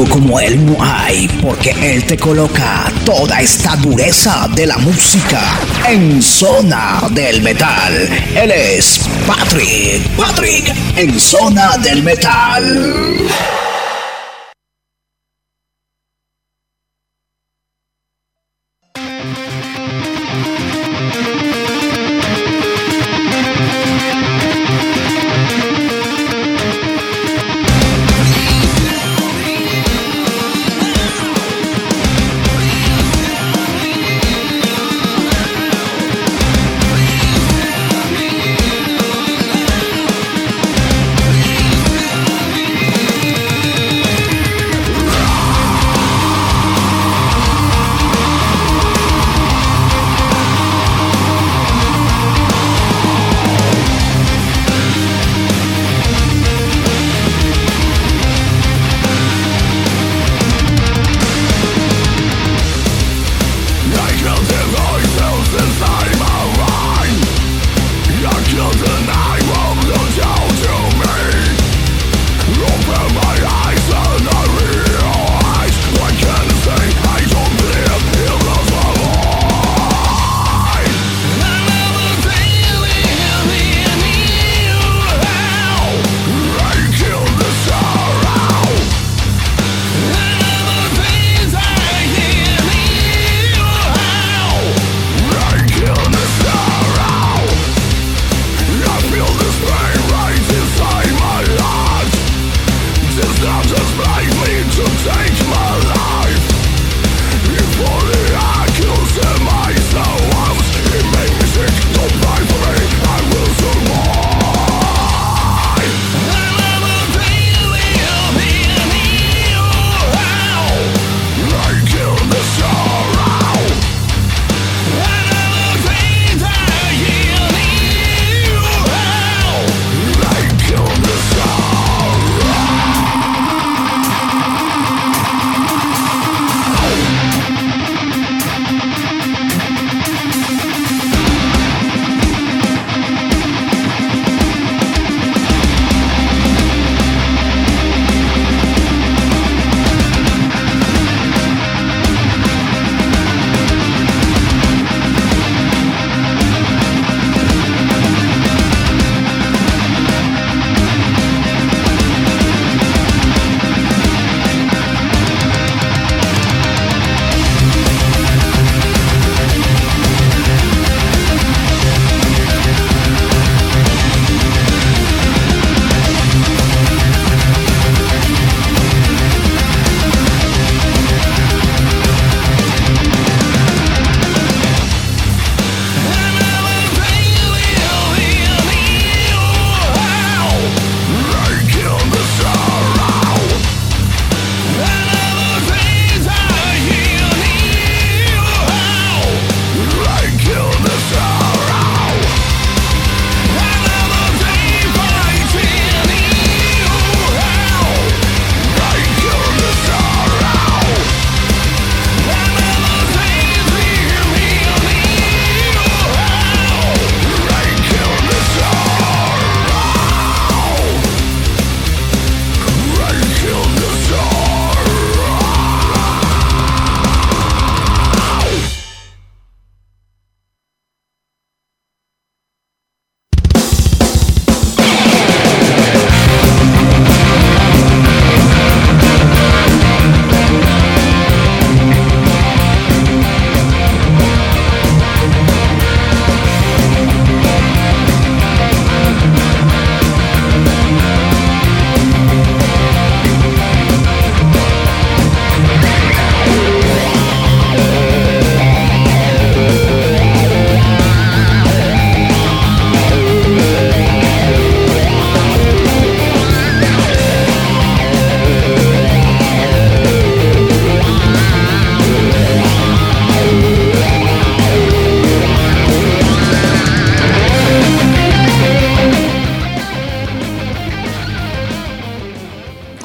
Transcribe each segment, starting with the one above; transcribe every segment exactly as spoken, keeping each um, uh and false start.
como él no hay, porque él te coloca toda esta dureza de la música en Zona del Metal. Él es Patrick, Patrick en Zona del Metal.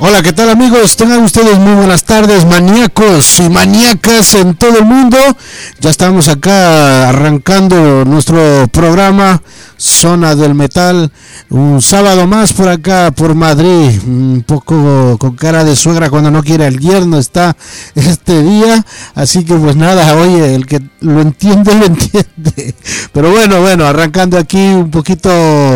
Hola, ¿qué tal amigos? Tengan ustedes muy buenas tardes, maníacos y maníacas en todo el mundo. Ya estamos acá arrancando nuestro programa Zona del Metal, un sábado más por acá, por Madrid, un poco con cara de suegra cuando no quiere el yerno está este día, así que pues nada, oye, el que lo entiende, lo entiende. Pero bueno, bueno, arrancando aquí un poquito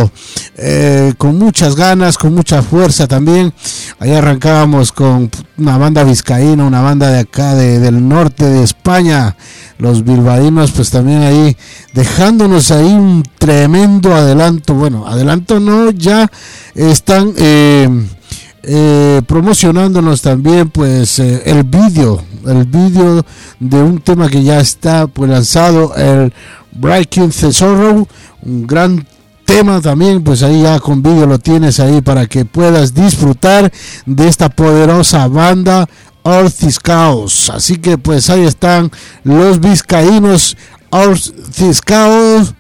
eh, con muchas ganas, con mucha fuerza también. Ahí arrancábamos con una banda vizcaína, una banda de acá de, del norte de España, los bilbaínos, pues también ahí dejándonos ahí un tremendo adelanto. Bueno, adelanto no, ya están eh, eh, promocionándonos también pues eh, el vídeo, el vídeo de un tema que ya está pues lanzado, el Breaking the Sorrow, un gran tema también, pues ahí ya con vídeo lo tienes ahí para que puedas disfrutar de esta poderosa banda All This Chaos. Así que pues ahí están los vizcaínos All This Chaos,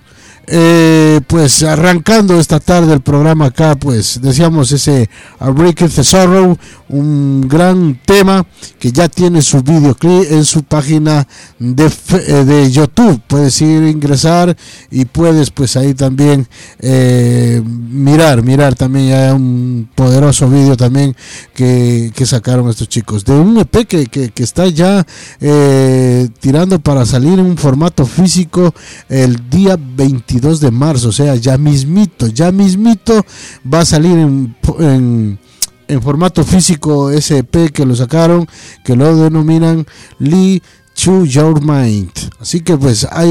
eh, pues arrancando esta tarde el programa acá, pues decíamos ese A Breaking the Sorrow, un gran tema que ya tiene su videoclip en su página de, de YouTube. Puedes ir a ingresar y puedes pues ahí también eh, mirar, mirar también ya un poderoso video también que, que sacaron estos chicos de un E P que, que, que está ya eh, tirando para salir en un formato físico el día veintidós de marzo, o sea ya mismito, ya mismito va a salir en, en en formato físico ese E P que lo sacaron, que lo denominan Lee to Your Mind. Así que pues hay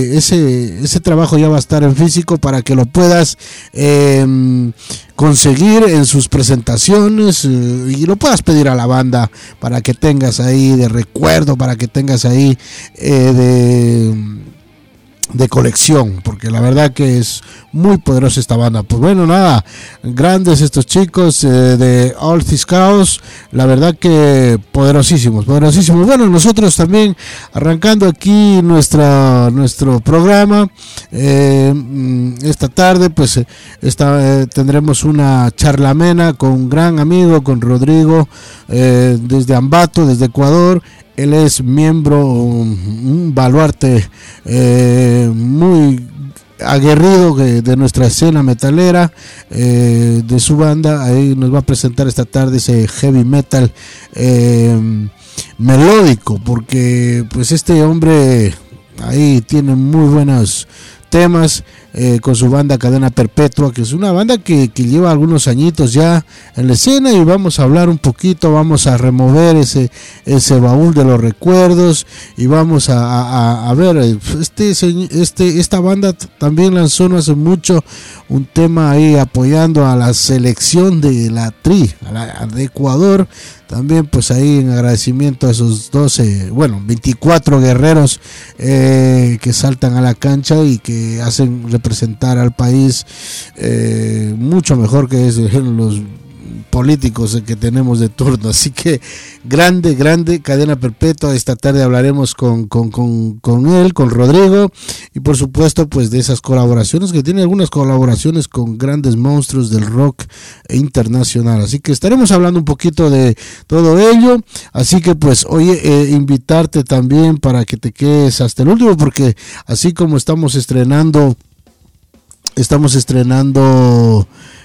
ese ese trabajo ya va a estar en físico para que lo puedas eh, conseguir en sus presentaciones eh, y lo puedas pedir a la banda para que tengas ahí de recuerdo, para que tengas ahí eh, de de colección, porque la verdad que es muy poderosa esta banda. Pues bueno, nada, grandes estos chicos eh, de All This Chaos, la verdad que poderosísimos, poderosísimos. Bueno, nosotros también arrancando aquí nuestra nuestro programa eh, esta tarde, pues esta, eh, tendremos una charla amena con un gran amigo, con Rodrigo eh, desde Ambato, desde Ecuador. Él es miembro, un baluarte eh, muy aguerrido de, de nuestra escena metalera, eh, de su banda. Ahí nos va a presentar esta tarde ese heavy metal eh, melódico, porque pues este hombre ahí tiene muy buenos temas eh, con su banda Cadena Perpetua, que es una banda que, que lleva algunos añitos ya en la escena, y vamos a hablar un poquito, vamos a remover ese ese baúl de los recuerdos y vamos a, a, a ver este este esta banda también lanzó no hace mucho un tema ahí apoyando a la selección de la Tri, a la, de Ecuador. También pues ahí en agradecimiento a esos doce, bueno, veinticuatro guerreros eh, que saltan a la cancha y que hacen representar al país eh, mucho mejor que es, los políticos que tenemos de turno. Así que grande, grande Cadena Perpetua. Esta tarde hablaremos con, con, con, con él, con Rodrigo, y por supuesto pues de esas colaboraciones, que tiene algunas colaboraciones con grandes monstruos del rock internacional. Así que estaremos hablando un poquito de todo ello. Así que pues oye, eh, invitarte también para que te quedes hasta el último, porque así como estamos estrenando estamos estrenando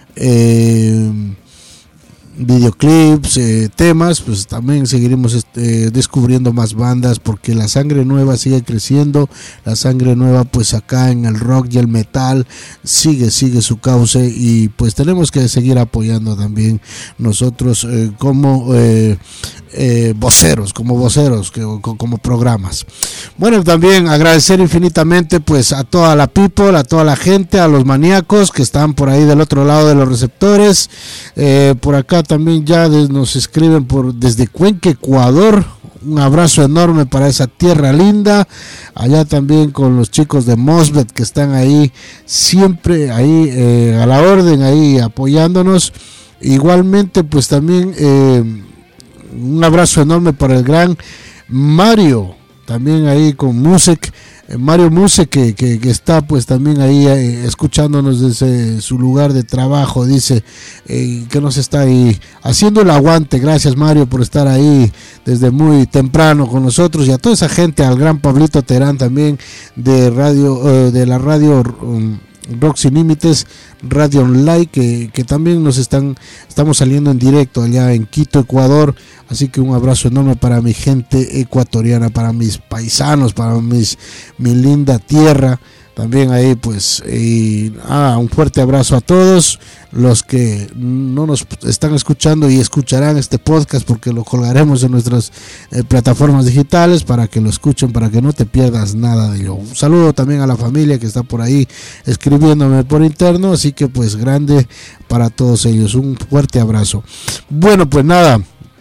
eh, videoclips, eh, temas, pues también seguiremos este, descubriendo más bandas, porque la sangre nueva sigue creciendo, la sangre nueva pues acá en el rock y el metal sigue, sigue su cauce, y pues tenemos que seguir apoyando también nosotros eh, como eh, eh, voceros, como voceros, que, como programas. Bueno, también agradecer infinitamente pues a toda la people, a toda la gente, a los maníacos que están por ahí del otro lado de los receptores. Eh, por acá también ya nos escriben por desde Cuenca, Ecuador. Un abrazo enorme para esa tierra linda. Allá también con los chicos de Mosbet que están ahí siempre ahí eh, a la orden, ahí apoyándonos. Igualmente pues también eh, un abrazo enorme para el gran Mario, también ahí con Music Mario Muse, que, que, que está pues también ahí eh, escuchándonos desde su lugar de trabajo, dice eh, que nos está ahí haciendo el aguante. Gracias, Mario, por estar ahí desde muy temprano con nosotros, y a toda esa gente, al gran Pablito Terán también de radio, eh, de la radio um, Rock Sin Límites, Radio Online, que, que también nos están, estamos saliendo en directo allá en Quito, Ecuador. Así que un abrazo enorme para mi gente ecuatoriana, para mis paisanos, para mis, mi linda tierra. También ahí pues y, ah, un fuerte abrazo a todos los que no nos están escuchando y escucharán este podcast, porque lo colgaremos en nuestras eh, plataformas digitales para que lo escuchen, para que no te pierdas nada de ello. Un saludo también a la familia que está por ahí escribiéndome por interno, así que pues grande para todos ellos, un fuerte abrazo. Bueno, pues nada,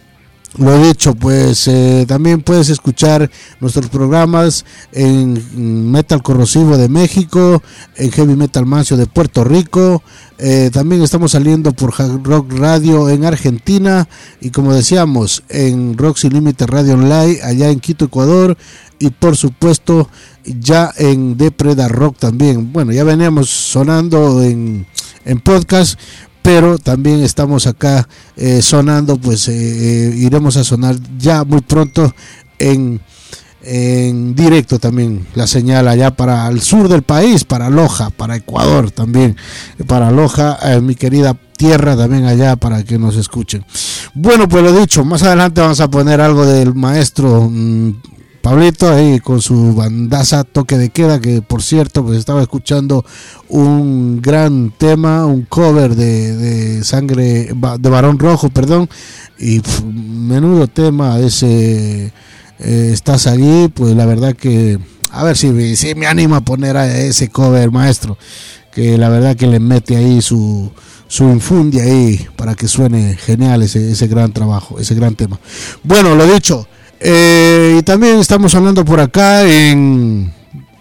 lo he dicho, pues eh, también puedes escuchar nuestros programas en Metal Corrosivo de México, en Heavy Metal Mancio de Puerto Rico. Eh, también estamos saliendo por Hard Rock Radio en Argentina, y como decíamos, en Rock Sin Límites Radio Online allá en Quito, Ecuador, y por supuesto ya en Depreda Rock también. Bueno, ya veníamos sonando en, en podcast, pero también estamos acá eh, sonando, pues eh, eh, iremos a sonar ya muy pronto en, en directo también la señal allá para el sur del país, para Loja, para Ecuador también, para Loja, eh, mi querida tierra también allá, para que nos escuchen. Bueno, pues lo dicho, más adelante vamos a poner algo del maestro mmm, Pablito ahí con su bandaza Toque de Queda, que por cierto pues estaba escuchando un gran tema, un cover de, de Sangre de Barón Rojo, perdón, y pff, menudo tema ese, eh, Estás Allí. Pues la verdad que a ver si, si me animo a poner a ese cover, maestro, que la verdad que le mete ahí su su infundia ahí para que suene genial ese, ese gran trabajo, ese gran tema. Bueno, lo dicho. Eh, y también estamos hablando por acá en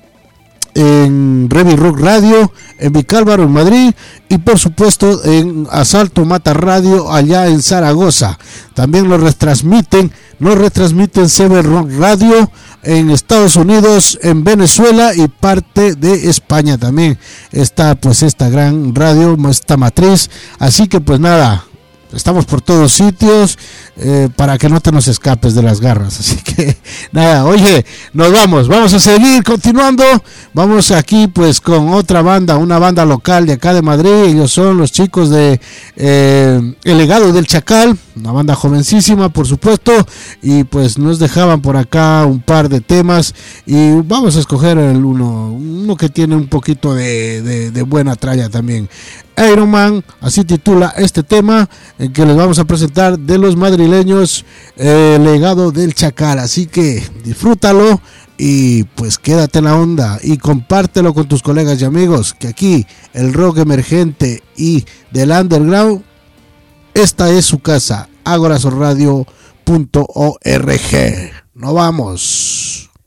en Revi Rock Radio, en Vicálvaro, en Madrid, y por supuesto en Asalto Mata Radio allá en Zaragoza. También lo retransmiten, lo retransmiten Sever Rock Radio en Estados Unidos, en Venezuela y parte de España también está pues esta gran radio, esta matriz. Así que pues nada, estamos por todos sitios eh, para que no te nos escapes de las garras. Así que nada, oye, nos vamos, vamos a seguir continuando. Vamos aquí pues con otra banda, una banda local de acá de Madrid. Ellos son los chicos de eh, El Legado del Chacal, una banda jovencísima por supuesto, y pues nos dejaban por acá un par de temas y vamos a escoger el uno, uno que tiene un poquito de, de, de buena tralla también. Iron Man, así titula este tema en que les vamos a presentar de los madrileños, eh, Legado del Chacal. Así que disfrútalo y pues quédate en la onda y compártelo con tus colegas y amigos, que aquí el rock emergente y del underground, esta es su casa, agorasorradio punto org. Nos vamos.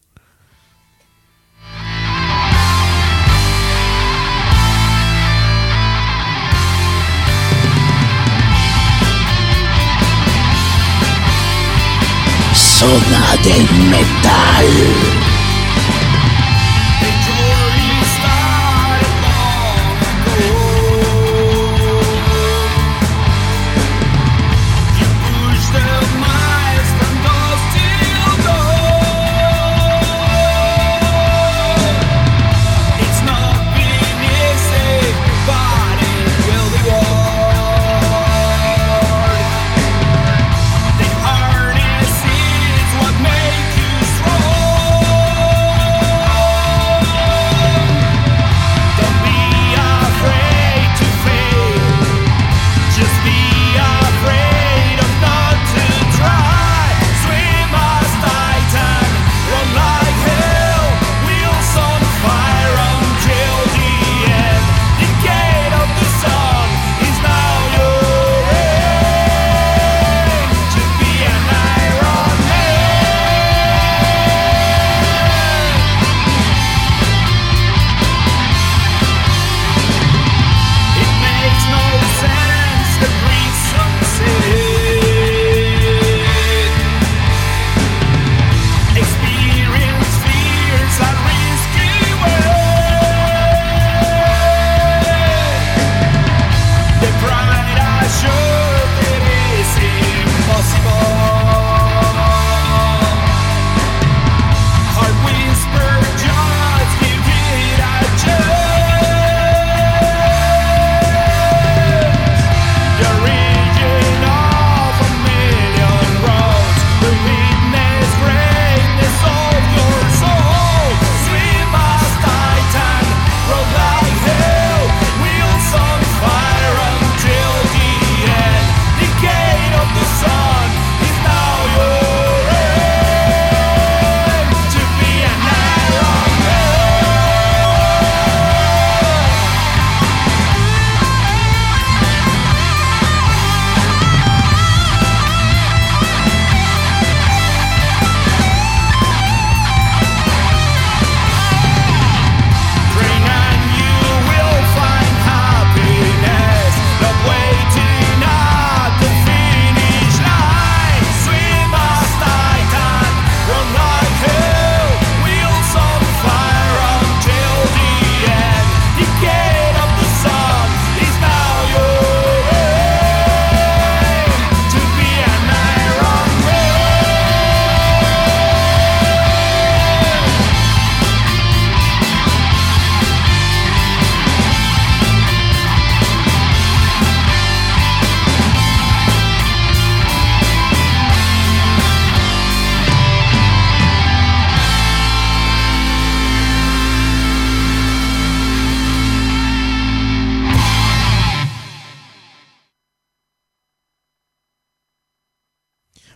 Zona del Metal. What make you strong?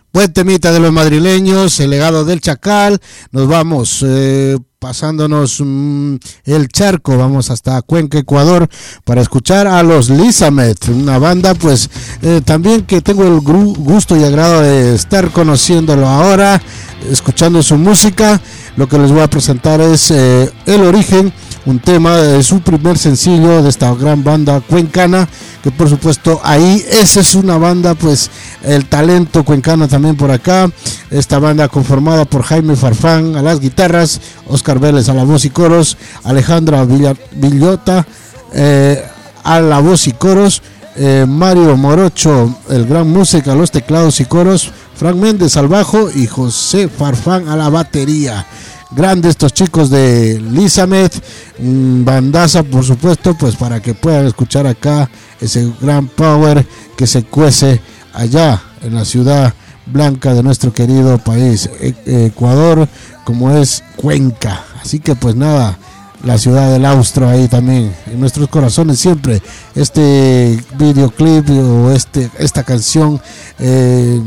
Buen temita de los madrileños, el legado del Chacal. Nos vamos eh, pasándonos mmm, el charco, vamos hasta Cuenca, Ecuador, para escuchar a los Lisamet, una banda pues eh, también que tengo el gru- gusto y agrado de estar conociéndolo ahora, escuchando su música. Lo que les voy a presentar es eh, El Origen, un tema de su primer sencillo de esta gran banda cuencana, que por supuesto ahí esa es una banda pues el talento cuencano también por acá. Esta banda conformada por Jaime Farfán a las guitarras, Oscar Vélez a la voz y coros, Alejandra Villa, Villota eh, a la voz y coros, eh, Mario Morocho, el gran música, a los teclados y coros, Frank Méndez al bajo y José Farfán a la batería. Grandes estos chicos de Lisamet, bandaza por supuesto, pues para que puedan escuchar acá ese gran power que se cuece allá en la ciudad blanca de nuestro querido país, Ecuador, como es Cuenca. Así que pues nada, la ciudad del Austro ahí también en nuestros corazones siempre. Este videoclip o este esta canción eh,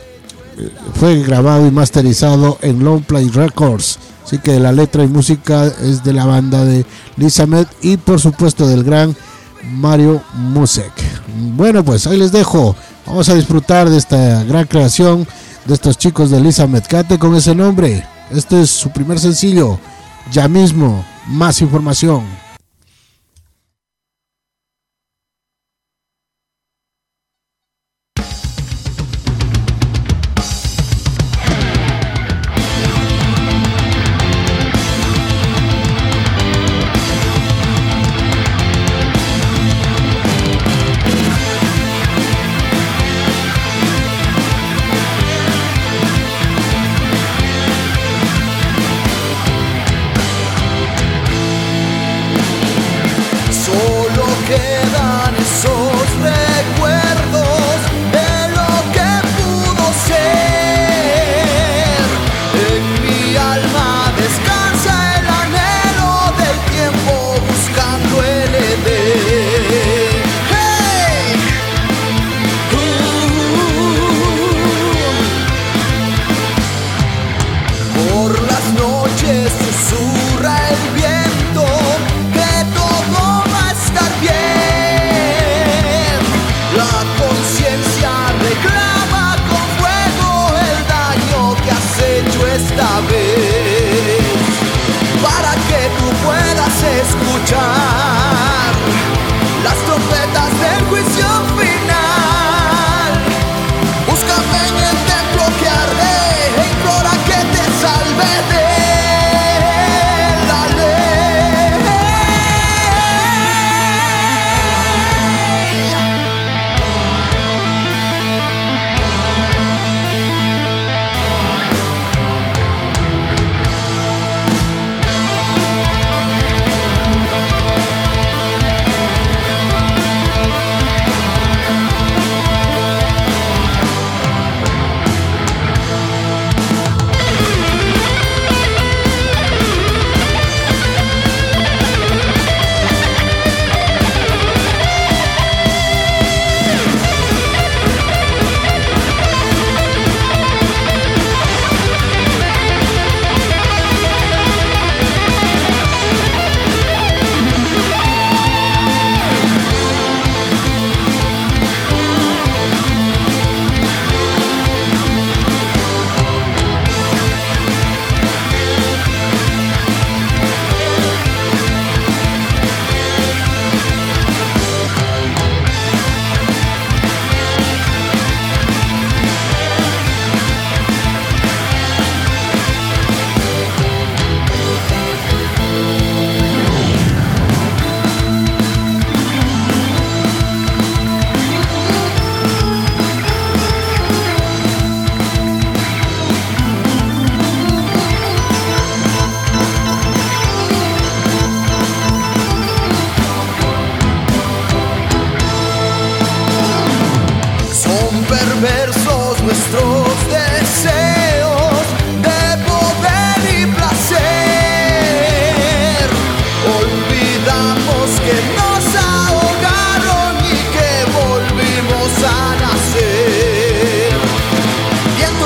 fue grabado y masterizado en Long Play Records, así que la letra y música es de la banda de Lisamet y por supuesto del gran Mario Musek. Bueno, pues ahí les dejo, vamos a disfrutar de esta gran creación de estos chicos de Lisamet, quédate con ese nombre. Este es su primer sencillo, ya mismo, más información. Bien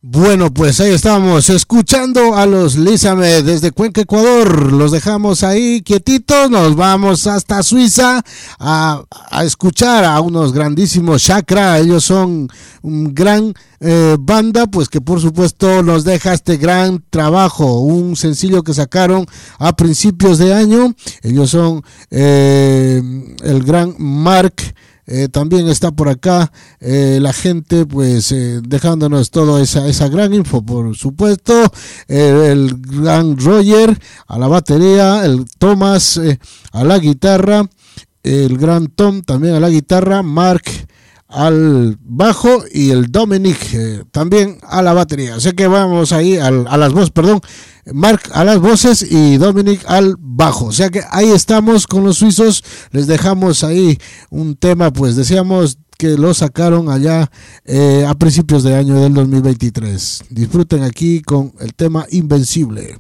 Bueno, pues ahí estamos escuchando a los Lízame desde Cuenca, Ecuador. Los dejamos ahí quietitos, nos vamos hasta Suiza a, a escuchar a unos grandísimos Chakra. Ellos son un gran eh, banda, pues que por supuesto nos deja este gran trabajo, un sencillo que sacaron a principios de año. Ellos son eh, el gran Mark. Eh, también está por acá eh, la gente pues eh, dejándonos toda esa, esa gran info, por supuesto. eh, el gran Roger a la batería, el Thomas eh, a la guitarra, el gran Tom también a la guitarra, Mark al bajo y el Dominic eh, también a la batería. O sea que vamos ahí al, a las voces, perdón, Mark a las voces y Dominic al bajo. O sea que ahí estamos con los suizos. Les dejamos ahí un tema, pues decíamos que lo sacaron allá eh, a principios de año del dos mil veintitrés. Disfruten aquí con el tema Invencible.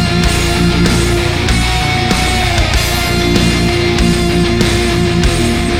We'll be right back.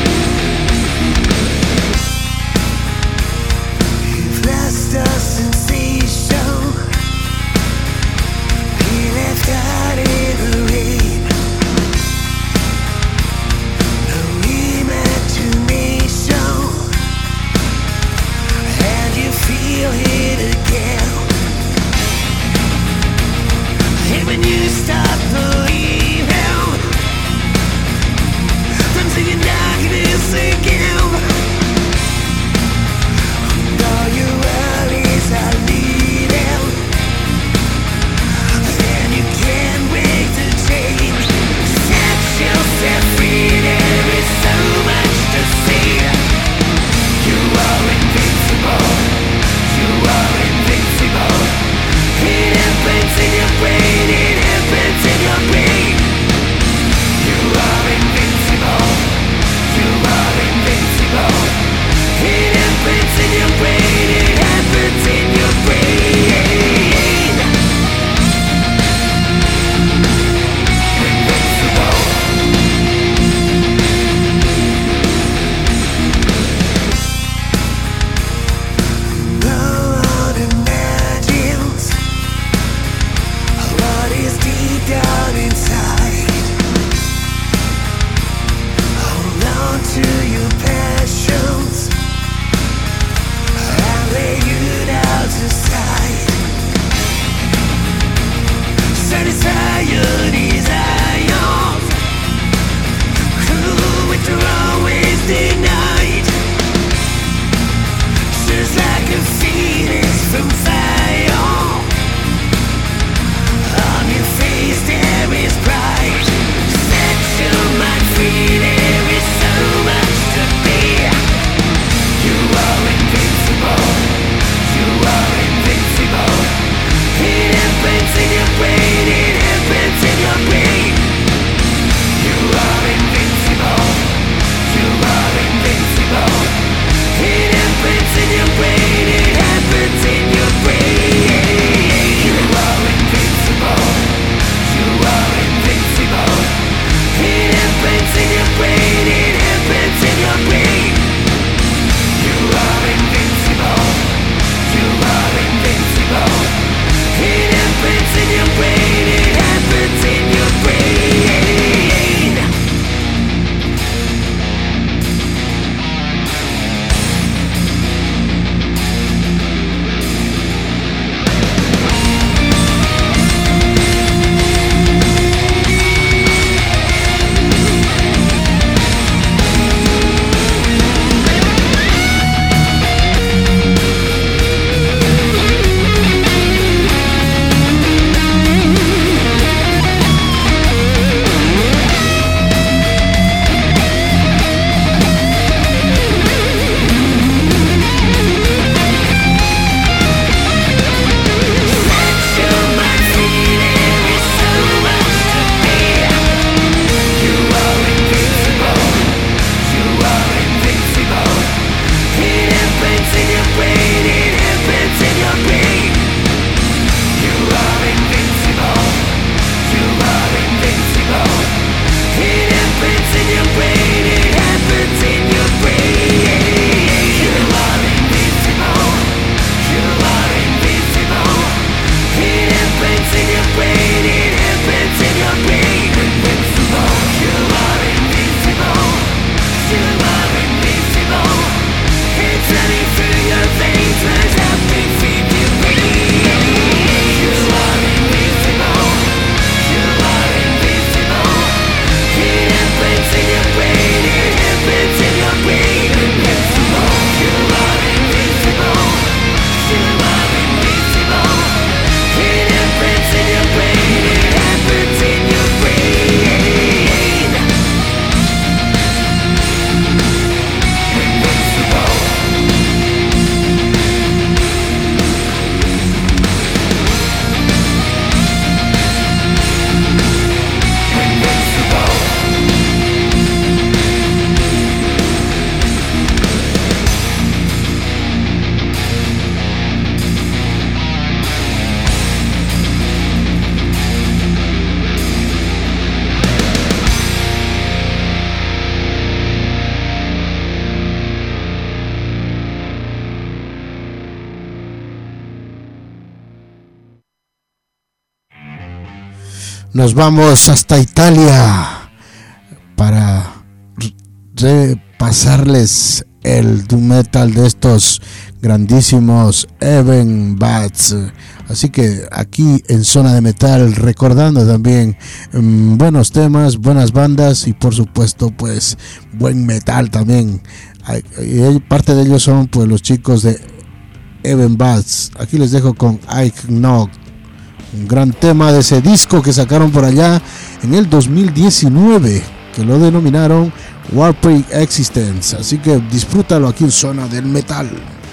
Nos vamos hasta Italia para repasarles el doom metal de estos grandísimos Evan Bats. Así que aquí en Zona de Metal, recordando también um, buenos temas, buenas bandas y por supuesto pues buen metal también. Y parte de ellos son pues los chicos de Evan Bats. Aquí les dejo con Ike Knock, un gran tema de ese disco que sacaron por allá en el dos mil diecinueve, que lo denominaron Warpig Existence. Así que disfrútalo aquí en Zona del Metal.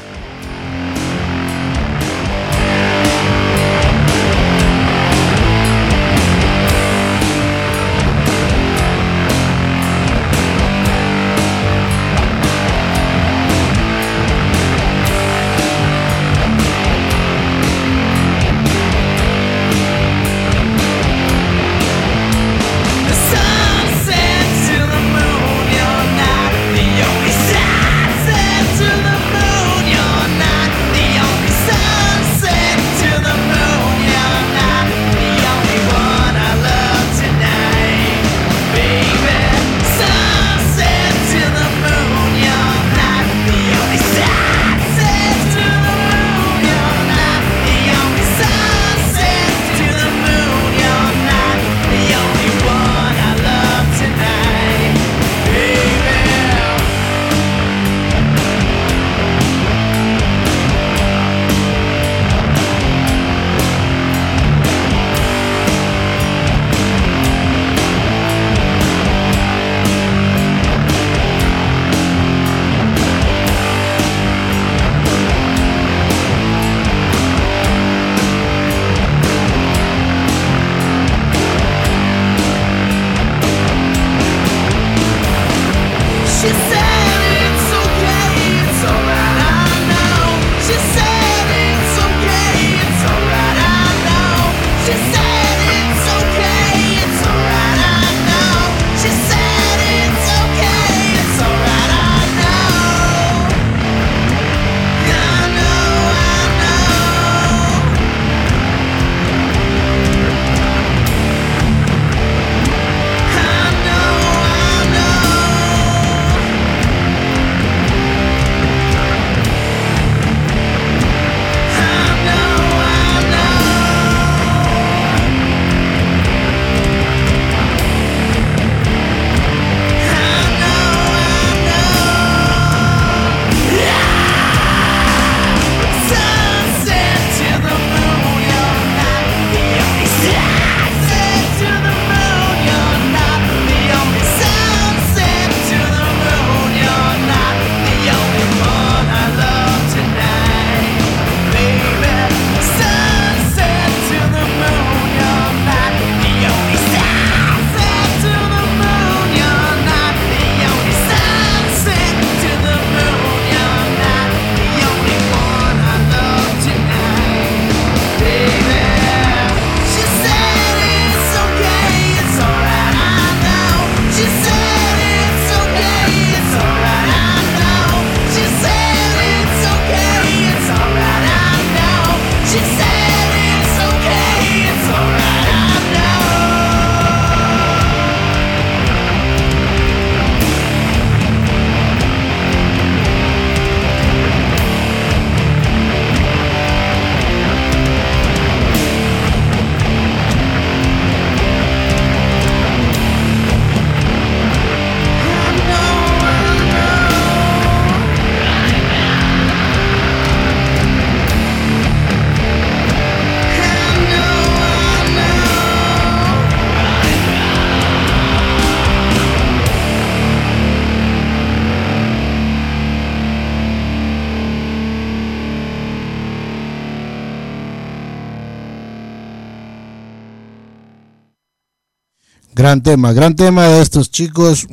Gran tema, gran tema de estos chicos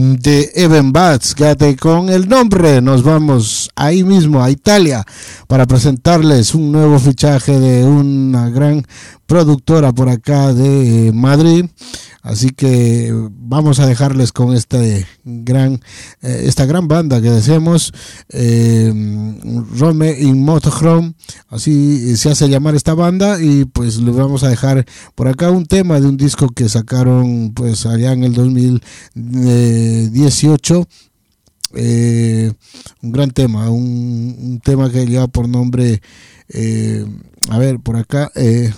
de Evan Bats. Quédate con el nombre. Nos vamos ahí mismo a Italia para presentarles un nuevo fichaje de una gran productora por acá de Madrid. Así que vamos a dejarles con este gran, eh, esta gran banda que decíamos, eh, Rome in Motorchrome, así se hace llamar esta banda, y pues les vamos a dejar por acá un tema de un disco que sacaron pues allá en el dos mil dieciocho. Eh, un gran tema, un, un tema que lleva por nombre, eh, a ver, por acá, eh,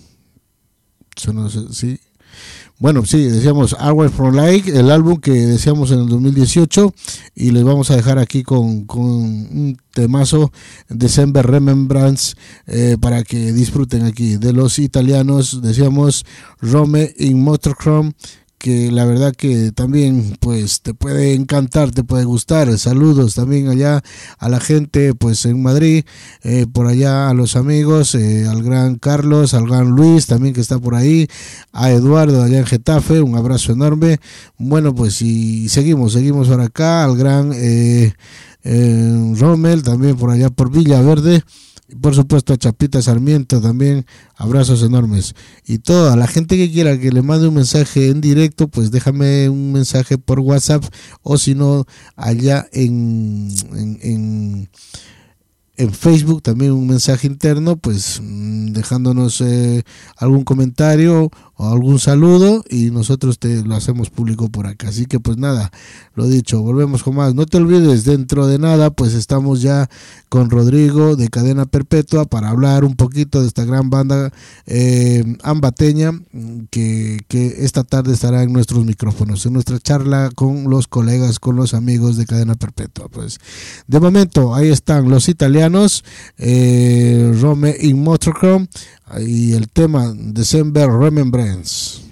eso no sé, sí. Bueno, sí, decíamos Hours from Like, el álbum que decíamos en el dos mil dieciocho, y les vamos a dejar aquí con, con un temazo, December Remembrance, eh, para que disfruten aquí de los italianos. Decíamos Rome in Motorchrome, que la verdad que también pues te puede encantar, te puede gustar. Saludos también allá a la gente pues en Madrid, eh, por allá a los amigos, eh, al gran Carlos, al gran Luis también que está por ahí, a Eduardo allá en Getafe, un abrazo enorme. Bueno, pues y seguimos, seguimos por acá, al gran eh, eh, Rommel también por allá por Villaverde. Y por supuesto a Chapita Sarmiento también, abrazos enormes. Y toda la gente que quiera que le mande un mensaje en directo, pues déjame un mensaje por WhatsApp, o si no, allá en, en, en, en Facebook también un mensaje interno, pues dejándonos eh, algún comentario o algún saludo, y nosotros te lo hacemos público por acá. Así que pues nada, lo dicho, volvemos con más. No te olvides, dentro de nada pues estamos ya con Rodrigo de Cadena Perpetua para hablar un poquito de esta gran banda eh, ambateña que, que esta tarde estará en nuestros micrófonos, en nuestra charla con los colegas, con los amigos de Cadena Perpetua. Pues de momento ahí están los italianos, eh, Rome in Motorchrome, y el tema December Remembrance.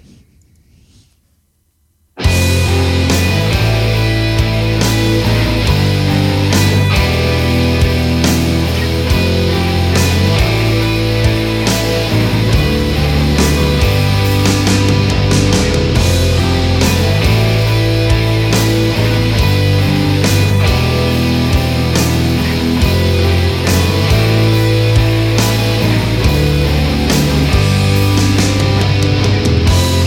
December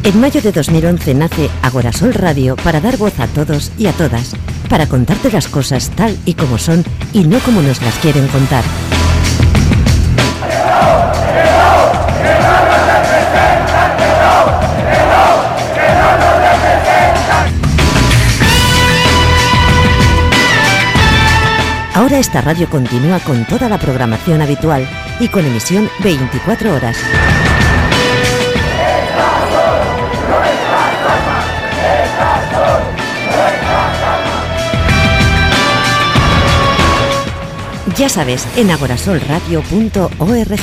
En mayo de dos mil once nace Agorasol Radio para dar voz a todos y a todas, para contarte las cosas tal y como son y no como nos las quieren contar. Ahora esta radio continúa con toda la programación habitual y con emisión veinticuatro horas. Ya sabes, en agorasol radio punto org.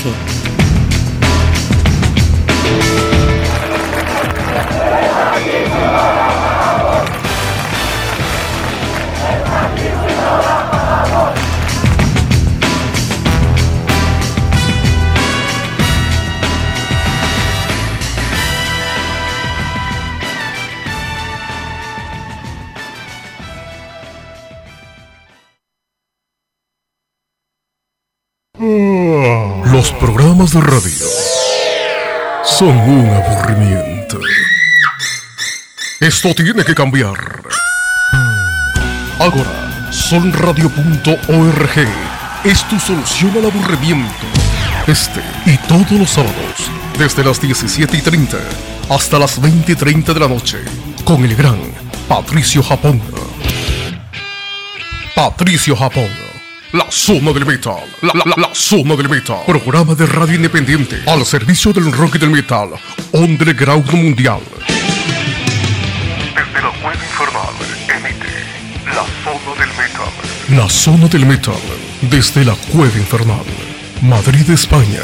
Los programas de radio son un aburrimiento. Esto tiene que cambiar. Ahora, sol radio punto org es tu solución al aburrimiento. Este y todos los sábados, desde las diecisiete y treinta hasta las veinte y treinta de la noche, con el gran Patricio Japón. Patricio Japón. La zona del metal, la, la, la, la zona del metal. Programa de radio independiente al servicio del rock y del metal underground mundial. Desde la web infernal emite la zona del metal. La zona del metal desde la cueva infernal, Madrid, España.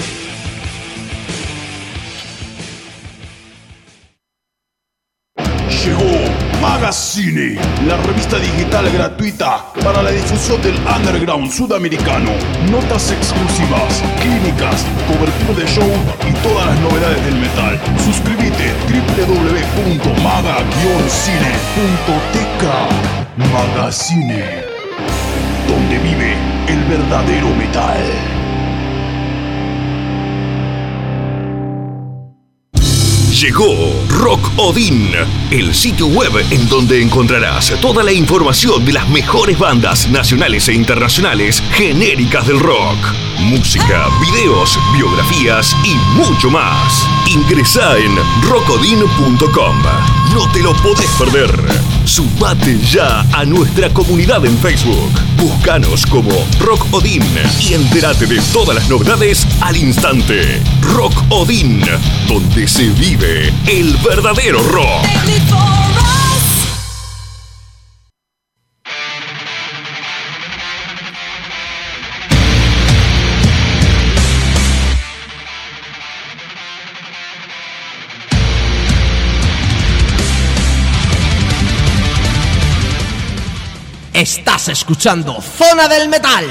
Llegó Magazine, la revista digital gratuita para la difusión del underground sudamericano. Notas exclusivas, clínicas, cobertura de show y todas las novedades del metal. Suscríbete doble u doble u doble u punto maga guion cine punto t k. Magazine, donde vive el verdadero metal. Llegó Rock Odin, el sitio web en donde encontrarás toda la información de las mejores bandas nacionales e internacionales genéricas del rock. Música, videos, biografías y mucho más. Ingresá en rockodin punto com. No te lo podés perder. Sumate ya a nuestra comunidad en Facebook. Búscanos como Rock Odin y entérate de todas las novedades al instante. Rock Odin, donde se vive el verdadero rock. Estás escuchando Zona del Metal.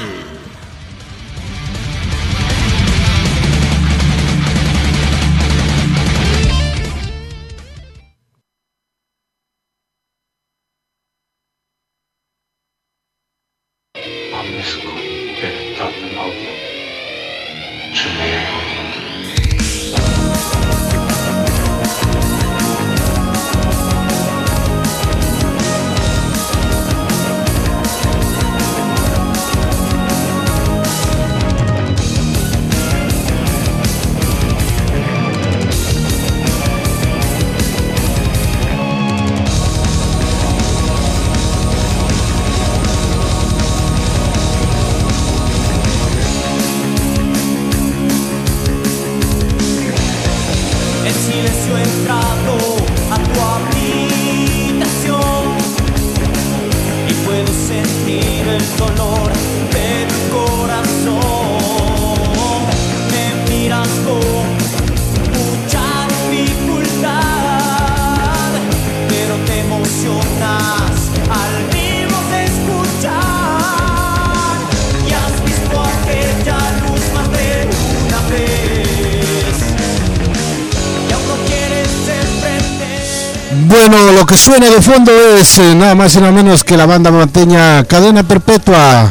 Bueno, lo que suena de fondo es eh, nada más y nada menos que la banda norteña Cadena Perpetua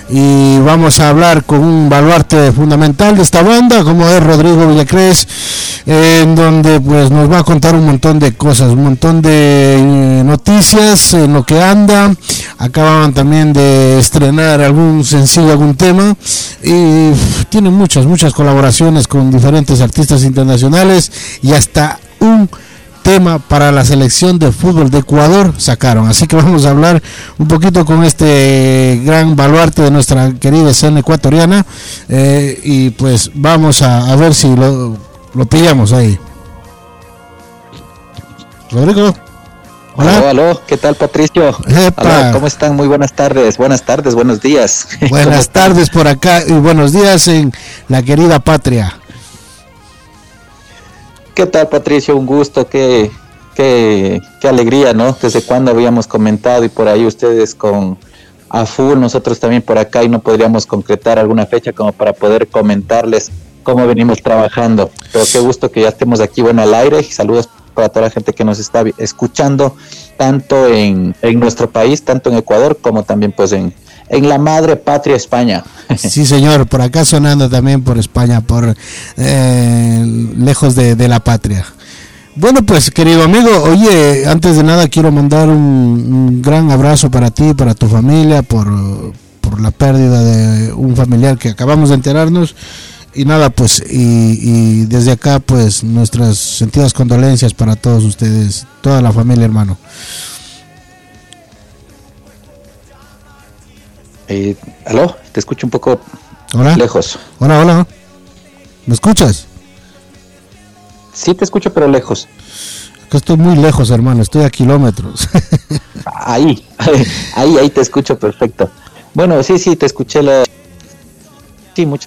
y vamos a hablar con un baluarte fundamental de esta banda, como es Rodrigo Villacrés, eh, en donde pues nos va a contar un montón de cosas, un montón de eh, noticias en lo que anda. Acababan también de estrenar algún sencillo, algún tema, y pff, tienen muchas, muchas colaboraciones con diferentes artistas internacionales, y hasta un tema para la selección de fútbol de Ecuador sacaron. Así que vamos a hablar un poquito con este gran baluarte de nuestra querida escena ecuatoriana, eh, y pues vamos a, a ver si lo, lo pillamos ahí. Rodrigo. Hola. Aló, aló, ¿qué tal, Patricio? Aló, ¿cómo están? Muy buenas tardes, buenas tardes, buenos días. Buenas tardes por acá y buenos días en la querida patria. ¿Qué tal, Patricio? Un gusto, qué, qué, qué alegría, ¿no? Desde cuando habíamos comentado y por ahí ustedes con a full, nosotros también por acá, y no podríamos concretar alguna fecha como para poder comentarles cómo venimos trabajando. Pero qué gusto que ya estemos aquí, bueno, al aire, y saludos para toda la gente que nos está escuchando, tanto en, en nuestro país, tanto en Ecuador, como también pues en, en la madre patria España. Sí, señor, por acá sonando también por España, por eh, lejos de, de la patria. Bueno, pues querido amigo, oye, antes de nada quiero mandar un, un gran abrazo para ti, para tu familia, por, por la pérdida de un familiar que acabamos de enterarnos. Y nada, pues, y, y desde acá, pues, nuestras sentidas condolencias para todos ustedes, toda la familia, hermano. Eh, ¿Aló? Te escucho un poco ¿Hola? lejos. Hola, hola. ¿Me escuchas? Sí, te escucho, pero lejos. Que estoy muy lejos, hermano, estoy a kilómetros. Ahí, ahí, ahí te escucho perfecto. Bueno, sí, sí, te escuché la... Sí, mucho.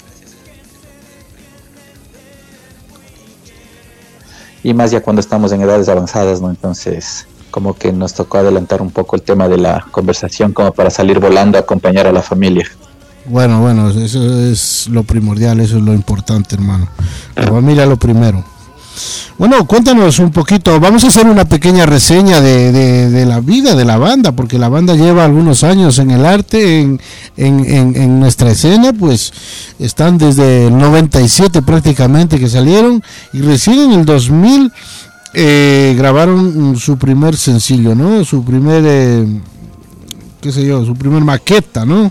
Y más ya cuando estamos en edades avanzadas, ¿no? Entonces, como que nos tocó adelantar un poco el tema de la conversación como para salir volando a acompañar a la familia. Bueno, bueno, eso es lo primordial, eso es lo importante, hermano. La familia lo primero. Bueno, cuéntanos un poquito, vamos a hacer una pequeña reseña de, de, de la vida de la banda, porque la banda lleva algunos años en el arte, en, en, en, en nuestra escena, pues están desde el noventa y siete prácticamente que salieron, y recién en el dos mil eh, grabaron su primer sencillo, ¿no? Su primer, eh, qué sé yo, su primer maqueta, ¿no?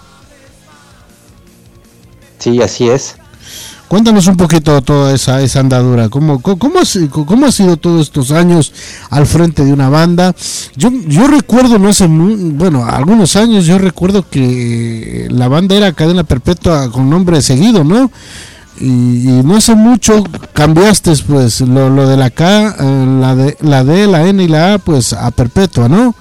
Sí, así es. Cuéntanos un poquito toda esa, esa andadura, ¿Cómo, cómo, cómo, ha, cómo ha sido todos estos años al frente de una banda. Yo, yo recuerdo, no hace, muy, bueno, algunos años, yo recuerdo que la banda era Cadena Perpetua con nombre seguido, ¿no? Y, y no hace mucho cambiaste pues lo, lo de la K, la, de, la D, la N y la A, pues a Perpetua, ¿no?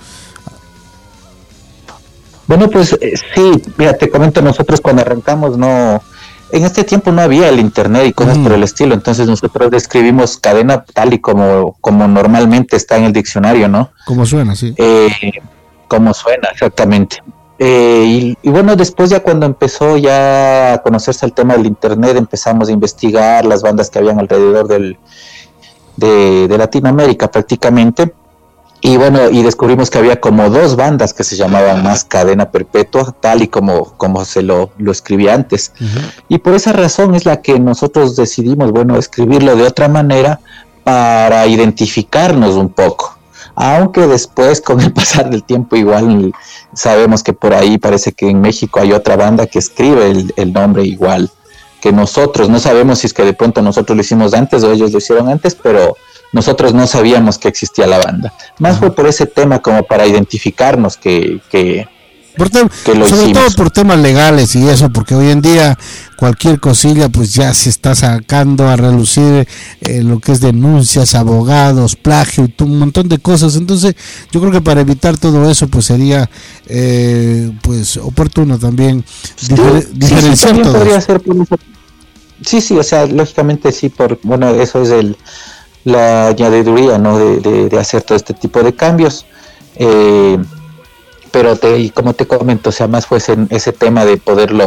Bueno, pues eh, sí, mira, te comento, nosotros cuando arrancamos no... En este tiempo no había el internet y cosas mm. por el estilo, entonces nosotros describimos cadena tal y como, como normalmente está en el diccionario, ¿no? Como suena, sí. Eh, como suena, exactamente. Eh, y, y bueno, después ya cuando empezó ya a conocerse el tema del internet, empezamos a investigar las bandas que habían alrededor del, de, de Latinoamérica prácticamente. Y bueno, y descubrimos que había como dos bandas que se llamaban más Cadena Perpetua, tal y como, como se lo, lo escribía antes. Uh-huh. Y por esa razón es la que nosotros decidimos, bueno, escribirlo de otra manera para identificarnos un poco. Aunque después, con el pasar del tiempo, igual sabemos que por ahí parece que en México hay otra banda que escribe el, el nombre igual que nosotros. No sabemos si es que de pronto nosotros lo hicimos antes o ellos lo hicieron antes, pero... nosotros no sabíamos que existía la banda. Más fue por ese tema como para identificarnos que, que, por te- que lo sobre hicimos. Todo por temas legales y eso, porque hoy en día cualquier cosilla pues ya se está sacando a relucir eh, lo que es denuncias, abogados, plagio, un montón de cosas. Entonces yo creo que para evitar todo eso pues sería eh, pues oportuno también difer- sí, diferenciar sí, todo podría ser por eso. Sí, sí, o sea, lógicamente sí, por bueno, eso es el la añadiduría, ¿no? de, de, de hacer todo este tipo de cambios, eh, pero te, y como te comento, o sea, más fue ese, ese tema de poderlo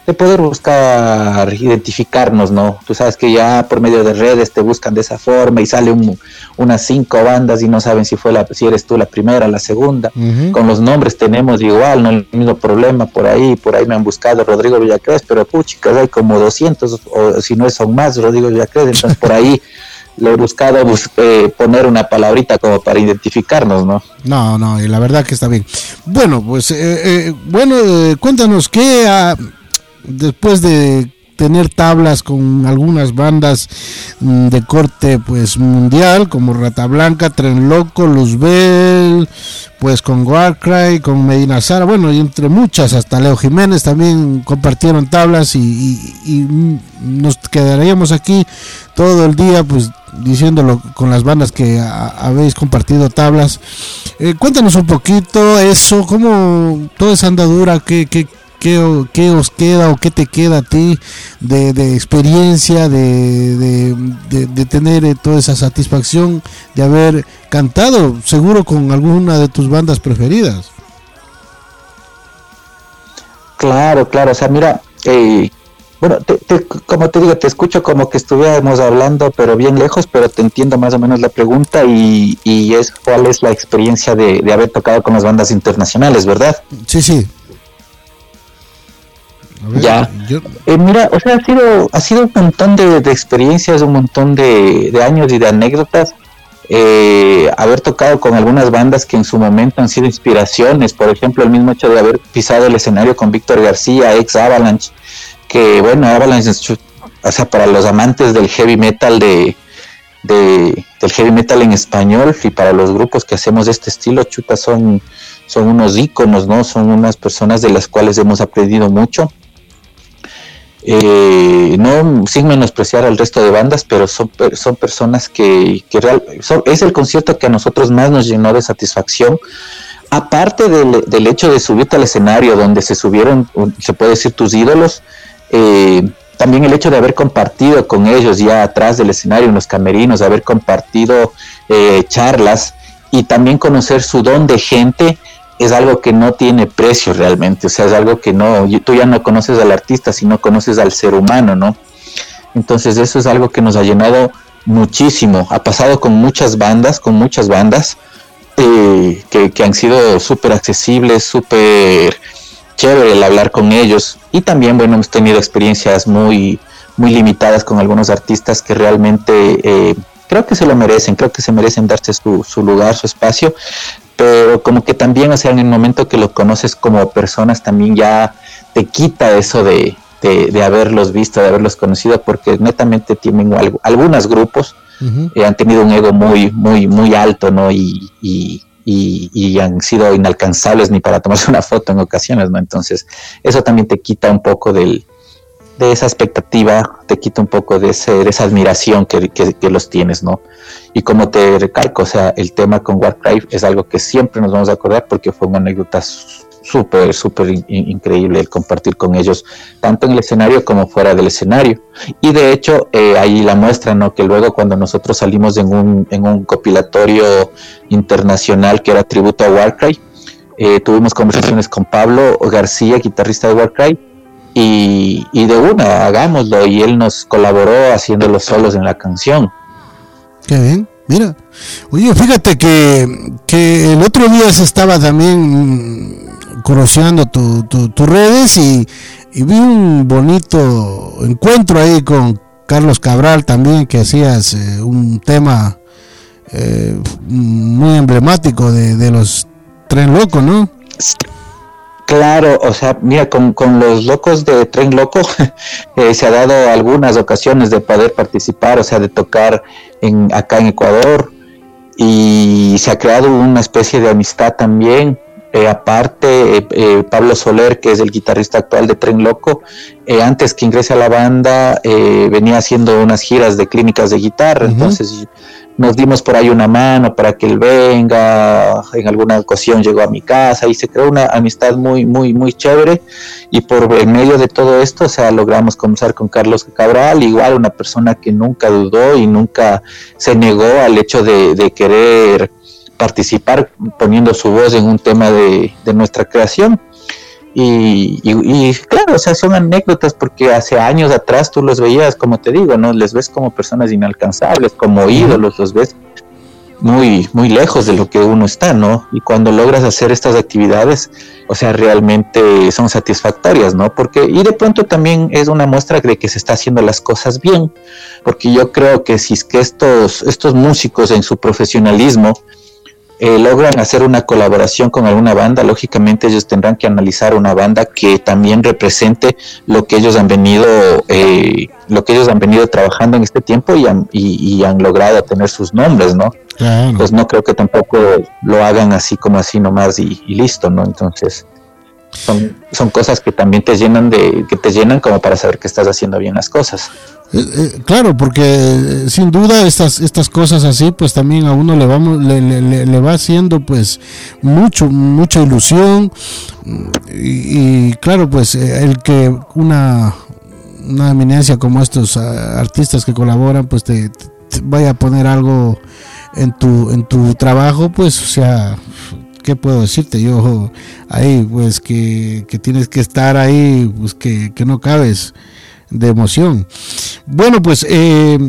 de poder buscar identificarnos, ¿no? Tú sabes que ya por medio de redes te buscan de esa forma y sale un, unas cinco bandas y no saben si fue la, si eres tú la primera, la segunda. Uh-huh. Con los nombres tenemos igual, no el mismo problema por ahí, por ahí me han buscado Rodrigo Villacrés, pero puchicas, hay como doscientos, o si no son más, Rodrigo Villacrés, entonces por ahí le he buscado bus- eh, poner una palabrita como para identificarnos, ¿no? No, no, y la verdad que está bien. Bueno, pues, eh, eh, bueno, eh, cuéntanos qué... Uh, después de tener tablas con algunas bandas mm, de corte pues mundial como Rata Blanca, Tren Loco, Luzbel, pues con Warcry, con Medina Zara, bueno, y entre muchas, hasta Leo Jiménez también compartieron tablas y, y, y nos quedaríamos aquí todo el día pues diciéndolo con las bandas que a, habéis compartido tablas. Eh, cuéntanos un poquito eso, cómo toda esa andadura, que, que ¿Qué, ¿Qué os queda o qué te queda a ti de, de experiencia, de, de, de, de tener eh, toda esa satisfacción de haber cantado, seguro con alguna de tus bandas preferidas? Claro, claro, o sea, mira, eh, bueno, te, te, como te digo, te escucho como que estuviéramos hablando, pero bien lejos, pero te entiendo más o menos la pregunta y, y es cuál es la experiencia de, de haber tocado con las bandas internacionales, ¿verdad? Sí, sí. Ver, ya, yo... eh, mira, o sea, ha sido, ha sido un montón de, de experiencias, un montón de, de años y de anécdotas, eh, haber tocado con algunas bandas que en su momento han sido inspiraciones, por ejemplo, el mismo hecho de haber pisado el escenario con Víctor García, ex Avalanche, que bueno, Avalanche, o sea, para los amantes del heavy metal de, de del heavy metal en español y para los grupos que hacemos de este estilo, chuta, son, son unos íconos, ¿no? Son unas personas de las cuales hemos aprendido mucho. Eh, no sin menospreciar al resto de bandas, pero son, son personas que, que real, son, es el concierto que a nosotros más nos llenó de satisfacción, aparte del, del hecho de subirte al escenario donde se subieron, se puede decir, tus ídolos, eh, también el hecho de haber compartido con ellos ya atrás del escenario en los camerinos, de haber compartido eh, charlas y también conocer su don de gente, es algo que no tiene precio realmente, o sea, es algo que no, tú ya no conoces al artista, sino conoces al ser humano, ¿no? Entonces eso es algo que nos ha llenado muchísimo, ha pasado con muchas bandas, con muchas bandas, eh, que, que han sido súper accesibles, súper chévere el hablar con ellos, y también, bueno, hemos tenido experiencias muy, muy limitadas con algunos artistas que realmente eh, creo que se lo merecen, creo que se merecen darse su, su lugar, su espacio, pero como que también, o sea, en el momento que los conoces como personas, también ya te quita eso de, de, de haberlos visto, de haberlos conocido, porque netamente tienen algo, algunos grupos uh-huh. eh, han tenido un ego muy, muy, muy alto, ¿no? Y, y, y, y han sido inalcanzables ni para tomarse una foto en ocasiones, ¿no? Entonces, eso también te quita un poco del, de esa expectativa, te quita un poco de, ese, de esa admiración que, que, que los tienes, ¿no? Y como te recalco, o sea, el tema con Warcry es algo que siempre nos vamos a acordar porque fue una anécdota súper, súper in- increíble el compartir con ellos, tanto en el escenario como fuera del escenario. Y de hecho, eh, ahí la muestra, ¿no? Que luego cuando nosotros salimos en un, en un compilatorio internacional que era tributo a Warcry, eh, tuvimos conversaciones con Pablo García, guitarrista de Warcry, y, y de una, hagámoslo, y él nos colaboró haciendo los solos en la canción. Qué bien, mira. Oye, fíjate que, que el otro día se estaba también conociendo tus tu, tu redes y, y vi un bonito encuentro ahí con Carlos Cabral también, que hacías eh, un tema eh, muy emblemático de, de los Tren Loco, ¿no? Claro, o sea, mira, con, con los locos de Tren Loco eh, se ha dado algunas ocasiones de poder participar, o sea, de tocar en acá en Ecuador, y se ha creado una especie de amistad también. Eh, aparte, eh, eh, Pablo Soler, que es el guitarrista actual de Tren Loco, eh, antes que ingrese a la banda, eh, venía haciendo unas giras de clínicas de guitarra, uh-huh. Entonces nos dimos por ahí una mano para que él venga, en alguna ocasión llegó a mi casa y se creó una amistad muy, muy, muy chévere, y por en medio de todo esto, o sea, logramos conversar con Carlos Cabral, igual una persona que nunca dudó y nunca se negó al hecho de, de querer participar poniendo su voz en un tema de, de nuestra creación. Y, y, y claro, o sea, son anécdotas porque hace años atrás tú los veías, como te digo, ¿no? Les ves como personas inalcanzables, como ídolos, los ves muy, muy lejos de lo que uno está, ¿no? Y cuando logras hacer estas actividades, o sea, realmente son satisfactorias, ¿no? Porque, y de pronto también es una muestra de que se está haciendo las cosas bien, porque yo creo que si es que estos, estos músicos en su profesionalismo Eh, logran hacer una colaboración con alguna banda, lógicamente ellos tendrán que analizar una banda que también represente lo que ellos han venido eh, lo que ellos han venido trabajando en este tiempo y han, y, y han logrado tener sus nombres, ¿no? Claro. Pues no creo que tampoco lo hagan así como así nomás y, y listo, ¿no? Entonces son, son cosas que también te llenan de que te llenan como para saber que estás haciendo bien las cosas. Eh, eh, claro, porque eh, sin duda estas estas cosas así pues también a uno le vamos le, le, le va haciendo pues mucho mucha ilusión y, y claro pues eh, el que una una eminencia como estos uh, artistas que colaboran pues te, te vaya a poner algo en tu en tu trabajo, pues o sea, ¿qué puedo decirte? Yo ahí pues que, que tienes que estar ahí, pues que, que no cabes de emoción. Bueno, pues eh,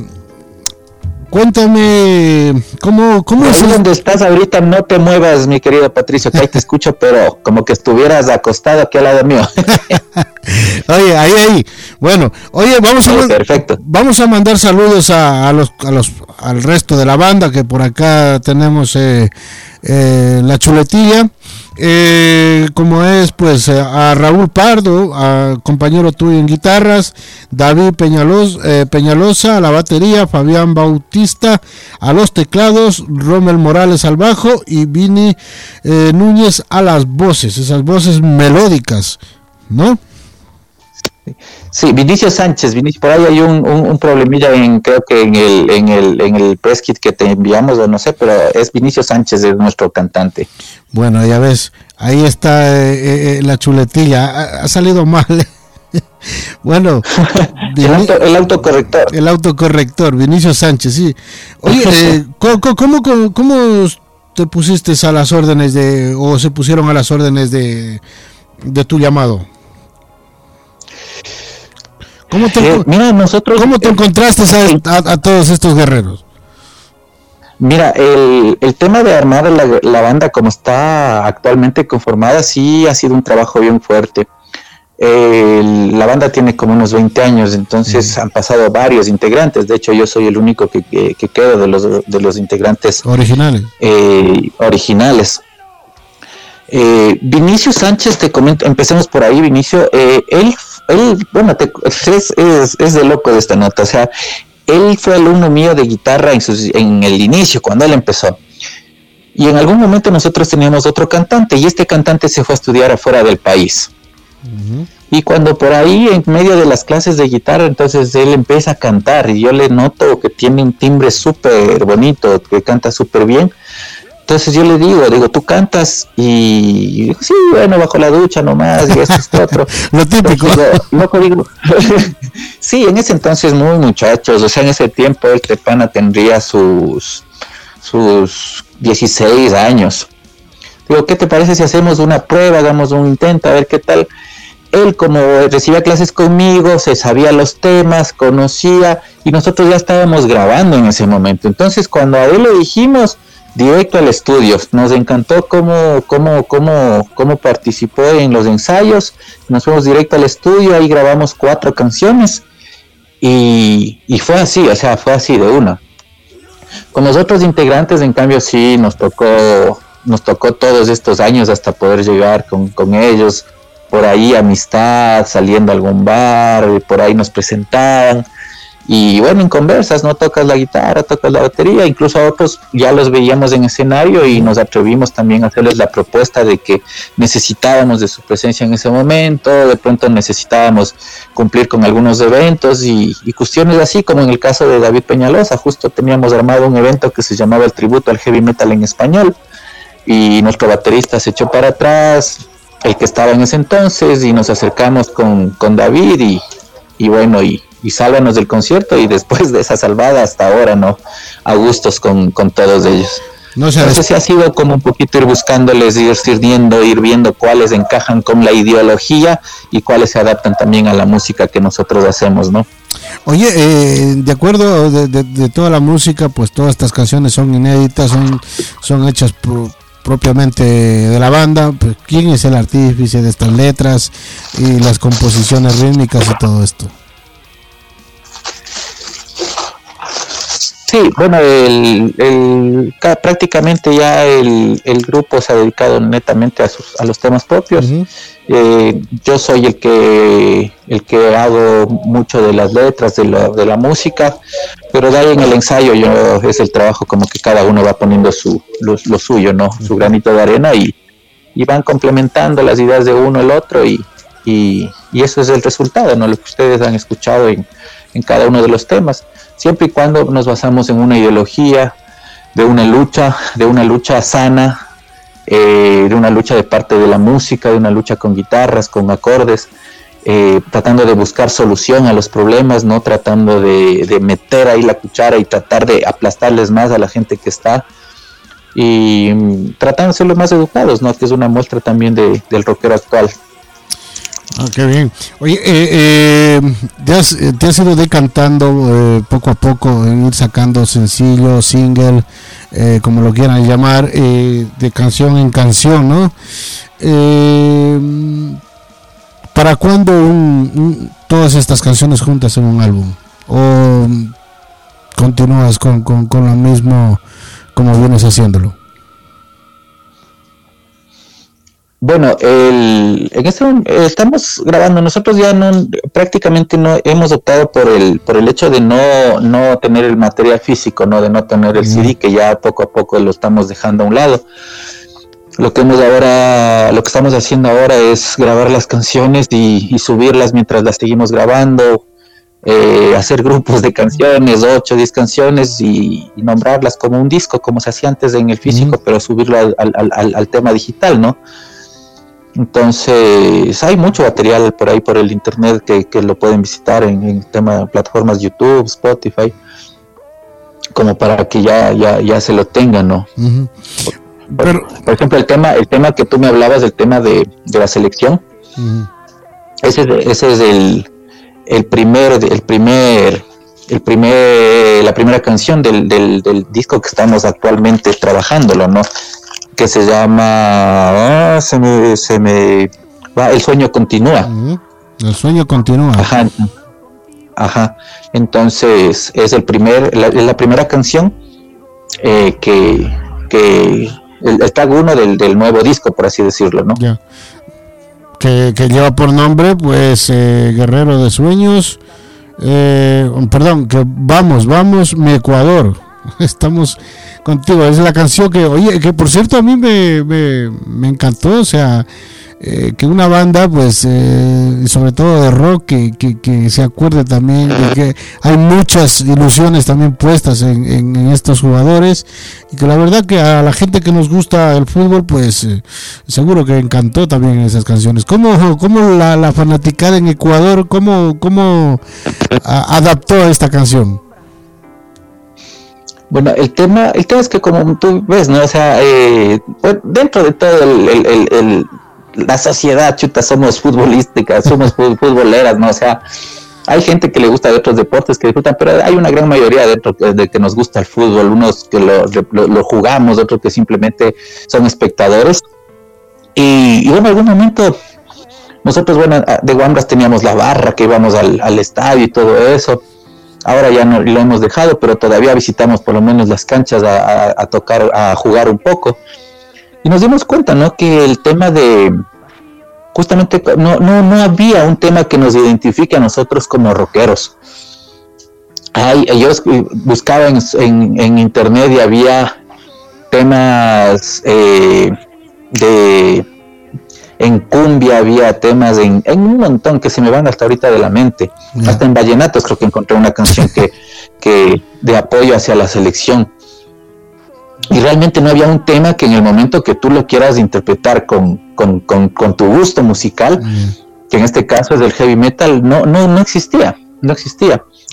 cuéntame cómo cómo ahí es el... donde estás ahorita, no te muevas, mi querido Patricio, que ahí te escucho, pero como que estuvieras acostado aquí al lado mío. Oye, ahí ahí. Bueno, oye, vamos a sí, perfecto. Vamos a mandar saludos a, a los a los al resto de la banda, que por acá tenemos eh, eh, la chuletilla. Eh, como es pues eh, a Raúl Pardo, a compañero tuyo en guitarras, David Peñalosa, eh, Peñalosa a la batería, Fabián Bautista a los teclados, Rommel Morales al bajo y Vini eh, Núñez a las voces, esas voces melódicas, ¿no? Sí, Vinicio Sánchez, Vinicio, por ahí hay un, un, un problemilla en, creo que en el en el en el press kit que te enviamos, o no sé, pero es Vinicio Sánchez, es nuestro cantante. Bueno, ya ves, ahí está eh, eh, la chuletilla, ha, ha salido mal. Bueno, el, auto, el autocorrector. El autocorrector, Vinicio Sánchez, sí. Oye, eh, ¿cómo, cómo, ¿cómo te pusiste a las órdenes de, o se pusieron a las órdenes de, de tu llamado? ¿Cómo te, eh, mira, nosotros, ¿cómo te encontraste a, a, a todos estos guerreros? Mira, el, el tema de armar la, la banda como está actualmente conformada sí ha sido un trabajo bien fuerte. Eh, la banda tiene como unos veinte años, entonces mm. han pasado varios integrantes. De hecho, yo soy el único que, que, que quedo de los, de los integrantes originales. Eh, originales. Eh, Vinicio Sánchez, te comento, empecemos por ahí, Vinicio. Eh, él, él, bueno, te, es, es, es de loco de esta nota. O sea, él fue alumno mío de guitarra en, sus, en el inicio, cuando él empezó. Y en algún momento nosotros teníamos otro cantante, y este cantante se fue a estudiar afuera del país. Uh-huh. Y cuando por ahí, en medio de las clases de guitarra, entonces él empieza a cantar, y yo le noto que tiene un timbre súper bonito, que canta súper bien. Entonces yo le digo, digo, tú cantas, y digo, sí, bueno, bajo la ducha nomás, y esto es otro. Lo típico. Entonces, yo, loco, digo, sí, en ese entonces muy muchachos, o sea, en ese tiempo el Tepana tendría sus, sus dieciséis años. Digo, ¿qué te parece si hacemos una prueba, hagamos un intento, a ver qué tal? Él, como recibía clases conmigo, se sabía los temas, conocía, y nosotros ya estábamos grabando en ese momento. Entonces, cuando a él le dijimos, directo al estudio, nos encantó cómo, cómo, cómo, cómo participó en los ensayos, nos fuimos directo al estudio, ahí grabamos cuatro canciones, y, y fue así, o sea, fue así de una. Con los otros integrantes, en cambio, sí, nos tocó, nos tocó todos estos años hasta poder llegar con, con ellos, por ahí amistad, saliendo a algún bar, por ahí nos presentaban, y bueno, en conversas, no tocas la guitarra, tocas la batería, incluso a otros ya los veíamos en escenario y nos atrevimos también a hacerles la propuesta de que necesitábamos de su presencia en ese momento, de pronto necesitábamos cumplir con algunos eventos y, y cuestiones así, como en el caso de David Peñalosa. Justo teníamos armado un evento que se llamaba el Tributo al Heavy Metal en Español, y nuestro baterista se echó para atrás, el que estaba en ese entonces, y nos acercamos con, con David y, y bueno, y, y sálvanos del concierto, y después de esa salvada hasta ahora, ¿no? A gustos con, con todos ellos. No sé, Entonces sí ha sido como un poquito ir buscándoles, ir sirviendo, ir viendo cuáles encajan con la ideología y cuáles se adaptan también a la música que nosotros hacemos, ¿no? Oye, eh, de acuerdo de, de, de toda la música, pues todas estas canciones son inéditas, son, son hechas por, propiamente de la banda. Pues, ¿quién es el artífice de estas letras y las composiciones rítmicas y todo esto? Sí, bueno, el, el, prácticamente ya el, el grupo se ha dedicado netamente a, sus, a los temas propios. Uh-huh. Eh, yo soy el que el que hago mucho de las letras, de la, de la música, pero de ahí en el ensayo yo es el trabajo como que cada uno va poniendo su lo, lo suyo, ¿no? Su granito de arena y, y van complementando las ideas de uno el otro y, y, y eso es el resultado, ¿no? Lo que ustedes han escuchado en, en cada uno de los temas. Siempre y cuando nos basamos en una ideología, de una lucha, de una lucha sana, eh, de una lucha de parte de la música, de una lucha con guitarras, con acordes, eh, tratando de buscar solución a los problemas, no tratando de, de meter ahí la cuchara y tratar de aplastarles más a la gente que está, y um, tratando de ser los más educados, ¿no? Que es una muestra también de, del rockero actual. Ah, qué bien. Oye, eh, eh, te, has, te has ido decantando eh, poco a poco en ir sacando sencillo, single, eh, como lo quieran llamar, eh, de canción en canción, ¿no? Eh, ¿Para cuándo un, un, todas estas canciones juntas en un álbum? ¿O continúas con, con, con lo mismo como vienes haciéndolo? Bueno, el, en este eh, estamos grabando. Nosotros ya no prácticamente no hemos optado por el por el hecho de no no tener el material físico, no de no tener el C D, que ya poco a poco lo estamos dejando a un lado. Lo que hemos ahora, lo que estamos haciendo ahora es grabar las canciones y, y subirlas mientras las seguimos grabando, eh, hacer grupos de canciones, ocho, diez canciones y, y nombrarlas como un disco, como se hacía antes en el físico, uh-huh. pero subirlo al, al, al, al tema digital, ¿no? Entonces hay mucho material por ahí por el internet que, que lo pueden visitar en, en tema de plataformas YouTube, Spotify, como para que ya ya ya se lo tengan, ¿no? Uh-huh. por, Pero... por ejemplo el tema el tema que tú me hablabas, del tema de, de la selección, uh-huh. ese ese es el el primer el primer el primer la primera canción del, del, del disco que estamos actualmente trabajándolo, ¿no? Que se llama oh, se me se me va El sueño continúa. Uh-huh. El sueño continúa. Ajá. Ajá. Entonces es el primer la, la primera canción eh, que que el, el tag uno del, del nuevo disco, por así decirlo, ¿no? Ya. Que, que lleva por nombre pues eh, Guerrero de Sueños, eh, perdón, que vamos, vamos mi Ecuador. Estamos contigo, es la canción que, oye, que por cierto a mí me, me, me encantó, o sea, eh, que una banda, pues, eh, sobre todo de rock, que, que, que se acuerde también de que hay muchas ilusiones también puestas en, en, en estos jugadores, y que la verdad que a la gente que nos gusta el fútbol, pues, eh, seguro que encantó también esas canciones. ¿Cómo, cómo la, la fanaticada en Ecuador, cómo, cómo a, adaptó esta canción? Bueno, el tema, el tema es que como tú ves, ¿no? O sea, eh, dentro de todo el, el, el, el la sociedad, chuta, somos futbolísticas, somos futboleras, ¿no? O sea, hay gente que le gusta de otros deportes que disfrutan, pero hay una gran mayoría dentro de que nos gusta el fútbol, unos que lo, lo, lo jugamos, otros que simplemente son espectadores. Y, y bueno, en algún momento nosotros, bueno, de Guambras teníamos la barra, que íbamos al, al estadio y todo eso. Ahora ya no lo hemos dejado, pero todavía visitamos por lo menos las canchas a, a, a tocar, a jugar un poco. Y nos dimos cuenta, ¿no? Que el tema de... Justamente no, no, no había un tema que nos identifique a nosotros como rockeros. Ay, yo buscaba en, en, en internet y había temas eh, de... En cumbia había temas, en, en un montón que se me van hasta ahorita de la mente. Yeah. Hasta en vallenatos creo que encontré una canción que, que de apoyo hacia la selección. Y realmente no había un tema que en el momento que tú lo quieras interpretar con, con, con, con tu gusto musical, mm. que en este caso es del heavy metal, no, no, no existía, no existía.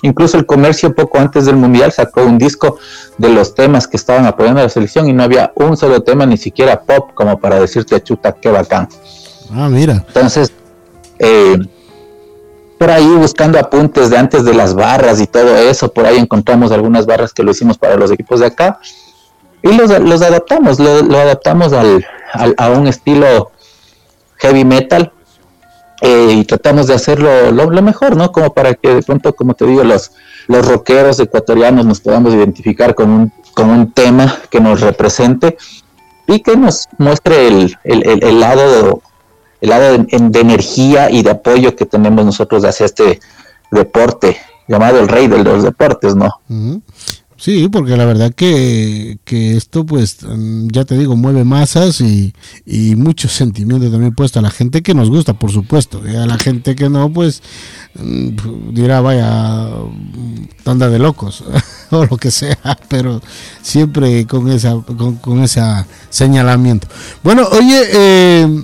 Incluso el comercio poco antes del Mundial sacó un disco de los temas que estaban apoyando a la selección y no había un solo tema, ni siquiera pop, como para decirte, chuta, qué bacán. Ah, mira. Entonces, eh, por ahí buscando apuntes de antes de las barras y todo eso, por ahí encontramos algunas barras que lo hicimos para los equipos de acá y los, los adaptamos, lo, lo adaptamos al, al, a un estilo heavy metal. Eh, y tratamos de hacerlo lo, lo mejor, ¿no? Como para que de pronto, como te digo, los, los rockeros ecuatorianos nos podamos identificar con un, con un tema que nos represente y que nos muestre el, el, el, el lado, el lado de, de energía y de apoyo que tenemos nosotros hacia este deporte llamado el rey de los deportes, ¿no? Uh-huh. Sí, porque la verdad que, que esto, pues, ya te digo, mueve masas y, y muchos sentimientos también puesto a la gente que nos gusta, por supuesto. Y a la gente que no, pues, dirá, vaya, tanda de locos, o lo que sea, pero siempre con esa con, con ese señalamiento. Bueno, oye, eh,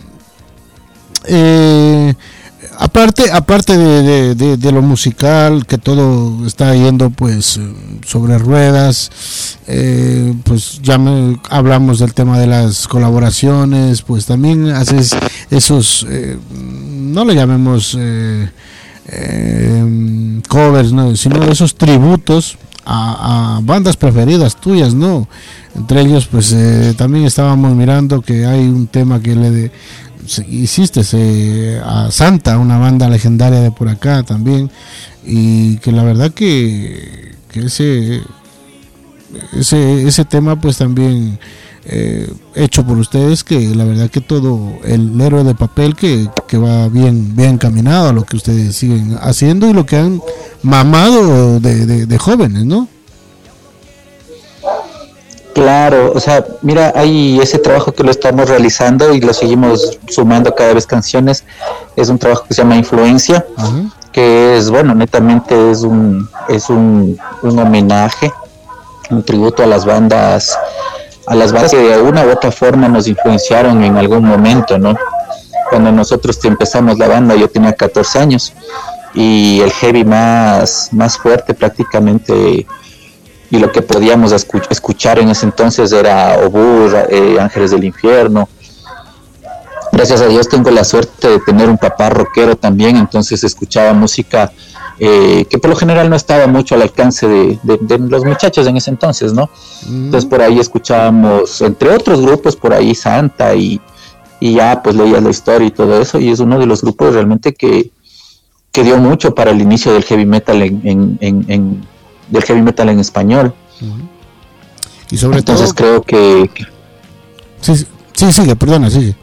eh, Aparte, aparte de, de, de, de lo musical, que todo está yendo pues sobre ruedas, eh, pues ya me, hablamos del tema de las colaboraciones, pues también haces esos, eh, no le llamemos eh, eh, covers, ¿no? Sino esos tributos a, a bandas preferidas tuyas, ¿no? Entre ellos, pues eh, también estábamos mirando que hay un tema que le de, hiciste eh, a Santa, una banda legendaria de por acá también, y que la verdad que, que ese ese ese tema pues también eh, hecho por ustedes, que la verdad que todo el héroe de papel que, que va bien bien encaminado a lo que ustedes siguen haciendo y lo que han mamado de, de, de jóvenes, ¿no? Claro, o sea, mira, hay ese trabajo que lo estamos realizando y lo seguimos sumando cada vez canciones. Es un trabajo que se llama Influencia, uh-huh. que es, bueno, netamente es un es un, un homenaje, un tributo a las bandas, a las bandas que de alguna u otra forma nos influenciaron en algún momento, ¿no? Cuando nosotros empezamos la banda yo tenía catorce años y el heavy más, más fuerte prácticamente y lo que podíamos escuch- escuchar en ese entonces era Obús, eh, Ángeles del Infierno. Gracias a Dios tengo la suerte de tener un papá rockero también, entonces escuchaba música eh, que por lo general no estaba mucho al alcance de, de, de los muchachos en ese entonces, ¿no? Mm. Entonces por ahí escuchábamos, entre otros grupos, por ahí Santa y, y ya pues leías la historia y todo eso, y es uno de los grupos realmente que, que dio mucho para el inicio del heavy metal en, en, en, en del heavy metal en español. Uh-huh. Y sobre entonces todo, creo que, que sí, sí, sigue, perdona, sigue.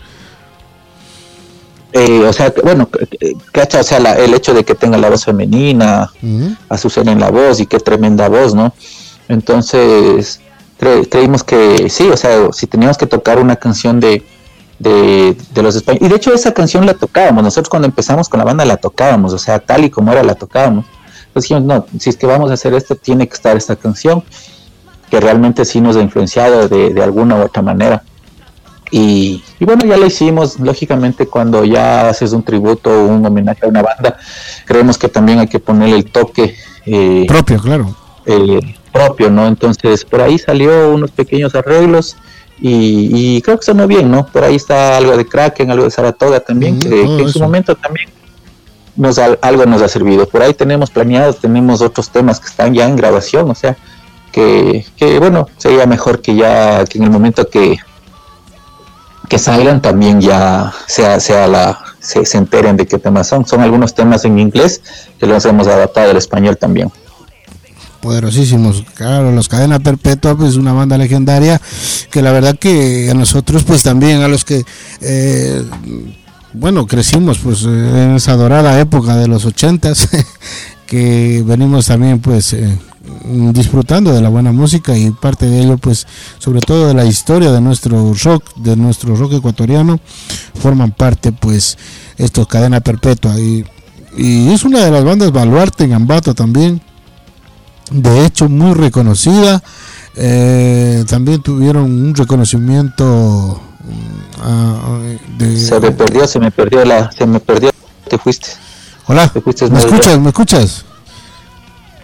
Eh, o sea, bueno, cacha, o sea, la, el hecho de que tenga la voz femenina, uh-huh. Azucena en la voz, y qué tremenda voz, ¿no? Entonces, cre- creímos que sí, o sea, si teníamos que tocar una canción de, de, de los españoles, y de hecho esa canción la tocábamos, nosotros cuando empezamos con la banda la tocábamos, o sea, tal y como era la tocábamos. Entonces dijimos, no, si es que vamos a hacer esto, tiene que estar esta canción, que realmente sí nos ha influenciado de, de alguna u otra manera. Y, y bueno, ya lo hicimos. Lógicamente, cuando ya haces un tributo o un homenaje a una banda, creemos que también hay que ponerle el toque eh, propio, claro. Eh, propio, ¿no? Entonces, por ahí salió unos pequeños arreglos y, y creo que sonó bien, ¿no? Por ahí está algo de Kraken, algo de Saratoga también, mm, que, que en su momento también nos ha, algo nos ha servido. Por ahí tenemos planeados, tenemos otros temas que están ya en grabación, o sea, que, que bueno, sería mejor que ya, que en el momento que que salgan también ya sea, sea la, se, se enteren de qué temas son. Son algunos temas en inglés que los hemos adaptado al español también. Poderosísimos, claro, los Cadena Perpetua, pues una banda legendaria que la verdad que a nosotros pues también, a los que eh, bueno, crecimos pues en esa dorada época de los ochentas, que venimos también pues eh, disfrutando de la buena música, y parte de ello pues sobre todo de la historia de nuestro rock, de nuestro rock ecuatoriano, forman parte pues estos Cadena Perpetua, y, y es una de las bandas baluarte en Ambato también, de hecho muy reconocida. Eh, también tuvieron un reconocimiento uh, de... se me perdió se me perdió la se me perdió te fuiste hola te fuiste me escuchas ya. me escuchas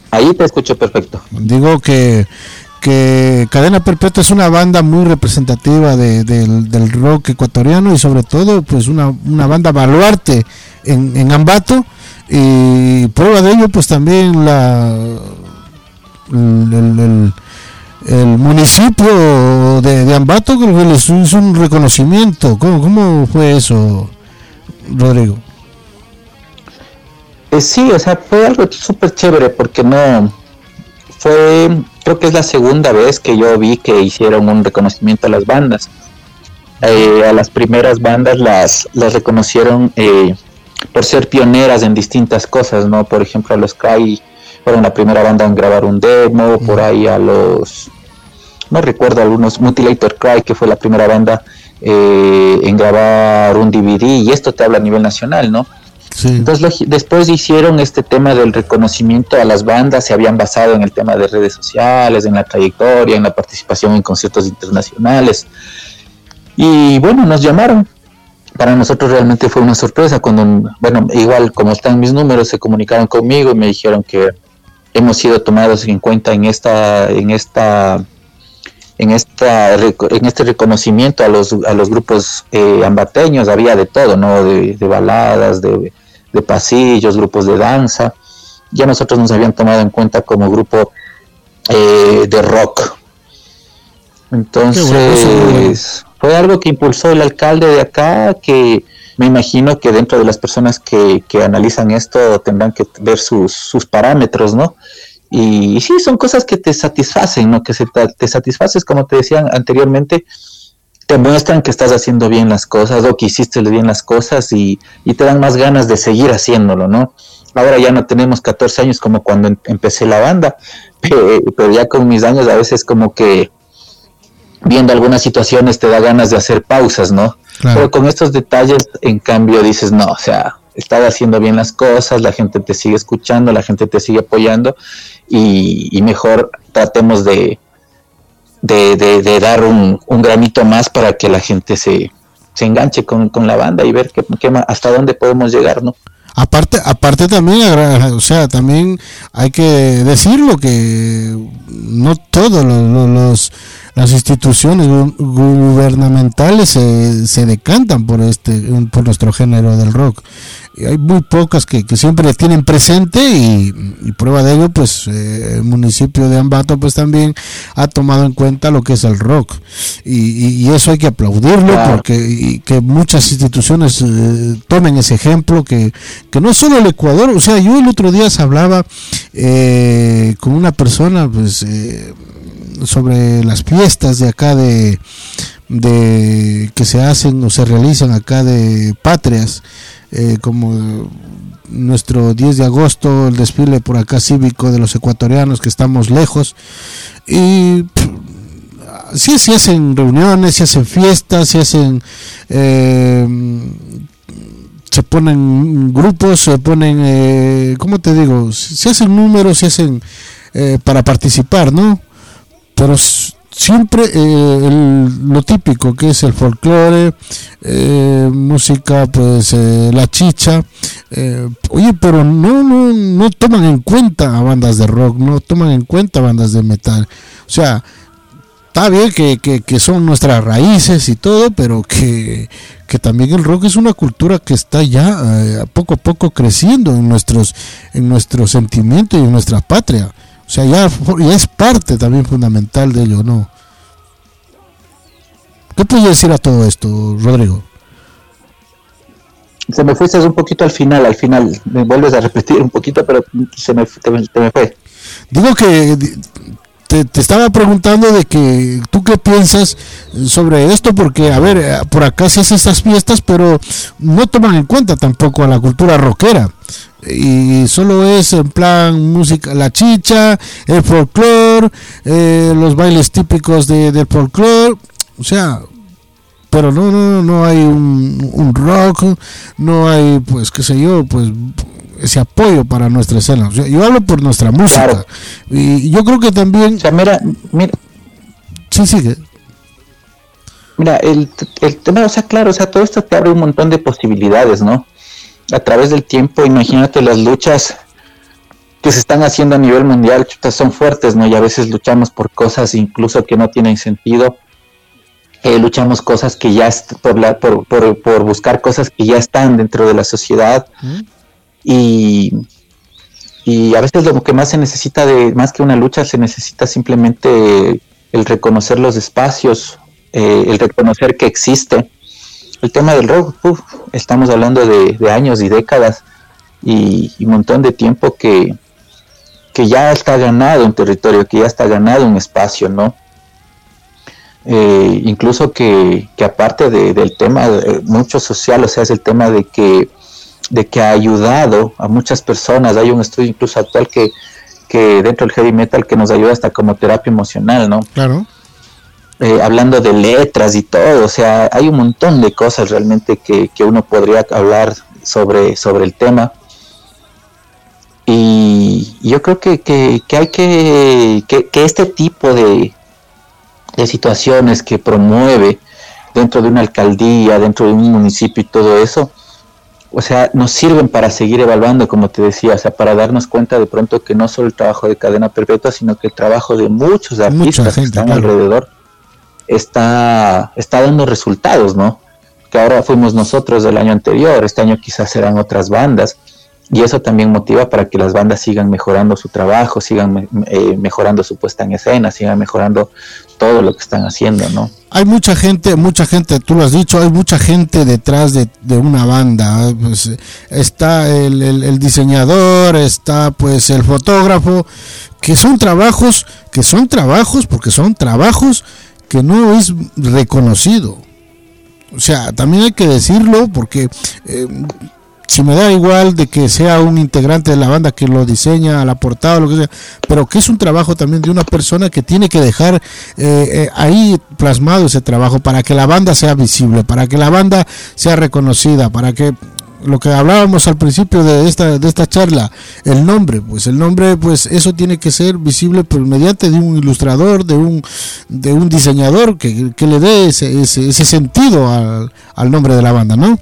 Ahí te escucho perfecto. Digo que que Cadena Perpetua es una banda muy representativa de, de, del rock ecuatoriano y sobre todo pues una, una banda baluarte en, en Ambato, y prueba de ello pues también la el, el, el, el municipio de, de Ambato, creo que les hizo un reconocimiento. ¿Cómo, cómo fue eso, Rodrigo? Eh, sí, o sea, fue algo súper chévere porque no fue, creo que es la segunda vez que yo vi que hicieron un reconocimiento a las bandas. Eh, a las primeras bandas las, las reconocieron eh, por ser pioneras en distintas cosas, ¿no? Por ejemplo, a los Cry fueron la primera banda en grabar un demo, por ahí a los, no recuerdo, algunos, Mutilator Cry, que fue la primera banda eh, en grabar un D V D, y esto te habla a nivel nacional, ¿no? Sí. Entonces después hicieron este tema del reconocimiento a las bandas, se habían basado en el tema de redes sociales, en la trayectoria, en la participación en conciertos internacionales, y bueno, nos llamaron. Para nosotros realmente fue una sorpresa cuando, bueno, igual como están mis números, se comunicaron conmigo y me dijeron que hemos sido tomados en cuenta en esta, en esta, en esta, en este reconocimiento a los a los grupos eh, ambateños. Había de todo, ¿no? De, de baladas, de, de pasillos, grupos de danza. Ya nosotros nos habían tomado en cuenta como grupo eh, de rock. Entonces bueno, fue algo que impulsó el alcalde de acá, que me imagino que dentro de las personas que, que analizan esto tendrán que ver sus, sus parámetros, ¿no? Y, y sí, son cosas que te satisfacen, ¿no? Que se te, te satisfaces, como te decía anteriormente, te muestran que estás haciendo bien las cosas o que hiciste bien las cosas, y, y te dan más ganas de seguir haciéndolo, ¿no? Ahora ya no tenemos catorce años como cuando em, empecé la banda, pero, pero ya con mis años a veces como que viendo algunas situaciones te da ganas de hacer pausas, ¿no? Claro. Pero con estos detalles, en cambio, dices, no, o sea, estás haciendo bien las cosas, la gente te sigue escuchando, la gente te sigue apoyando, y, y mejor tratemos de, de, de, de dar un, un granito más para que la gente se, se enganche con, con la banda y ver que, que, hasta dónde podemos llegar, ¿no? Aparte, aparte también, o sea, también hay que decirlo que no todos los, los las instituciones gubernamentales se, se decantan por este, por nuestro género del rock. Y hay muy pocas que, que siempre tienen presente, y, y prueba de ello, pues eh, el municipio de Ambato pues también ha tomado en cuenta lo que es el rock, y, y, y eso hay que aplaudirlo, claro. Porque y que muchas instituciones eh, tomen ese ejemplo, que, que no es solo el Ecuador. O sea, yo el otro día se hablaba eh, con una persona pues eh, sobre las fiestas de acá de, de que se hacen o se realizan acá de patrias, eh, como nuestro diez de agosto, el desfile por acá cívico de los ecuatorianos que estamos lejos, y pff, sí se hacen reuniones, se hacen fiestas, se hacen eh, se ponen grupos, se ponen eh, ¿cómo te digo? Se hacen números, se hacen eh, para participar, ¿no? Pero siempre eh, el, lo típico que es el folclore, eh, música, pues eh, la chicha, eh, oye, pero no, no, no toman en cuenta a bandas de rock, no toman en cuenta a bandas de metal. O sea, está bien que, que, que son nuestras raíces y todo, pero que, que también el rock es una cultura que está ya eh, poco a poco creciendo en nuestros, en nuestro sentimiento y en nuestra patria. O sea, ya, ya es parte también fundamental de ello, ¿no? ¿Qué puedes decir a todo esto, Rodrigo? Se me fuiste un poquito al final, al final. Me vuelves a repetir un poquito, pero se me, te, te me fue. Digo que te, te estaba preguntando de que tú qué piensas sobre esto, porque, a ver, por acá se hacen estas fiestas, pero no toman en cuenta tampoco a la cultura rockera. Y solo es en plan música, la chicha, el folclore, eh, los bailes típicos de, del folclore, o sea, pero no, no, no hay un, un rock, no hay, pues, qué sé yo, pues, ese apoyo para nuestra escena. O sea, yo hablo por nuestra música, claro. Y yo creo que también. O sea, mira, mira. Sí, sigue. Mira, el, el tema, o sea, claro, o sea, todo esto te abre un montón de posibilidades, ¿no? A través del tiempo, imagínate las luchas que se están haciendo a nivel mundial, chuta, son fuertes, ¿no? Y a veces luchamos por cosas incluso que no tienen sentido. Eh, luchamos cosas que ya est- por, la, por, por, por buscar cosas que ya están dentro de la sociedad. ¿Mm? y, y a veces lo que más se necesita, de más que una lucha, se necesita simplemente el reconocer los espacios, eh, el reconocer que existe. El tema del rock, uf, estamos hablando de, de años y décadas y, y un montón de tiempo que, que ya está ganado un territorio, que ya está ganado un espacio, ¿no? Eh, incluso que, que aparte de, del tema de, mucho social, o sea, es el tema de que, de que ha ayudado a muchas personas. Hay un estudio incluso actual que, que dentro del heavy metal que nos ayuda hasta como terapia emocional, ¿no? Claro. Eh, hablando de letras y todo, o sea, hay un montón de cosas realmente que, que uno podría hablar sobre, sobre el tema. Y yo creo que, que, que hay que, que, que este tipo de, de situaciones que promueve dentro de una alcaldía, dentro de un municipio y todo eso, o sea, nos sirven para seguir evaluando, como te decía, o sea, para darnos cuenta de pronto que no solo el trabajo de Cadena Perpetua, sino que el trabajo de muchos artistas gente, que están claro. alrededor está, está dando resultados, ¿no? Que ahora fuimos nosotros del año anterior, este año quizás serán otras bandas, y eso también motiva para que las bandas sigan mejorando su trabajo, sigan eh, mejorando su puesta en escena, sigan mejorando todo lo que están haciendo, ¿no? Hay mucha gente, mucha gente, tú lo has dicho, hay mucha gente detrás de, de una banda. Pues está el, el, el diseñador, está pues el fotógrafo, que son trabajos, que son trabajos, porque son trabajos que no es reconocido. O sea, también hay que decirlo, porque eh, si me da igual de que sea un integrante de la banda que lo diseña, la portada o lo que sea, pero que es un trabajo también de una persona que tiene que dejar eh, eh, ahí plasmado ese trabajo para que la banda sea visible, para que la banda sea reconocida, para que lo que hablábamos al principio de esta de esta charla, el nombre, pues el nombre, pues eso tiene que ser visible por mediante de un ilustrador, de un de un diseñador que, que le dé ese, ese, ese sentido al, al nombre de la banda, ¿no?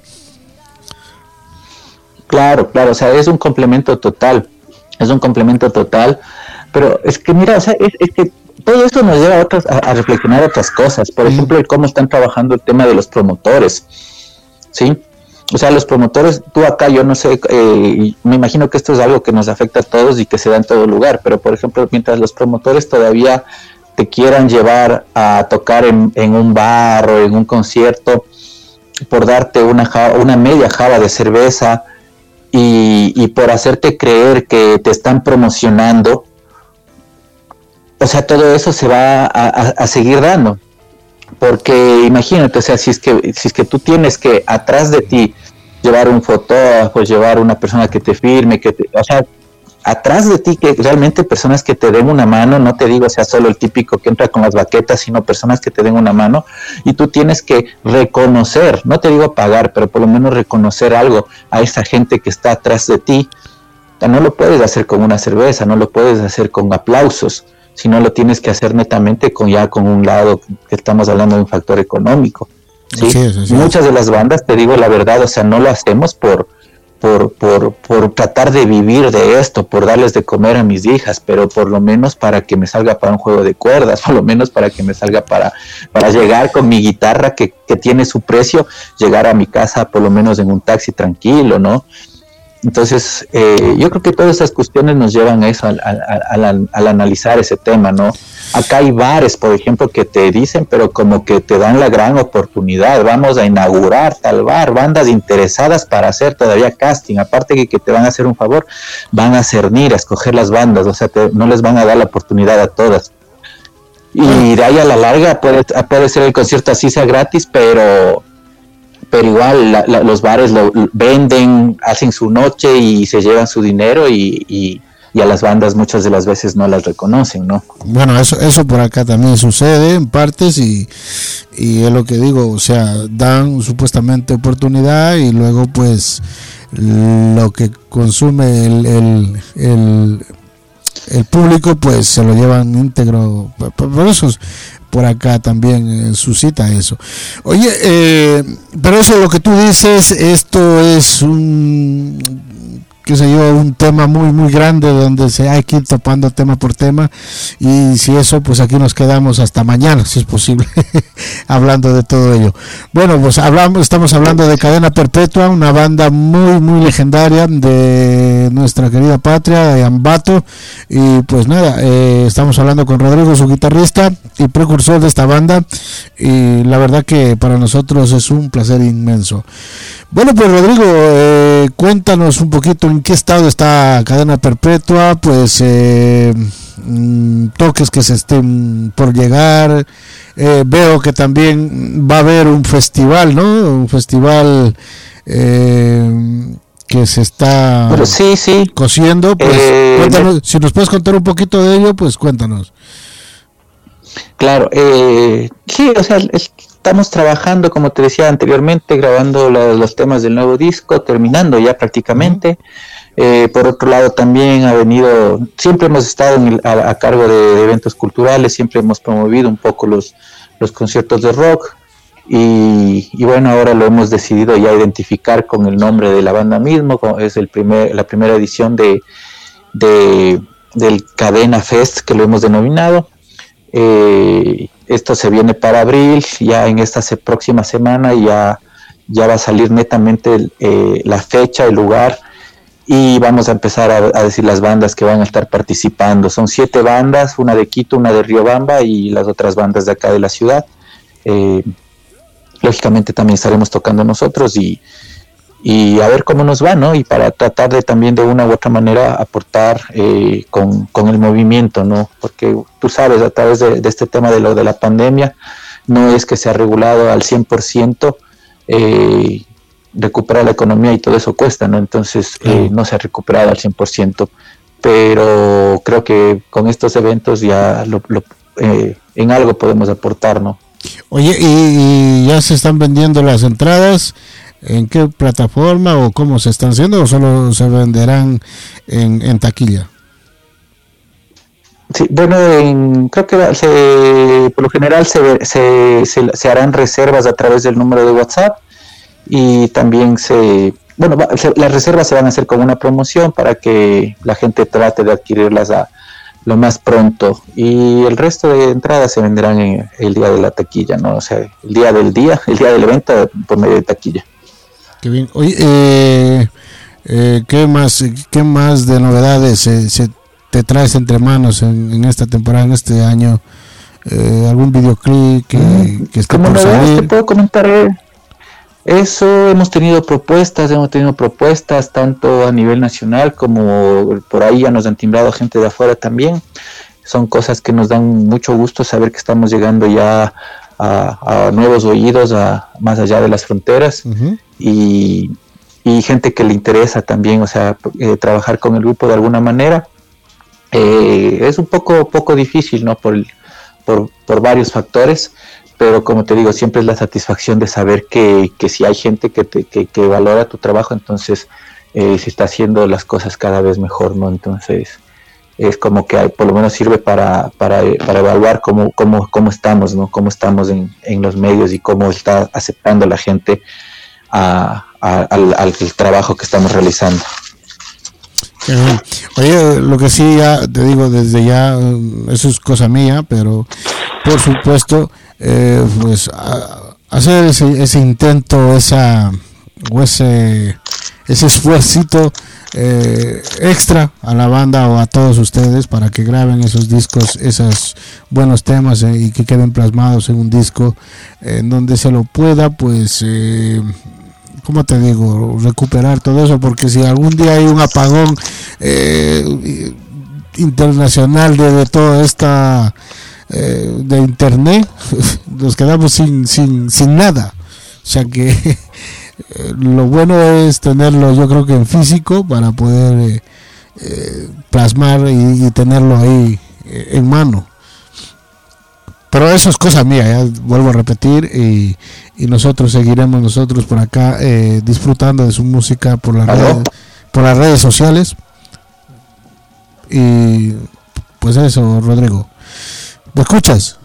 Claro, claro, o sea, es un complemento total, es un complemento total, pero es que mira, o sea, es, es que todo esto nos lleva a, otras, a, a reflexionar otras cosas, por ejemplo, el cómo están trabajando el tema de los promotores, ¿sí? O sea, los promotores, tú acá, yo no sé, eh, me imagino que esto es algo que nos afecta a todos y que se da en todo lugar, pero por ejemplo, mientras los promotores todavía te quieran llevar a tocar en, en un bar o en un concierto por darte una, una media java de cerveza, Y, y por hacerte creer que te están promocionando, o sea, todo eso se va a, a, a seguir dando, porque imagínate, o sea, si es que si es que tú tienes que atrás de ti llevar un fotógrafo, llevar una persona que te firme, que te, o sea, atrás de ti que realmente personas que te den una mano, no te digo sea solo el típico que entra con las baquetas, sino personas que te den una mano, y tú tienes que reconocer, no te digo pagar, pero por lo menos reconocer algo a esa gente que está atrás de ti. No lo puedes hacer con una cerveza, no lo puedes hacer con aplausos, sino lo tienes que hacer netamente con ya con un lado que estamos hablando de un factor económico, ¿sí? Sí, sí, sí. Muchas de las bandas, te digo la verdad, o sea, no lo hacemos por Por, por, por tratar de vivir de esto, por darles de comer a mis hijas, pero por lo menos para que me salga para un juego de cuerdas, por lo menos para que me salga para, para llegar con mi guitarra que, que tiene su precio, llegar a mi casa por lo menos en un taxi tranquilo, ¿no? Entonces, eh, yo creo que todas estas cuestiones nos llevan a eso, al, al, al, al analizar ese tema, ¿no? Acá hay bares, por ejemplo, que te dicen, pero como que te dan la gran oportunidad, vamos a inaugurar tal bar, bandas interesadas para hacer todavía casting, aparte que, que te van a hacer un favor, van a cernir, a escoger las bandas, o sea, te, no les van a dar la oportunidad a todas. Y de ahí a la larga puede, puede ser el concierto así sea gratis, pero... pero igual la, la, los bares lo venden, hacen su noche y se llevan su dinero y, y, y a las bandas muchas de las veces no las reconocen, ¿no? Bueno, eso eso por acá también sucede en partes y, y es lo que digo, o sea, dan supuestamente oportunidad y luego pues lo que consume el, el, el, el público pues se lo llevan íntegro, por eso es, por acá también eh, suscita eso. Oye, eh, pero eso lo que tú dices, esto es un qué sé yo, un tema muy muy grande donde se hay que ir topando tema por tema, y si eso, pues aquí nos quedamos hasta mañana, si es posible, hablando de todo ello. Bueno, pues hablamos, estamos hablando de Cadena Perpetua, una banda muy muy legendaria de nuestra querida patria, de Ambato, y pues nada, eh, estamos hablando con Rodrigo, su guitarrista y precursor de esta banda, y la verdad que para nosotros es un placer inmenso. Bueno, pues Rodrigo, eh, cuéntanos un poquito en qué estado está Cadena Perpetua, pues eh, mm, toques que se estén por llegar, eh, veo que también va a haber un festival, ¿no? Un festival eh, que se está Pero sí, sí. cosiendo, pues eh, cuéntanos, si nos puedes contar un poquito de ello, pues cuéntanos. Claro, eh, sí, o sea, es, estamos trabajando, como te decía anteriormente, grabando la, los temas del nuevo disco, terminando ya prácticamente. Eh, por otro lado, también ha venido, siempre hemos estado en el, a, a cargo de, de eventos culturales, siempre hemos promovido un poco los, los conciertos de rock, y, y bueno, ahora lo hemos decidido ya identificar con el nombre de la banda mismo, es el primer, la primera edición de, de del Cadena Fest, que lo hemos denominado. Eh, esto se viene para abril, ya en esta se, próxima semana ya, ya va a salir netamente eh, la fecha, el lugar, y vamos a empezar a, a decir las bandas que van a estar participando. Son siete bandas, una de Quito, una de Riobamba y las otras bandas de acá de la ciudad. Eh, lógicamente también estaremos tocando nosotros y, y a ver cómo nos va, ¿no? Y para tratar de también de una u otra manera aportar eh, con, con el movimiento, ¿no? Porque tú sabes, a través de, de este tema de lo de la pandemia, no es que se ha regulado al cien por ciento, eh, recuperar la economía y todo eso cuesta, ¿no? Entonces eh, no se ha recuperado al cien por ciento, pero creo que con estos eventos ya lo, lo, eh, en algo podemos aportar, ¿no? Oye, ¿y, y ya se están vendiendo las entradas? ¿En qué plataforma o cómo se están haciendo, o solo se venderán en, en taquilla? Sí, bueno, en, creo que se, por lo general se, se, se, se harán reservas a través del número de WhatsApp, y también se, bueno, va, se, las reservas se van a hacer con una promoción para que la gente trate de adquirirlas a lo más pronto, y el resto de entradas se venderán en el día de la taquilla, ¿no? O sea, el día del día, el día del evento por medio de taquilla. Qué bien. Oye, eh, eh, ¿qué más, qué más de novedades se, se te traes entre manos en, en esta temporada, en este año? Eh, ¿Algún videoclip que, mm, que esté por salir? Te puedo comentar eh, eso. Hemos tenido propuestas, hemos tenido propuestas tanto a nivel nacional como por ahí ya nos han timbrado gente de afuera también. Son cosas que nos dan mucho gusto saber que estamos llegando ya a, a nuevos oídos, a más allá de las fronteras. Uh-huh. y, y gente que le interesa también, o sea, eh, trabajar con el grupo de alguna manera. Eh, es un poco poco difícil, ¿no? Por, por, por varios factores, pero como te digo, siempre es la satisfacción de saber que, que si hay gente que, te, que, que valora tu trabajo, entonces eh, se está haciendo las cosas cada vez mejor, ¿no? Entonces es como que hay, por lo menos sirve para, para, para evaluar cómo, cómo, cómo estamos, ¿no? Cómo estamos en, en los medios y cómo está aceptando la gente a, a, al, al trabajo que estamos realizando. Uh, oye, lo que sí, ya te digo desde ya, eso es cosa mía, pero por supuesto, eh, pues a, hacer ese, ese intento, esa o ese ese esfuercito eh, extra a la banda o a todos ustedes para que graben esos discos, esos buenos temas eh, y que queden plasmados en un disco eh, en donde se lo pueda, pues eh, ¿cómo te digo? Recuperar todo eso, porque si algún día hay un apagón eh, internacional de, de toda esta eh, de internet, nos quedamos sin sin sin nada. O sea que eh, lo bueno es tenerlo, yo creo que en físico, para poder eh, eh, plasmar y, y tenerlo ahí eh, en mano. Pero eso es cosa mía, ya vuelvo a repetir, y, y nosotros seguiremos nosotros por acá eh, disfrutando de su música por las redes, por las redes sociales. Y pues eso, Rodrigo. ¿Me escuchas?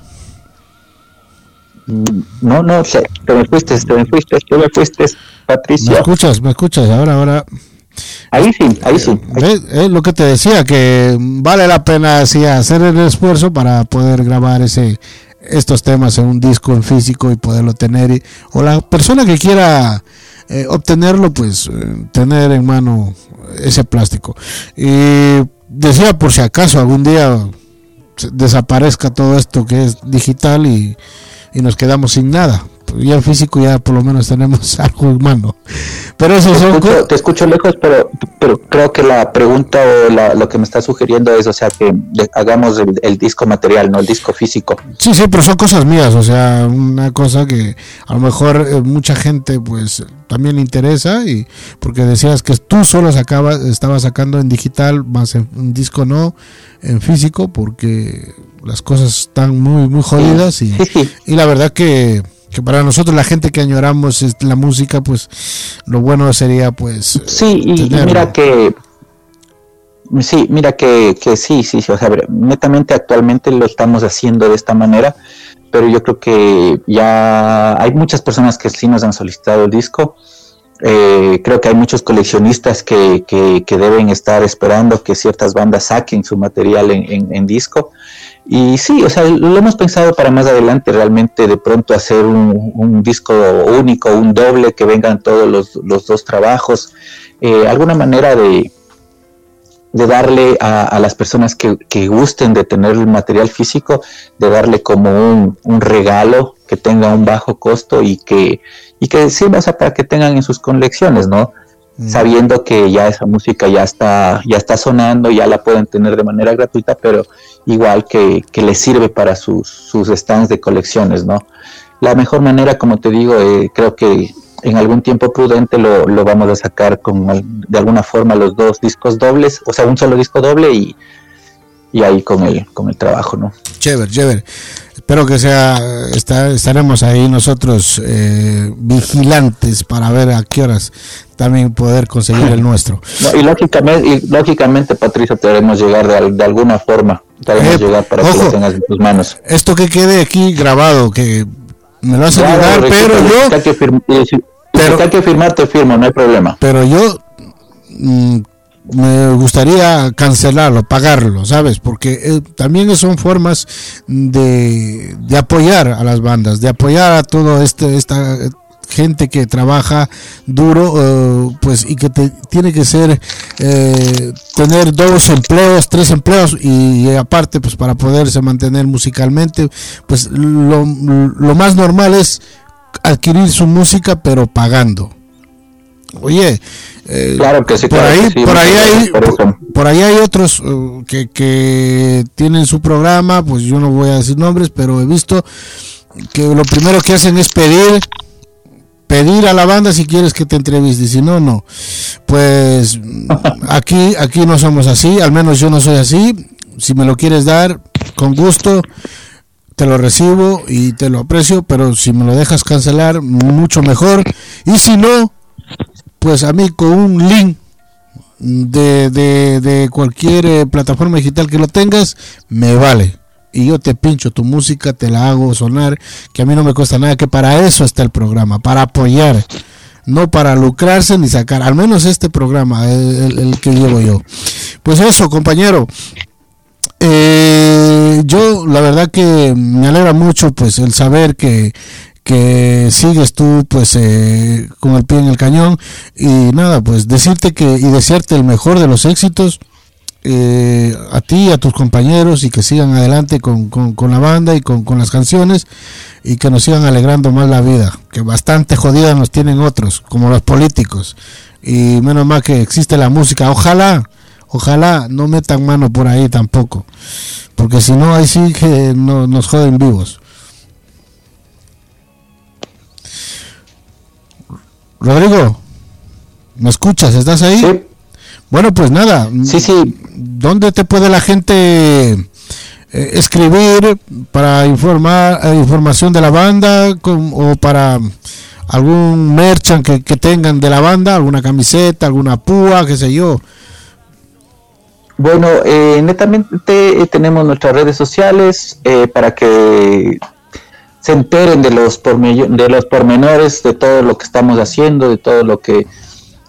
No, no, te me fuiste, te me fuiste, te me fuiste, Patricia. ¿Me escuchas? ¿Me escuchas? Ahora, ahora. Ahí sí, ahí sí. Es, es lo que te decía, que vale la pena sí, hacer el esfuerzo para poder grabar ese estos temas en un disco en físico y poderlo tener, y, o la persona que quiera eh, obtenerlo, pues eh, tener en mano ese plástico. Y decía, por si acaso algún día desaparezca todo esto que es digital y, y nos quedamos sin nada, ya en físico ya por lo menos tenemos algo en mano. Pero eso te, son escucho, co- te escucho lejos, pero pero creo que la pregunta o la, lo que me está sugiriendo es, o sea, que de, hagamos el, el disco material, no el disco físico. Sí, sí, pero son cosas mías, o sea, una cosa que a lo mejor eh, mucha gente pues también le interesa, y porque decías que tú solo sacabas, estabas sacando en digital, más en, en disco no, en físico, porque las cosas están muy muy jodidas, y, sí, sí. y la verdad que que para nosotros, la gente que añoramos la música, pues lo bueno sería pues sí, y tenerlo. mira que sí, mira que, que sí, sí, sí, o sea, netamente actualmente lo estamos haciendo de esta manera, pero yo creo que ya hay muchas personas que sí nos han solicitado el disco. Eh, creo que hay muchos coleccionistas que, que, que deben estar esperando que ciertas bandas saquen su material en, en, en disco. Y sí, o sea, lo hemos pensado para más adelante, realmente de pronto hacer un, un disco único, un doble, que vengan todos los, los dos trabajos, eh, alguna manera de, de darle a, a las personas que, que gusten de tener el material físico, de darle como un, un regalo que tenga un bajo costo y que, y que sirva, o sea, para que tengan en sus colecciones, ¿no? Mm. Sabiendo que ya esa música ya está, ya está sonando, ya la pueden tener de manera gratuita, pero igual que, que les sirve para sus, sus stands de colecciones, ¿no? La mejor manera, como te digo, eh, creo que en algún tiempo prudente lo, lo vamos a sacar con de alguna forma los dos discos dobles, o sea, un solo disco doble, y, y ahí con el, con el trabajo, ¿no? Chévere, chévere. Espero que sea, está, estaremos ahí nosotros eh, vigilantes para ver a qué horas también poder conseguir el nuestro. No, y lógicamente, y lógicamente, Patricio, te haremos llegar de, de alguna forma, te haremos eh, llegar para ojo, que lo tengas en tus manos. Esto que quede aquí grabado, que me lo hace llegar, claro, pero yo... Si hay que, firma, si, pero, si hay que firmar, te firmo, no hay problema. Pero yo... Mmm, me gustaría cancelarlo, pagarlo, ¿sabes? Porque eh, también son formas de, de apoyar a las bandas, de apoyar a toda este, esta gente que trabaja duro, eh, pues, y que te, tiene que ser eh, tener dos empleos, tres empleos, y, y aparte, pues, para poderse mantener musicalmente, pues lo, lo más normal es adquirir su música, pero pagando. Oye, eh, claro que sí, por claro ahí, que sí, por ahí hay, por, por, por ahí hay otros uh, que, que tienen su programa, pues yo no voy a decir nombres, pero he visto que lo primero que hacen es pedir, pedir a la banda si quieres que te entreviste, si no, no. Pues aquí, aquí no somos así, al menos yo no soy así. Si me lo quieres dar, con gusto te lo recibo y te lo aprecio, pero si me lo dejas cancelar, mucho mejor. Y si no, pues a mí con un link de, de, de cualquier eh, plataforma digital que lo tengas, me vale. Y yo te pincho tu música, te la hago sonar, que a mí no me cuesta nada, que para eso está el programa, para apoyar, no para lucrarse ni sacar, al menos este programa, el, el que llevo yo. Pues eso, compañero. Eh, yo la verdad que me alegra mucho pues el saber que que sigues tú pues eh, con el pie en el cañón, y nada, pues decirte que y desearte el mejor de los éxitos eh, a ti y a tus compañeros, y que sigan adelante con, con, con la banda y con, con las canciones, y que nos sigan alegrando más la vida, que bastante jodida nos tienen otros, como los políticos, y menos mal que existe la música. Ojalá Ojalá no metan mano por ahí tampoco, porque si no, ahí sí que no, nos joden vivos. Rodrigo, ¿me escuchas? ¿Estás ahí? Sí. Bueno, pues nada. Sí, sí. ¿Dónde te puede la gente eh, escribir para informar eh, información de la banda, con, o para algún merchant que, que tengan de la banda, alguna camiseta, alguna púa, qué sé yo? Bueno, eh, netamente eh, tenemos nuestras redes sociales eh, para que se enteren de los, porme- de los pormenores, de todo lo que estamos haciendo, de todo lo que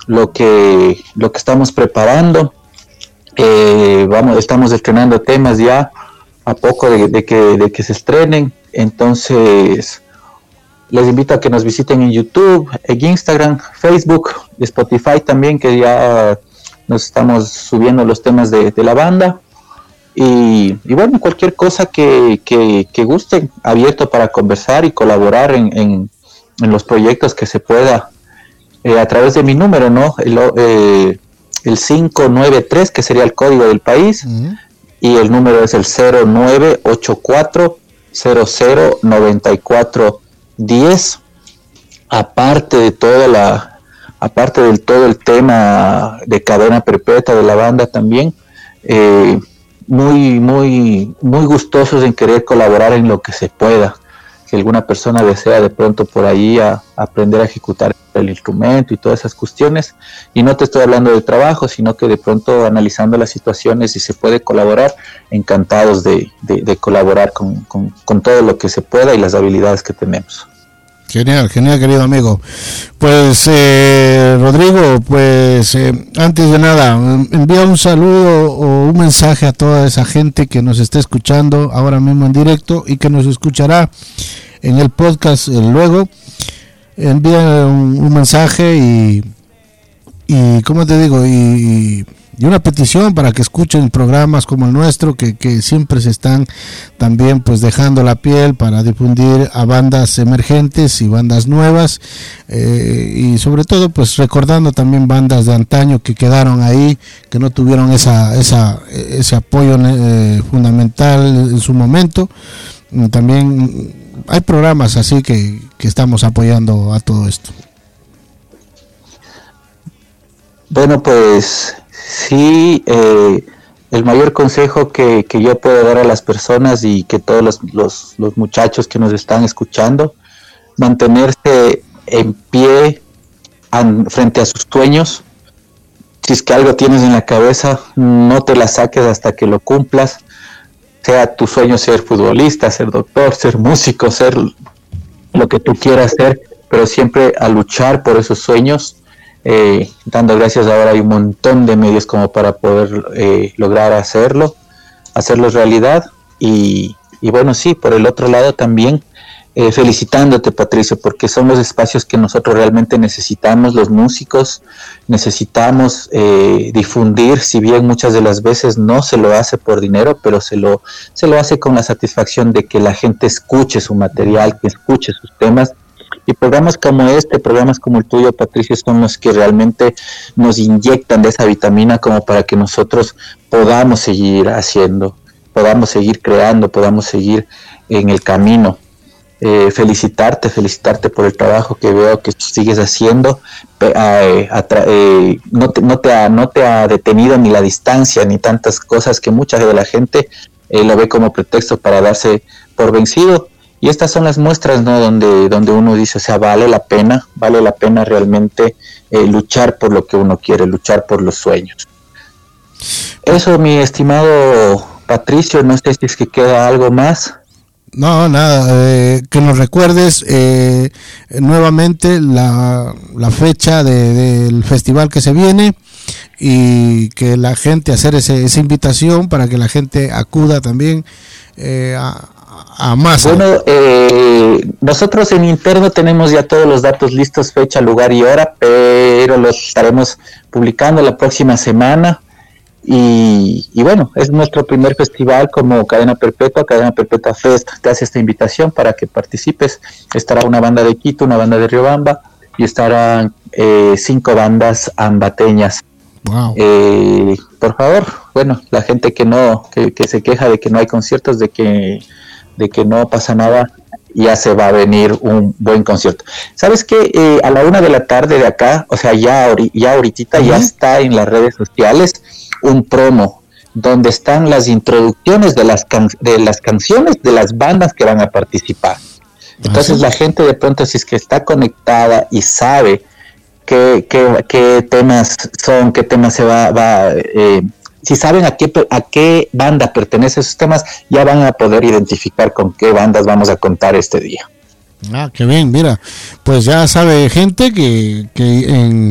lo que lo que estamos preparando. Eh, vamos, estamos estrenando temas ya a poco de, de que de que se estrenen. Entonces les invito a que nos visiten en YouTube, en Instagram, Facebook, Spotify también, que ya nos estamos subiendo los temas de, de la banda. Y, y bueno, cualquier cosa que, que, que gusten, abierto para conversar y colaborar en, en, en los proyectos que se pueda, eh, a través de mi número, ¿no? El, eh, el cinco nueve tres, que sería el código del país, uh-huh. Y el número es el cero nueve ocho cuatro cero cero nueve cuatro diez. Aparte de toda la, aparte del todo el tema de cadena perpetua de la banda también, eh, muy, muy, muy gustosos en querer colaborar en lo que se pueda. Si alguna persona desea de pronto por ahí a, a aprender a ejecutar el instrumento y todas esas cuestiones, y no te estoy hablando de trabajo, sino que de pronto analizando las situaciones, si se puede colaborar, encantados de, de, de colaborar con, con, con todo lo que se pueda y las habilidades que tenemos. Genial, genial, querido amigo. Pues eh, Rodrigo, pues eh, antes de nada, envía un saludo o un mensaje a toda esa gente que nos está escuchando ahora mismo en directo y que nos escuchará en el podcast eh, luego. Envía un, un mensaje y, y ¿cómo te digo? Y, y una petición para que escuchen programas como el nuestro, que, que siempre se están también pues dejando la piel para difundir a bandas emergentes y bandas nuevas, eh, y sobre todo pues recordando también bandas de antaño que quedaron ahí, que no tuvieron esa, esa ese apoyo eh, fundamental en su momento. También hay programas así que, que estamos apoyando a todo esto. Bueno, pues sí, eh, el mayor consejo que, que yo puedo dar a las personas y que todos los, los, los muchachos que nos están escuchando, mantenerse en pie an, frente a sus sueños. Si es que algo tienes en la cabeza, no te la saques hasta que lo cumplas. Sea tu sueño ser futbolista, ser doctor, ser músico, ser lo que tú quieras ser, pero siempre a luchar por esos sueños. Eh, dando gracias, ahora hay un montón de medios como para poder eh, lograr hacerlo, hacerlo realidad. Y, y bueno, sí, por el otro lado también eh, felicitándote, Patricio, porque son los espacios que nosotros realmente necesitamos, los músicos necesitamos eh, difundir, si bien muchas de las veces no se lo hace por dinero, pero se lo, se lo hace con la satisfacción de que la gente escuche su material, que escuche sus temas. Y programas como este, programas como el tuyo, Patricio, son los que realmente nos inyectan de esa vitamina como para que nosotros podamos seguir haciendo, podamos seguir creando, podamos seguir en el camino. Eh, felicitarte, felicitarte por el trabajo que veo que sigues haciendo. Eh, atra- eh, no, te, no, te ha, no te ha detenido ni la distancia ni tantas cosas que mucha de la gente eh, lo ve como pretexto para darse por vencido. Y estas son las muestras, ¿no? Donde, donde uno dice, o sea, vale la pena, vale la pena realmente eh, luchar por lo que uno quiere, luchar por los sueños. Eso, mi estimado Patricio, no sé si es que queda algo más. No, nada, eh, que nos recuerdes eh, nuevamente la, la fecha de, del festival que se viene, y que la gente, hacer ese, esa invitación para que la gente acuda también eh, a, a más. Bueno, eh, nosotros en interno tenemos ya todos los datos listos, fecha, lugar y hora, pero los estaremos publicando la próxima semana. Y, y bueno, es nuestro primer festival como Cadena Perpetua. Cadena Perpetua Fest te hace esta invitación para que participes. Estará una banda de Quito, una banda de Riobamba, y estarán eh, cinco bandas ambateñas. Wow. Eh, por favor, bueno, la gente que no, que, que se queja de que no hay conciertos, de que, de que no pasa nada, ya se va a venir un buen concierto. ¿Sabes qué? Eh, a la una de la tarde de acá, o sea, ya, ya ahorita uh-huh. ya está en las redes sociales un promo donde están las introducciones de las can- de las canciones de las bandas que van a participar. Entonces, ¿ah, sí? La gente de pronto, si es que está conectada y sabe qué, qué, qué temas son, qué temas se va, va eh, si saben a qué a qué banda pertenece esos temas, ya van a poder identificar con qué bandas vamos a contar este día. Ah, qué bien, mira, pues ya sabe gente que, que en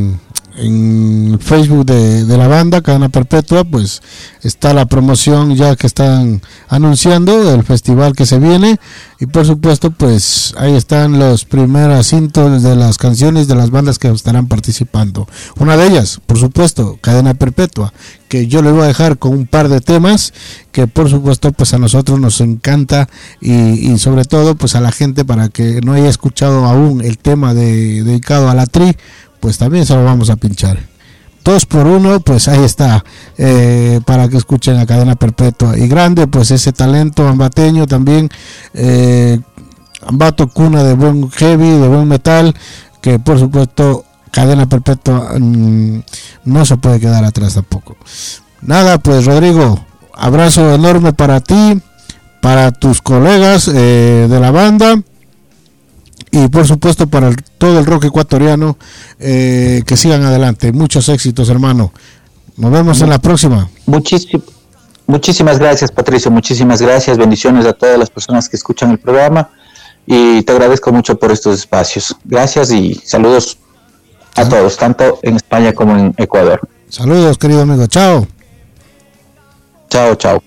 en Facebook de, de la banda Cadena Perpetua, pues está la promoción ya que están anunciando del festival que se viene, y por supuesto pues ahí están los primeros cintos de las canciones de las bandas que estarán participando. Una de ellas, por supuesto, Cadena Perpetua, que yo les voy a dejar con un par de temas que por supuesto pues a nosotros nos encanta, y, y sobre todo pues a la gente, para que no haya escuchado aún el tema de, dedicado a la Tri, pues también se lo vamos a pinchar. Dos por uno, pues ahí está, eh, para que escuchen a Cadena Perpetua. Y grande, pues ese talento ambateño también, eh, Ambato, cuna de buen heavy, de buen metal, que por supuesto Cadena Perpetua mmm, no se puede quedar atrás tampoco. Nada, pues Rodrigo, abrazo enorme para ti, para tus colegas eh, de la banda, y por supuesto para el, todo el rock ecuatoriano, eh, que sigan adelante. Muchos éxitos, hermano. Nos vemos en la próxima. Muchísimo, muchísimas gracias, Patricio. Muchísimas gracias. Bendiciones a todas las personas que escuchan el programa, y te agradezco mucho por estos espacios. Gracias y saludos a todos, tanto en España como en Ecuador. Saludos, querido amigo. Chao. Chao, chao.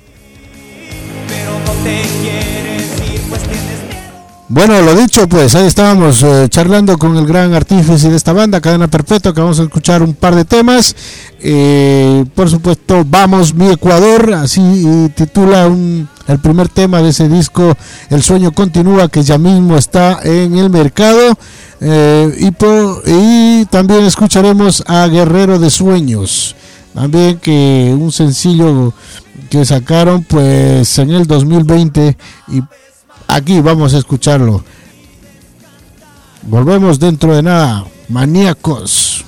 Pero no te quieres ir, pues tienes... Bueno, lo dicho, pues ahí estábamos eh, charlando con el gran artífice de esta banda, Cadena Perpetua, que vamos a escuchar un par de temas. Eh, por supuesto, Vamos mi Ecuador, así eh, titula un, el primer tema de ese disco, El Sueño Continúa, que ya mismo está en el mercado. Eh, y, por, y también escucharemos a Guerrero de Sueños, también que un sencillo que sacaron pues en el dos mil veinte, y aquí vamos a escucharlo. Volvemos dentro de nada. Maníacos.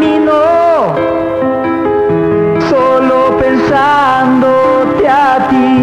Camino solo pensándote a ti.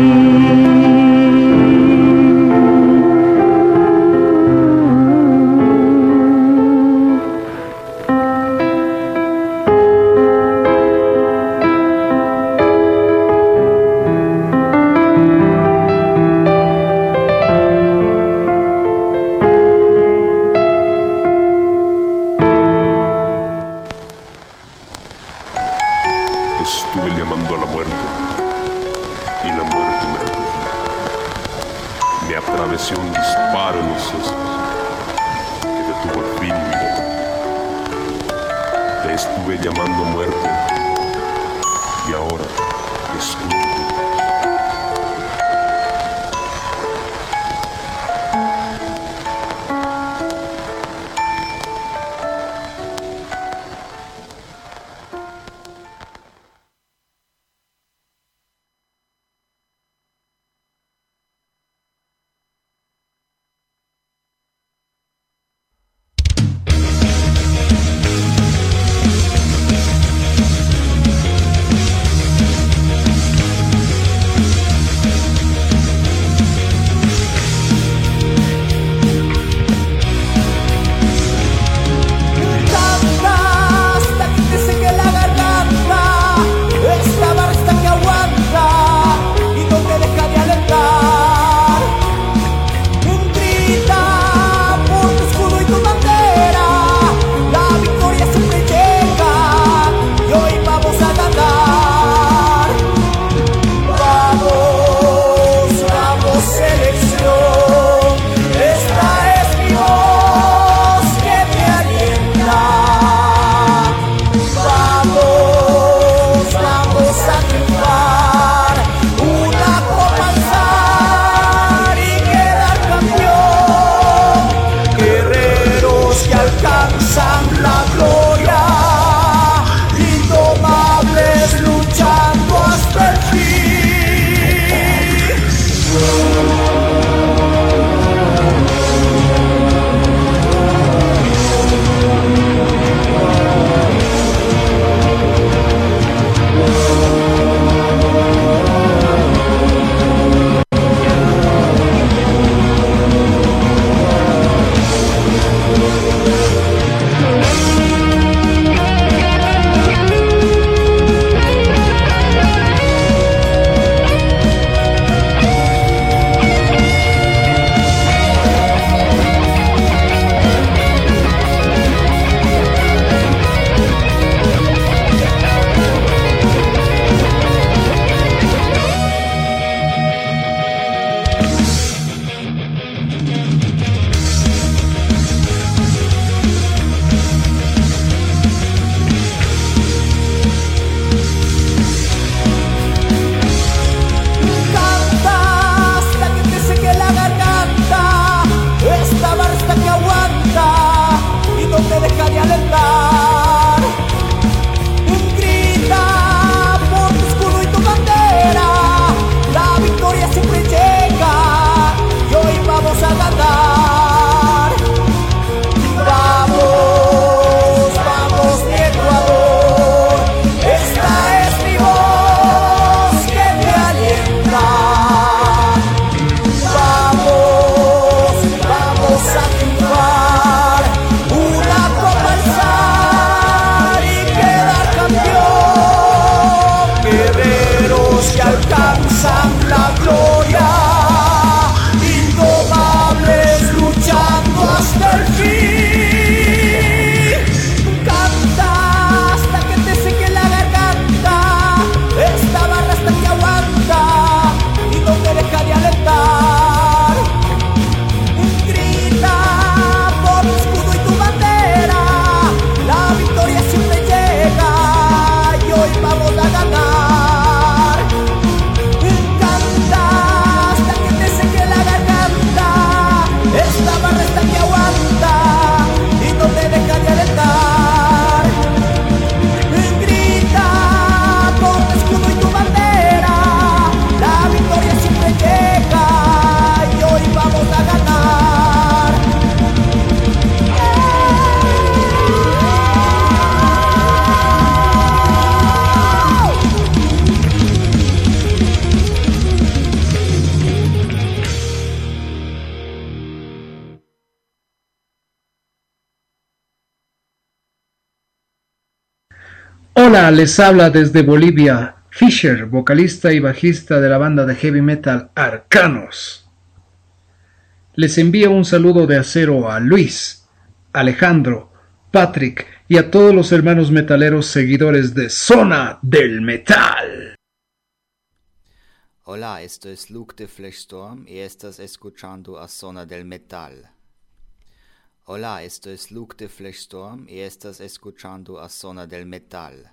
Hola, les habla desde Bolivia Fisher, vocalista y bajista de la banda de heavy metal Arcanos. Les envío un saludo de acero a Luis, Alejandro, Patrick y a todos los hermanos metaleros seguidores de Zona del Metal. Hola, esto es Luke de Fleshstorm y estás escuchando a Zona del Metal. Hola, esto es Luke de Fleshstorm y estás escuchando a Zona del Metal.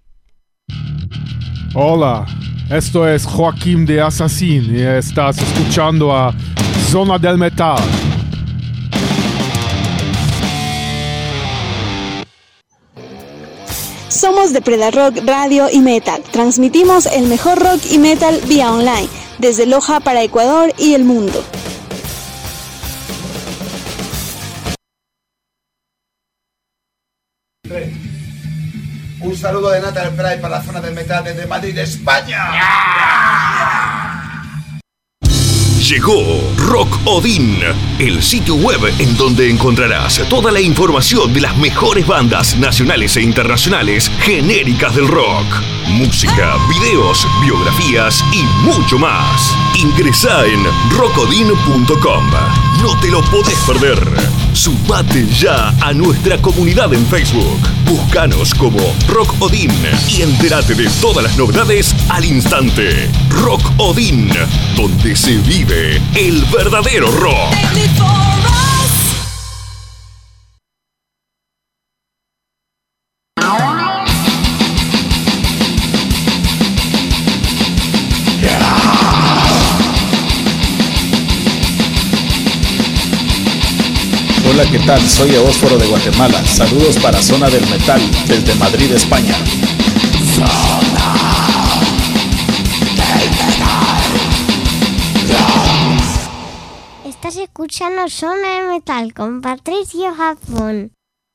Hola, esto es Joaquín de Assassin y estás escuchando a Zona del Metal. Somos Depredar Rock Radio y Metal. Transmitimos el mejor rock y metal vía online, desde Loja para Ecuador y el mundo. Un saludo de Natal Pride para la Zona del Metal desde Madrid, España. Llegó Rock Odin, el sitio web en donde encontrarás toda la información de las mejores bandas nacionales e internacionales genéricas del rock. Música, videos, biografías y mucho más. Ingresá en rockodin punto com. No te lo podés perder. Sumate ya a nuestra comunidad en Facebook. Búscanos como Rock Odin y entérate de todas las novedades al instante. Rock Odin, donde se vive el verdadero rock. Hola, ¿qué tal? Soy Eósforo de Guatemala. Saludos para Zona del Metal desde Madrid, España. Zona del Metal. Estás escuchando Zona del Metal con Patricio Japón.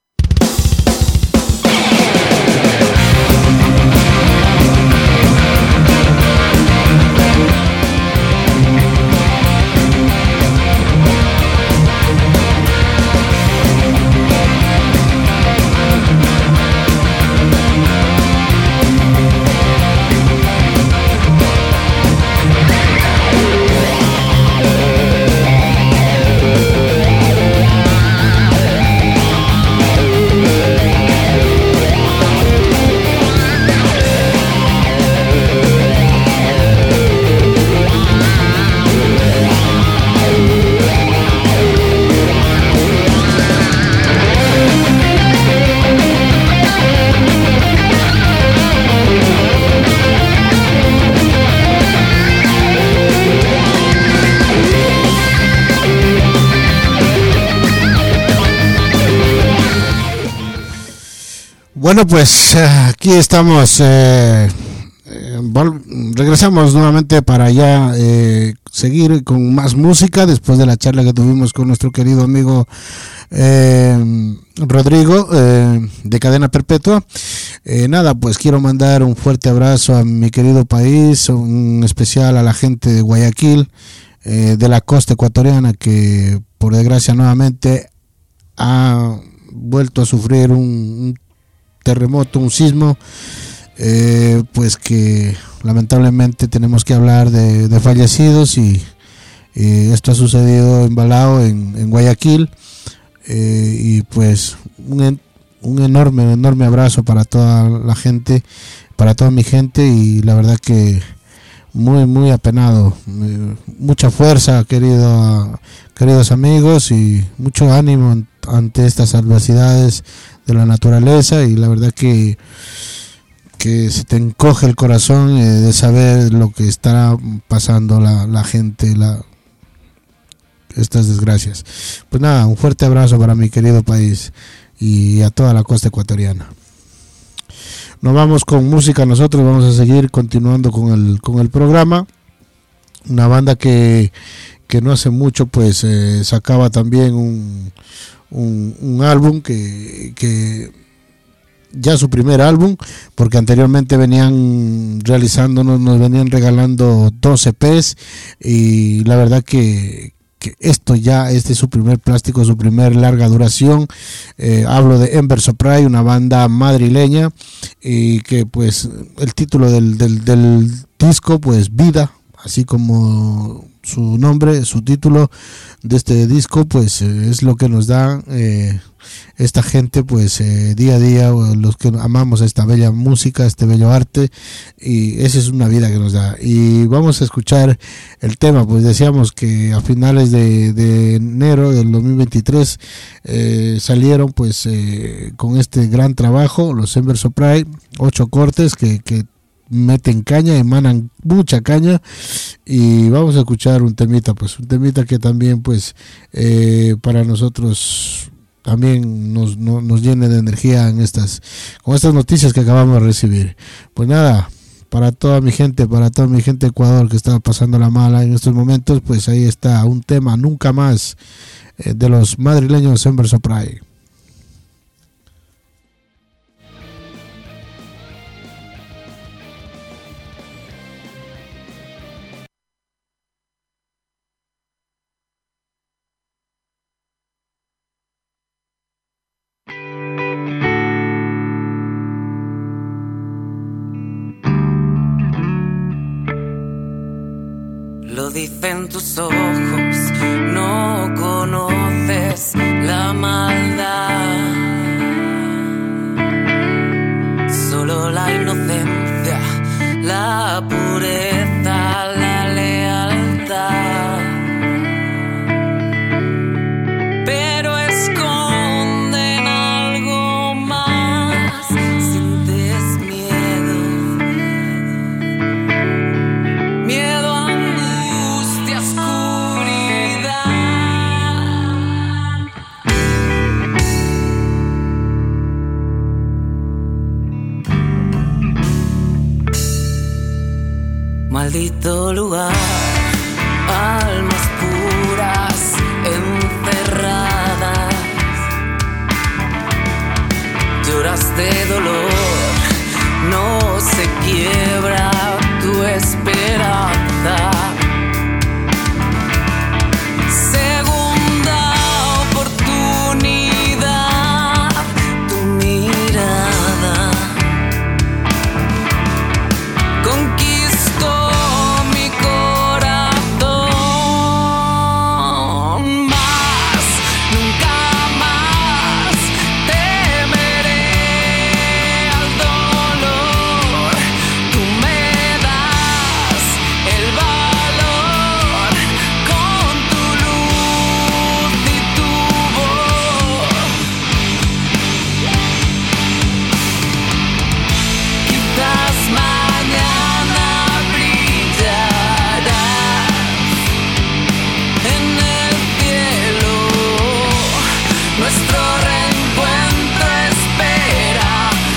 Bueno, pues aquí estamos, eh, eh, regresamos nuevamente para ya eh, seguir con más música después de la charla que tuvimos con nuestro querido amigo eh, Rodrigo eh, de Cadena Perpetua. Eh, nada, pues quiero mandar un fuerte abrazo a mi querido país, un especial a la gente de Guayaquil, eh, de la costa ecuatoriana, que por desgracia nuevamente ha vuelto a sufrir un, un terremoto, un sismo, eh, pues que lamentablemente tenemos que hablar de, de fallecidos y, y esto ha sucedido en Balao, en, en Guayaquil, eh, y pues un, un enorme, enorme abrazo para toda la gente, para toda mi gente, y la verdad que muy, muy apenado, mucha fuerza, querido, queridos amigos, y mucho ánimo ante estas adversidades de la naturaleza, y la verdad que que se te encoge el corazón eh, de saber lo que está pasando la, la gente, la, estas desgracias. Pues nada, un fuerte abrazo para mi querido país y a toda la costa ecuatoriana. Nos vamos con música, nosotros vamos a seguir continuando con el con el programa. Una banda que, que no hace mucho pues eh, sacaba también un Un, un álbum que, que ya su primer álbum, porque anteriormente venían realizándonos, nos venían regalando doce E Pes, y la verdad que, que esto ya, este es su primer plástico, su primer larga duración. Eh, hablo de Ember Supply, una banda madrileña, y que pues el título del, del, del disco, pues Vida, así como su nombre, su título de este disco, pues eh, es lo que nos da eh, esta gente, pues eh, día a día, los que amamos esta bella música, este bello arte, y esa es una vida que nos da. Y vamos a escuchar el tema, pues decíamos que a finales de, de enero del dos mil veintitrés eh, salieron pues eh, con este gran trabajo, los Ember Supply, ocho cortes que, que meten caña, emanan mucha caña, y vamos a escuchar un temita, pues un temita que también pues eh, para nosotros también nos, no, nos llene de energía en estas, con estas noticias que acabamos de recibir. Pues nada, para toda mi gente, para toda mi gente de Ecuador que está pasando la mala en estos momentos, pues ahí está un tema, Nunca Más, eh, de los madrileños Ember Supply. Lo dicen tus ojos, no conoces la maldad, solo la inocencia, la pureza, la lealtad, pero esconden algo más, sientes miedo, miedo a maldito lugar, almas puras encerradas, lloras de dolor, no se quiebra tu esperanza. Segunda oportunidad, tu mirada conquistó mi corazón. Más, nunca más temeré al dolor. Tú me das el valor con tu luz y tu voz. Quizás mañana brillarás en el cielo, nuestro reencuentro espera.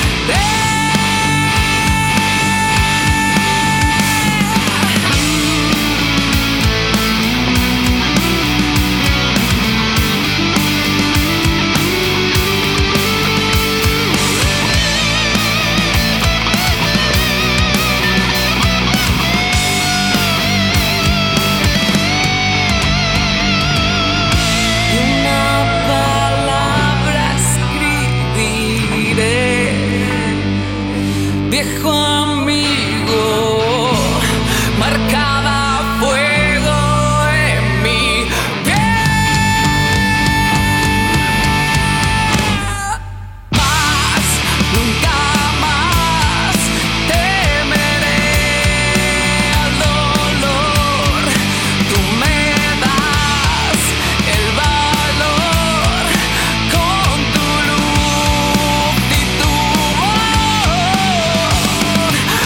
Y una palabra escribiré, viejo amigo, marcada a fuego en mi piel. Más, nunca más temeré al dolor. Tú me das el valor con tu luz y tu voz.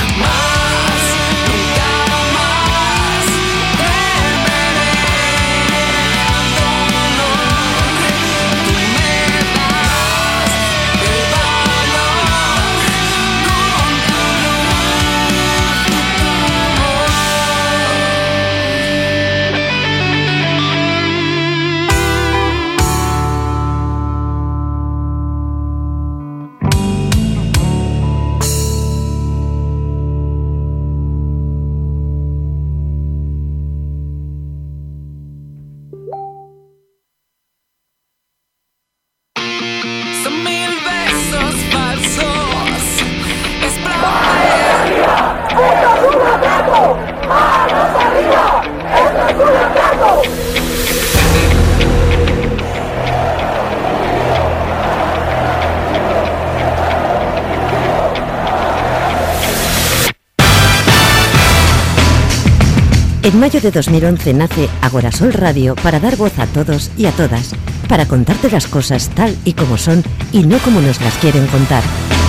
En mayo de dos mil once nace Agorasol Radio para dar voz a todos y a todas, para contarte las cosas tal y como son y no como nos las quieren contar.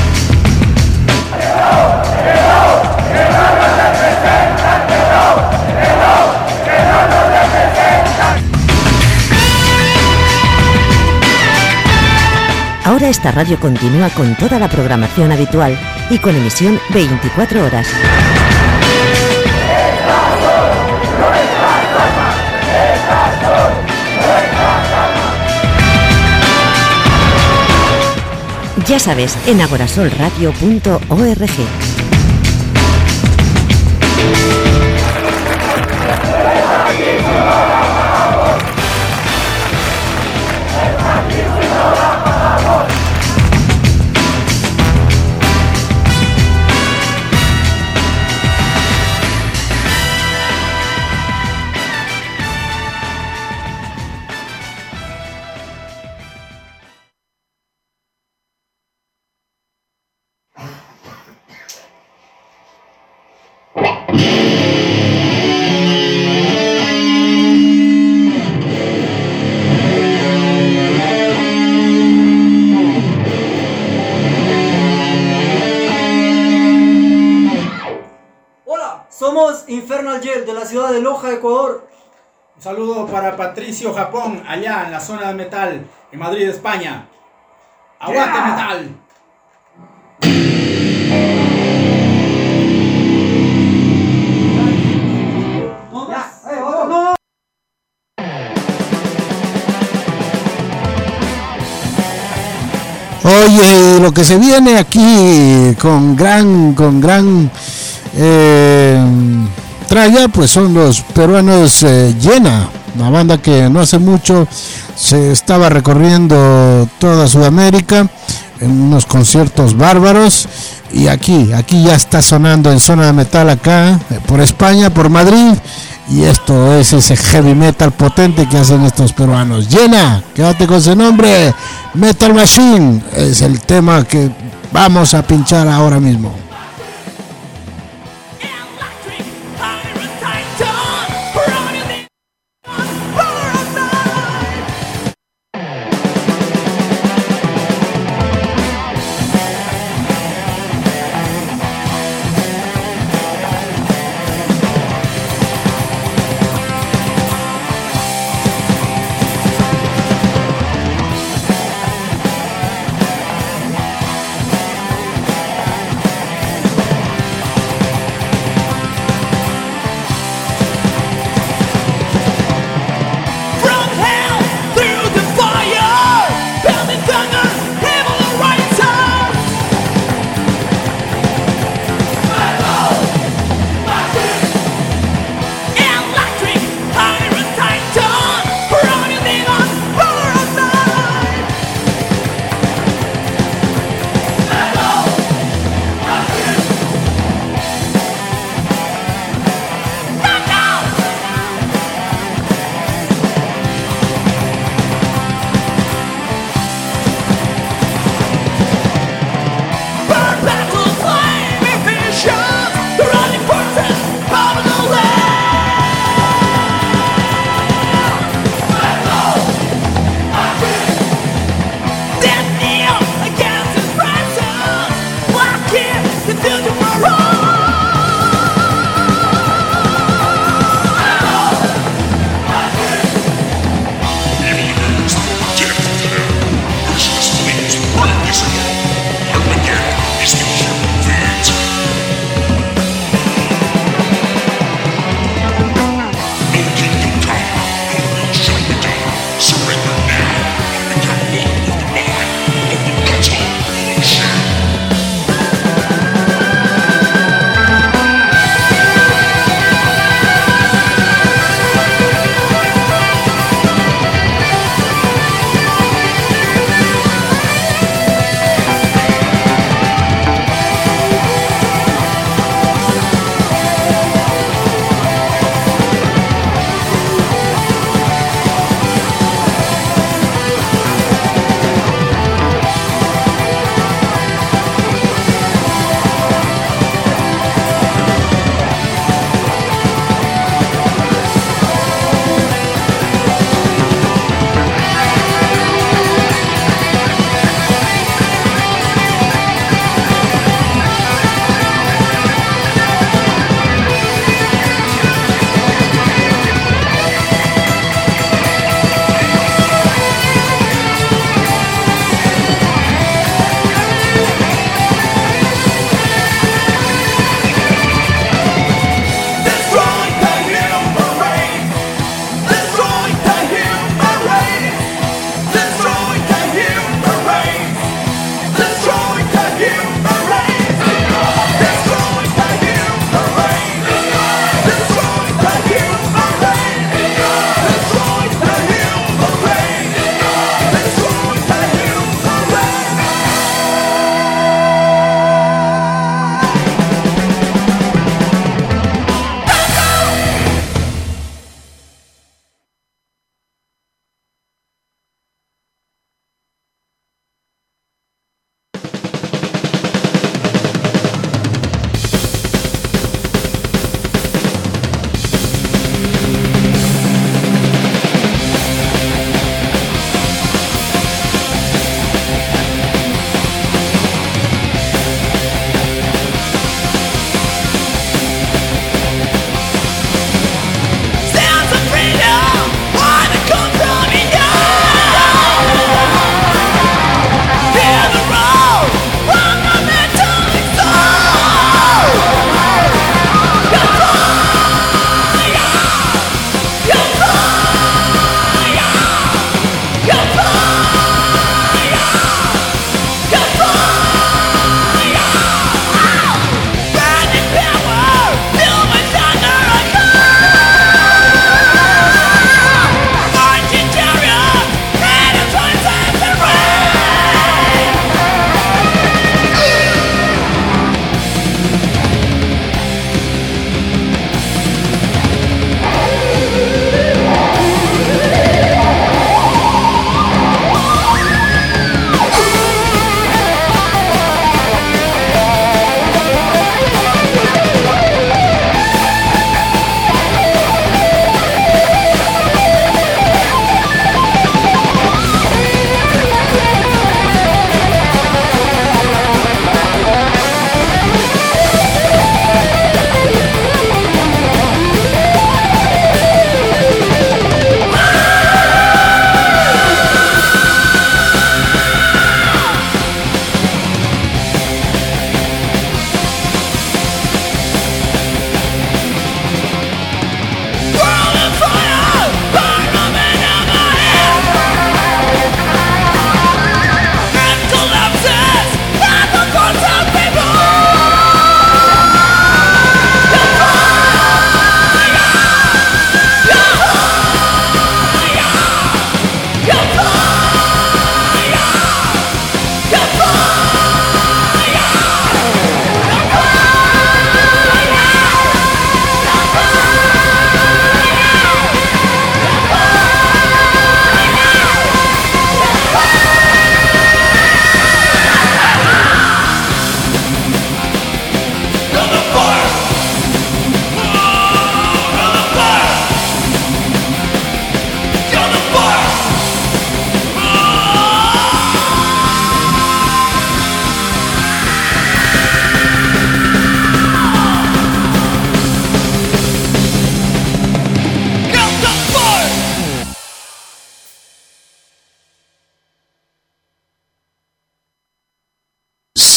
Ahora esta radio continúa con toda la programación habitual y con emisión veinticuatro horas. Ya sabes, en agorasol radio punto org. Infernal Yell de la ciudad de Loja, Ecuador. Un saludo para Patricio Japón, allá en la zona del metal, en Madrid, España. ¡Aguante, yeah, metal! Oye, lo que se viene aquí con gran, con gran eh, tralla, pues son los peruanos eh, Llena, una banda que no hace mucho se estaba recorriendo toda Sudamérica en unos conciertos bárbaros, y aquí, aquí ya está sonando en Zona de Metal acá, eh, por España, por Madrid, y esto es ese heavy metal potente que hacen estos peruanos. Llena, quédate con ese nombre, Metal Machine, es el tema que vamos a pinchar ahora mismo.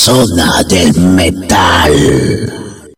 Zona del Metal.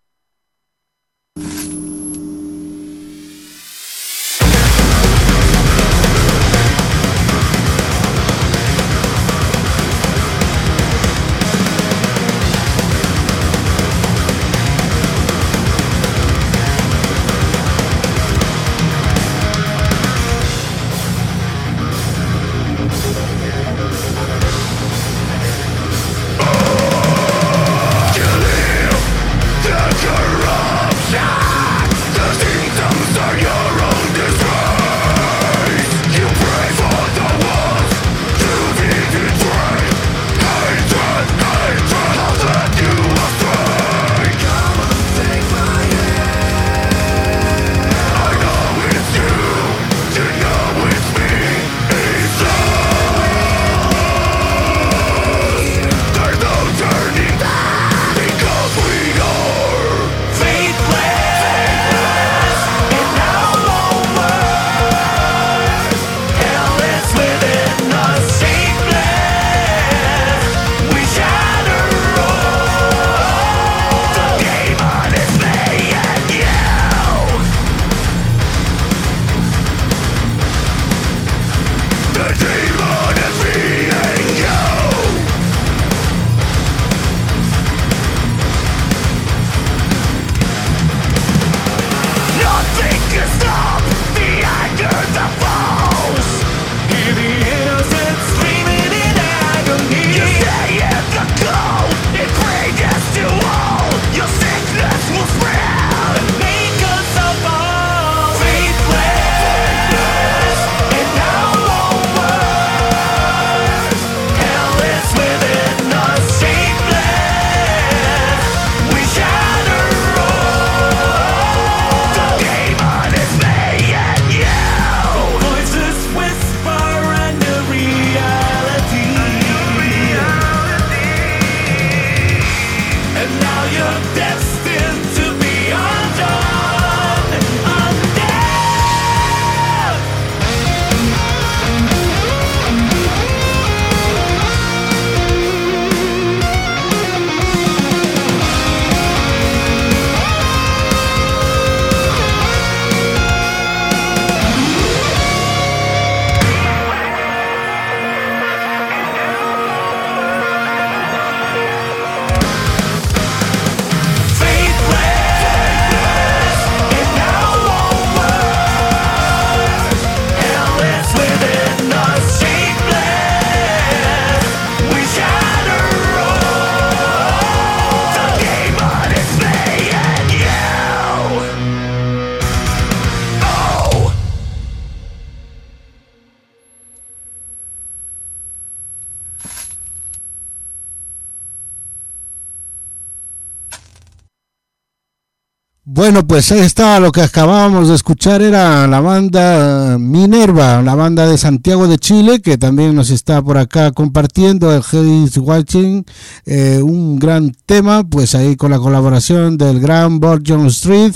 Bueno, pues ahí está, lo que acabábamos de escuchar era la banda Minerva, la banda de Santiago de Chile, que también nos está por acá compartiendo el He's Watching, eh, un gran tema, pues ahí con la colaboración del gran Bob John Street,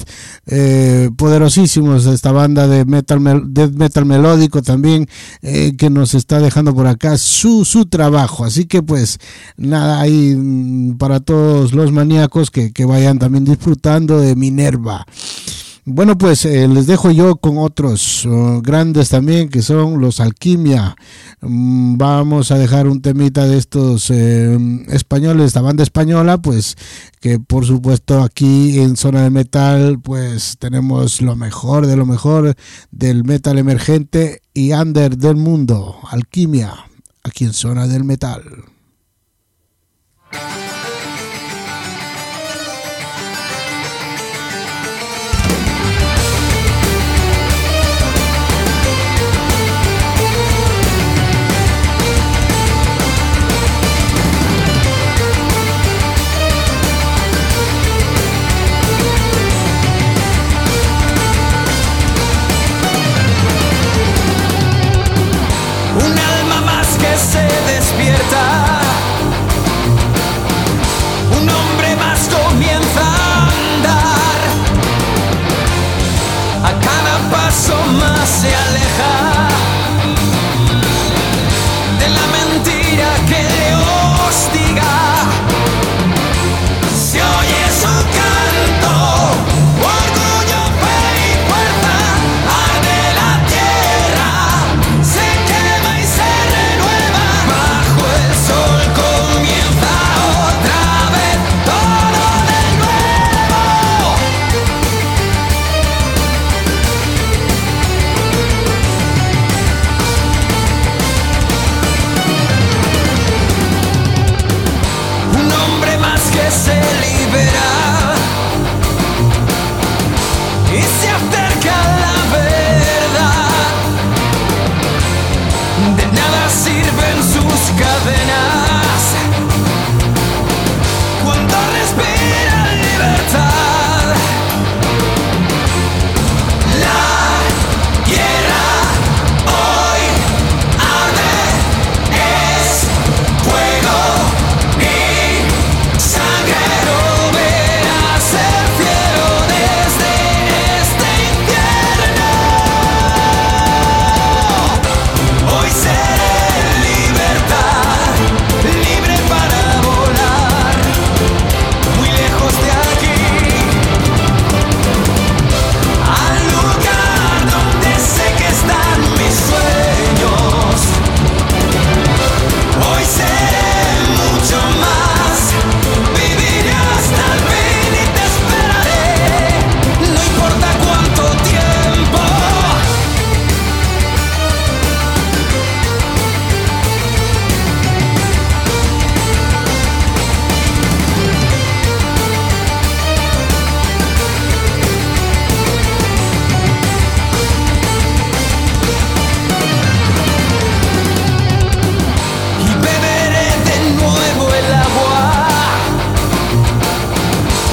eh, poderosísimos esta banda de metal, death metal melódico también, eh, que nos está dejando por acá su, su trabajo, así que pues nada, ahí para todos los maníacos que, que vayan también disfrutando de Minerva. Bueno, pues eh, les dejo yo con otros uh, grandes también, que son los Alquimia. Mm, vamos a dejar un temita de estos eh, españoles, esta banda española, pues que por supuesto aquí en Zona de Metal pues tenemos lo mejor de lo mejor del metal emergente y under del mundo. Alquimia, aquí en Zona del Metal. Un alma más que se despierta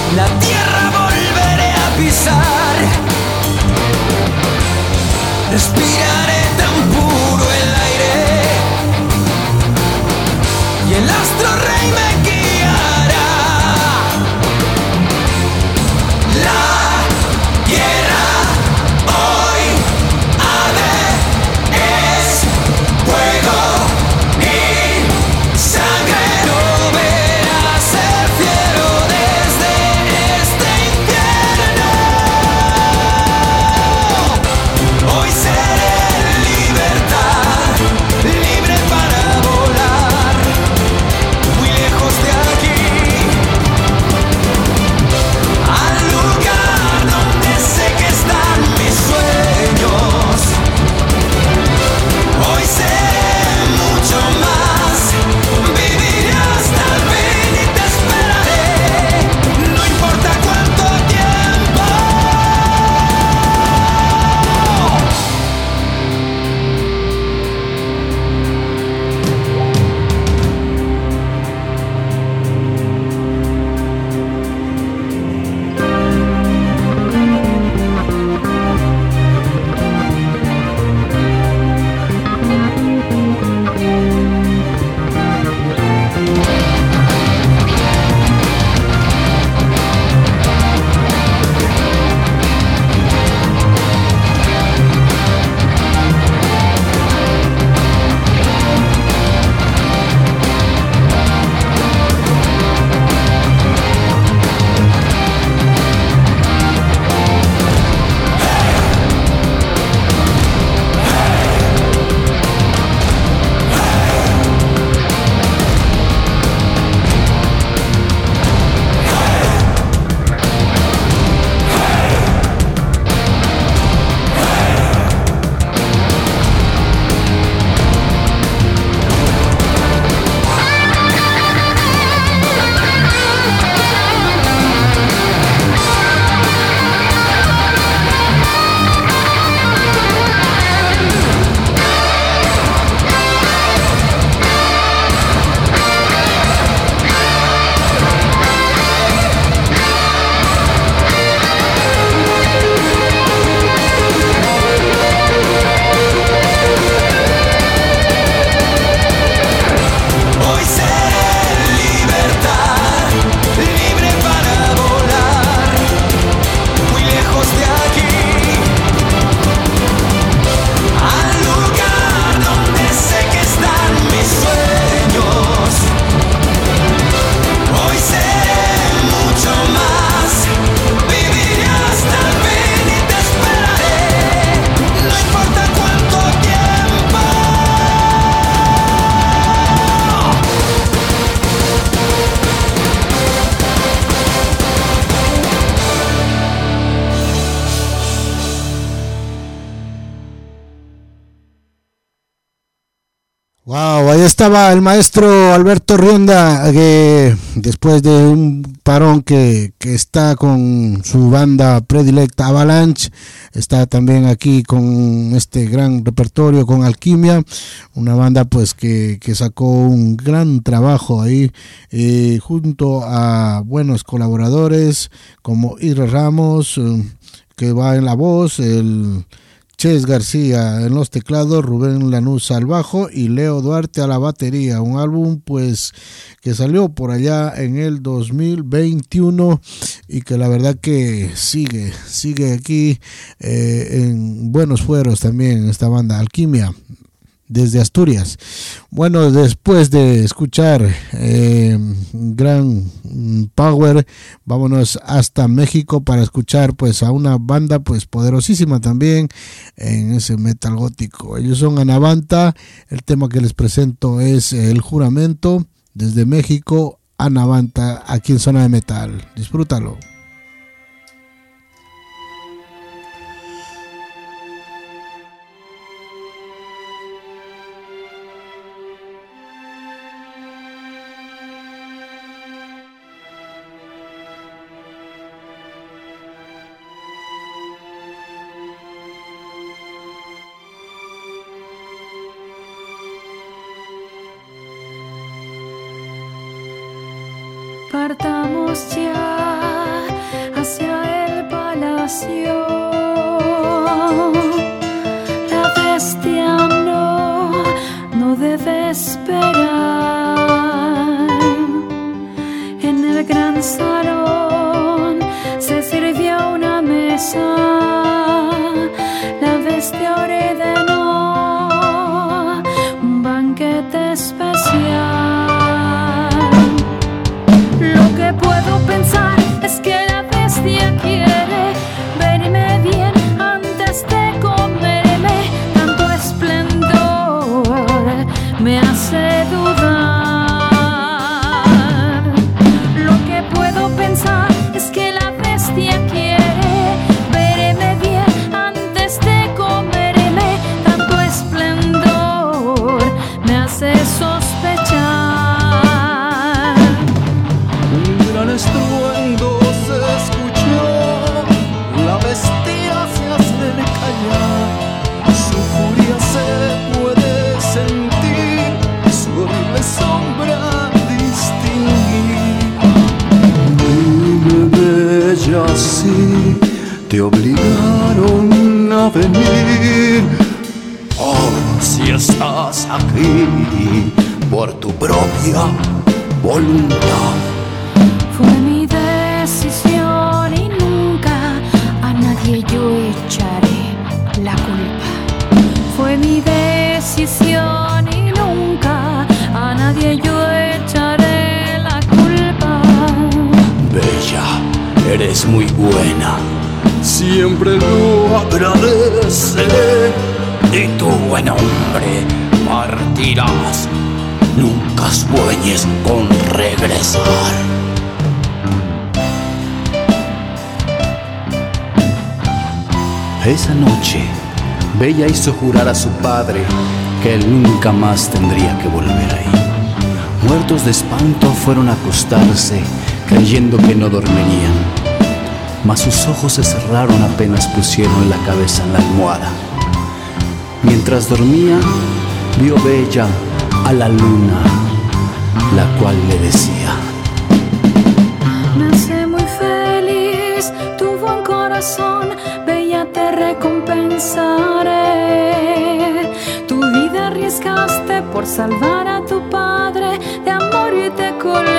la tierra volveré a pisar. Respiraré tan puro el aire y el astro rey me guiará. La tierra hoy arde, es fuego y sangre. No verás el cielo desde este infierno. Hoy seré libertad, libre para volar muy lejos de aquí, al lugar donde sé que están mis sueños. Hoy seré mucho más, viviré hasta el fin y te esperaré, no importa cuánto tiempo. Hoy seré libertad, libre para volar muy lejos de aquí, al lugar donde sé que están mis sueños. Hoy seré mucho más, viviré hasta el fin y te esperaré, no importa cuánto tiempo. Wow, ahí estaba el maestro Alberto Rionda, que después de un parón que, que está con su banda predilecta Avalanche, está también aquí con este gran repertorio con Alquimia, una banda pues que, que sacó un gran trabajo ahí, eh, junto a buenos colaboradores como Isra Ramos, eh, que va en la voz, el Ches García en los teclados, Rubén Lanús al bajo y Leo Duarte a la batería. Un álbum pues que salió por allá en el dos mil veintiuno y que la verdad que sigue, sigue aquí eh, en buenos fueros también esta banda Alquimia, desde Asturias. Bueno, después de escuchar eh, gran power, vámonos hasta México para escuchar pues a una banda pues poderosísima también en ese metal gótico. Ellos son Anavanta, el tema que les presento es El Juramento, desde México, Anavanta, aquí en Zona de Metal. Disfrútalo. Partamos ya nació. La bestia no, no debe esperar. En el gran salón se sirvió una mesa. La bestia ordenó un banquete especial. Lo que puedo pensar es que la bestia quiere verme bien antes de comerme. Tanto esplendor me hace dudar. Lo que puedo pensar es que la bestia quiere verme bien antes de comerme. Tanto esplendor me hace sospechar. Un gran estruendo se escuchó, la bestia se acerca ya. Su furia se puede sentir, su horrible sombra distinguir. Dime, bella, si te obligaron a venir, oh, si estás aquí por tu propia voluntad. Fue mi decisión y nunca a nadie yo echaré la culpa. Fue mi decisión y nunca a nadie yo echaré la culpa. Bella, eres muy buena, siempre lo agradeceré. Y tú, buen hombre, partirás, nunca sueñes con regresar. Esa noche, Bella hizo jurar a su padre que él nunca más tendría que volver ahí. Muertos de espanto fueron a acostarse, creyendo que no dormirían. Mas sus ojos se cerraron apenas pusieron la cabeza en la almohada. Mientras dormía, vio Bella a la luna, la cual le decía: Me hace muy feliz tu buen corazón, Bella, te recompensaré. Tu vida arriesgaste por salvar a tu padre, de amor y te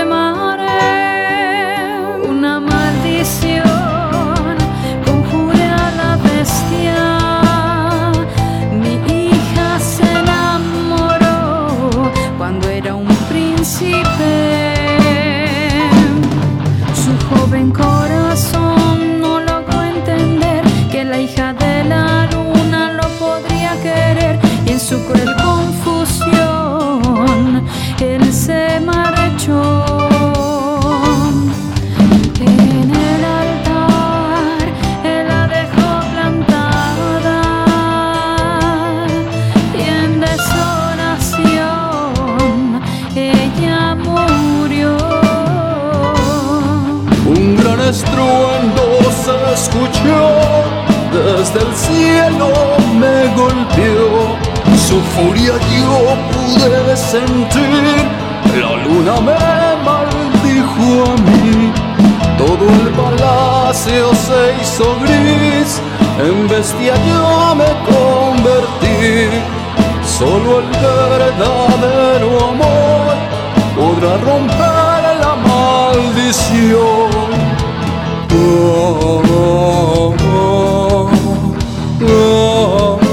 colmaré. Una maldición conjuré a la bestia. Mi hija se enamoró cuando era un príncipe. Su joven corazón no logró entender que la hija de la luna lo podría querer, y en su cruel confusión él se marchó. En el altar él la dejó plantada y en desolación ella murió. Un gran estruendo se escuchó, desde el cielo me golpeó. Su furia yo pude sentir, la luna me maldijo a mí. Todo el palacio se hizo gris, en bestia yo me convertí. Solo el verdadero amor podrá romper la maldición. Oh, oh, oh, oh, oh,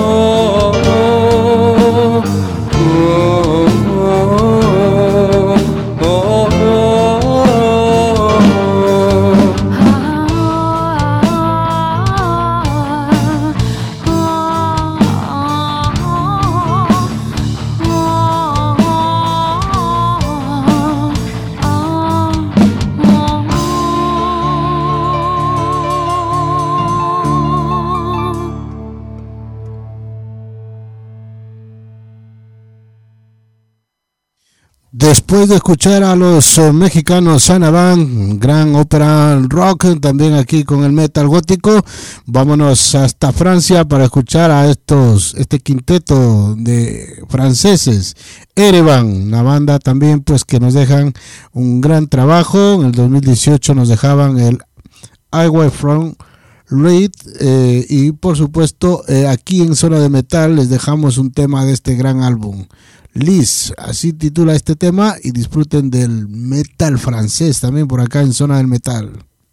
Después de escuchar a los uh, mexicanos Sana Band, gran ópera rock, también aquí con el metal gótico, vámonos hasta Francia para escuchar a estos este quinteto de franceses, Erevan, una banda también pues que nos dejan un gran trabajo. En el dos mil dieciocho nos dejaban el Highway from Reid, eh, y por supuesto eh, aquí en Zona de Metal les dejamos un tema de este gran álbum, Liz, así titula este tema, y disfruten del metal francés también por acá en Zona del Metal.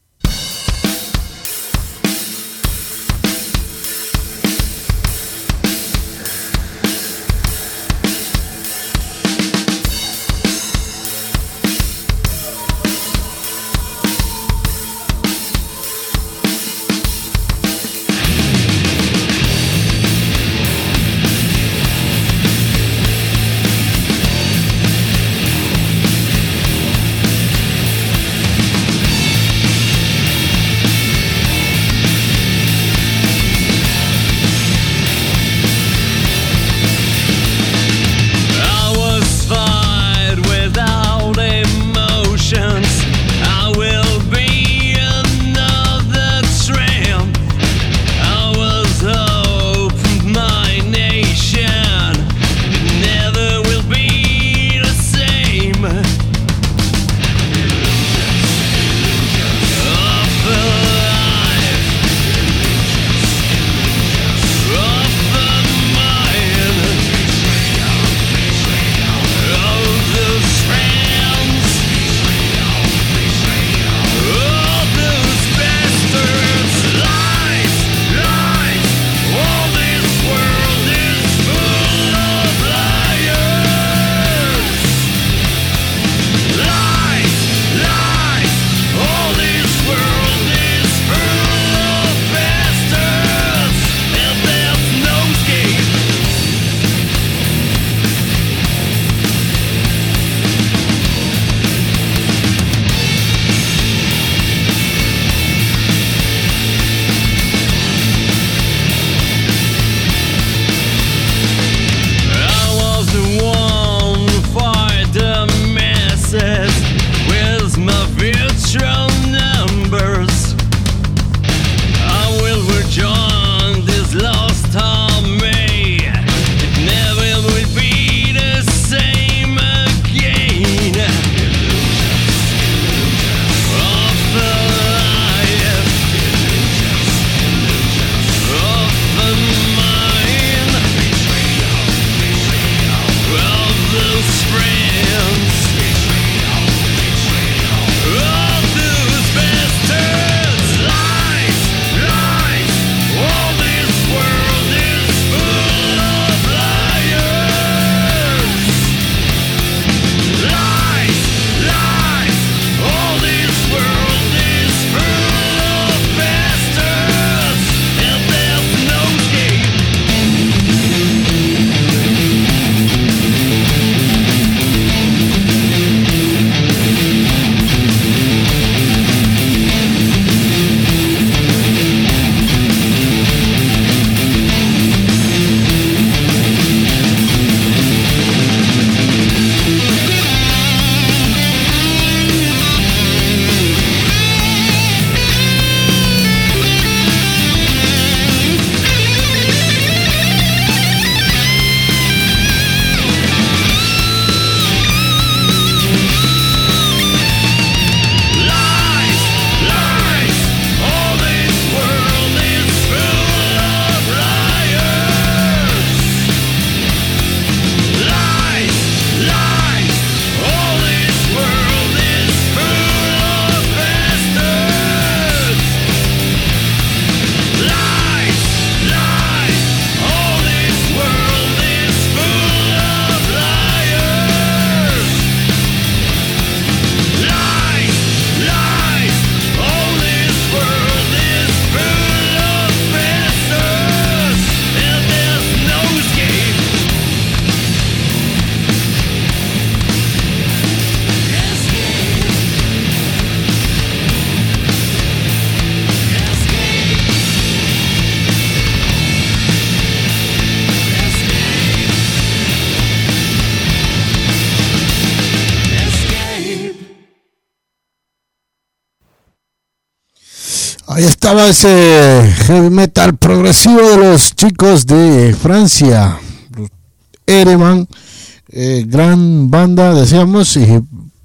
Ahí estaba ese heavy metal progresivo de los chicos de Francia, Ereman, eh, gran banda, decíamos, y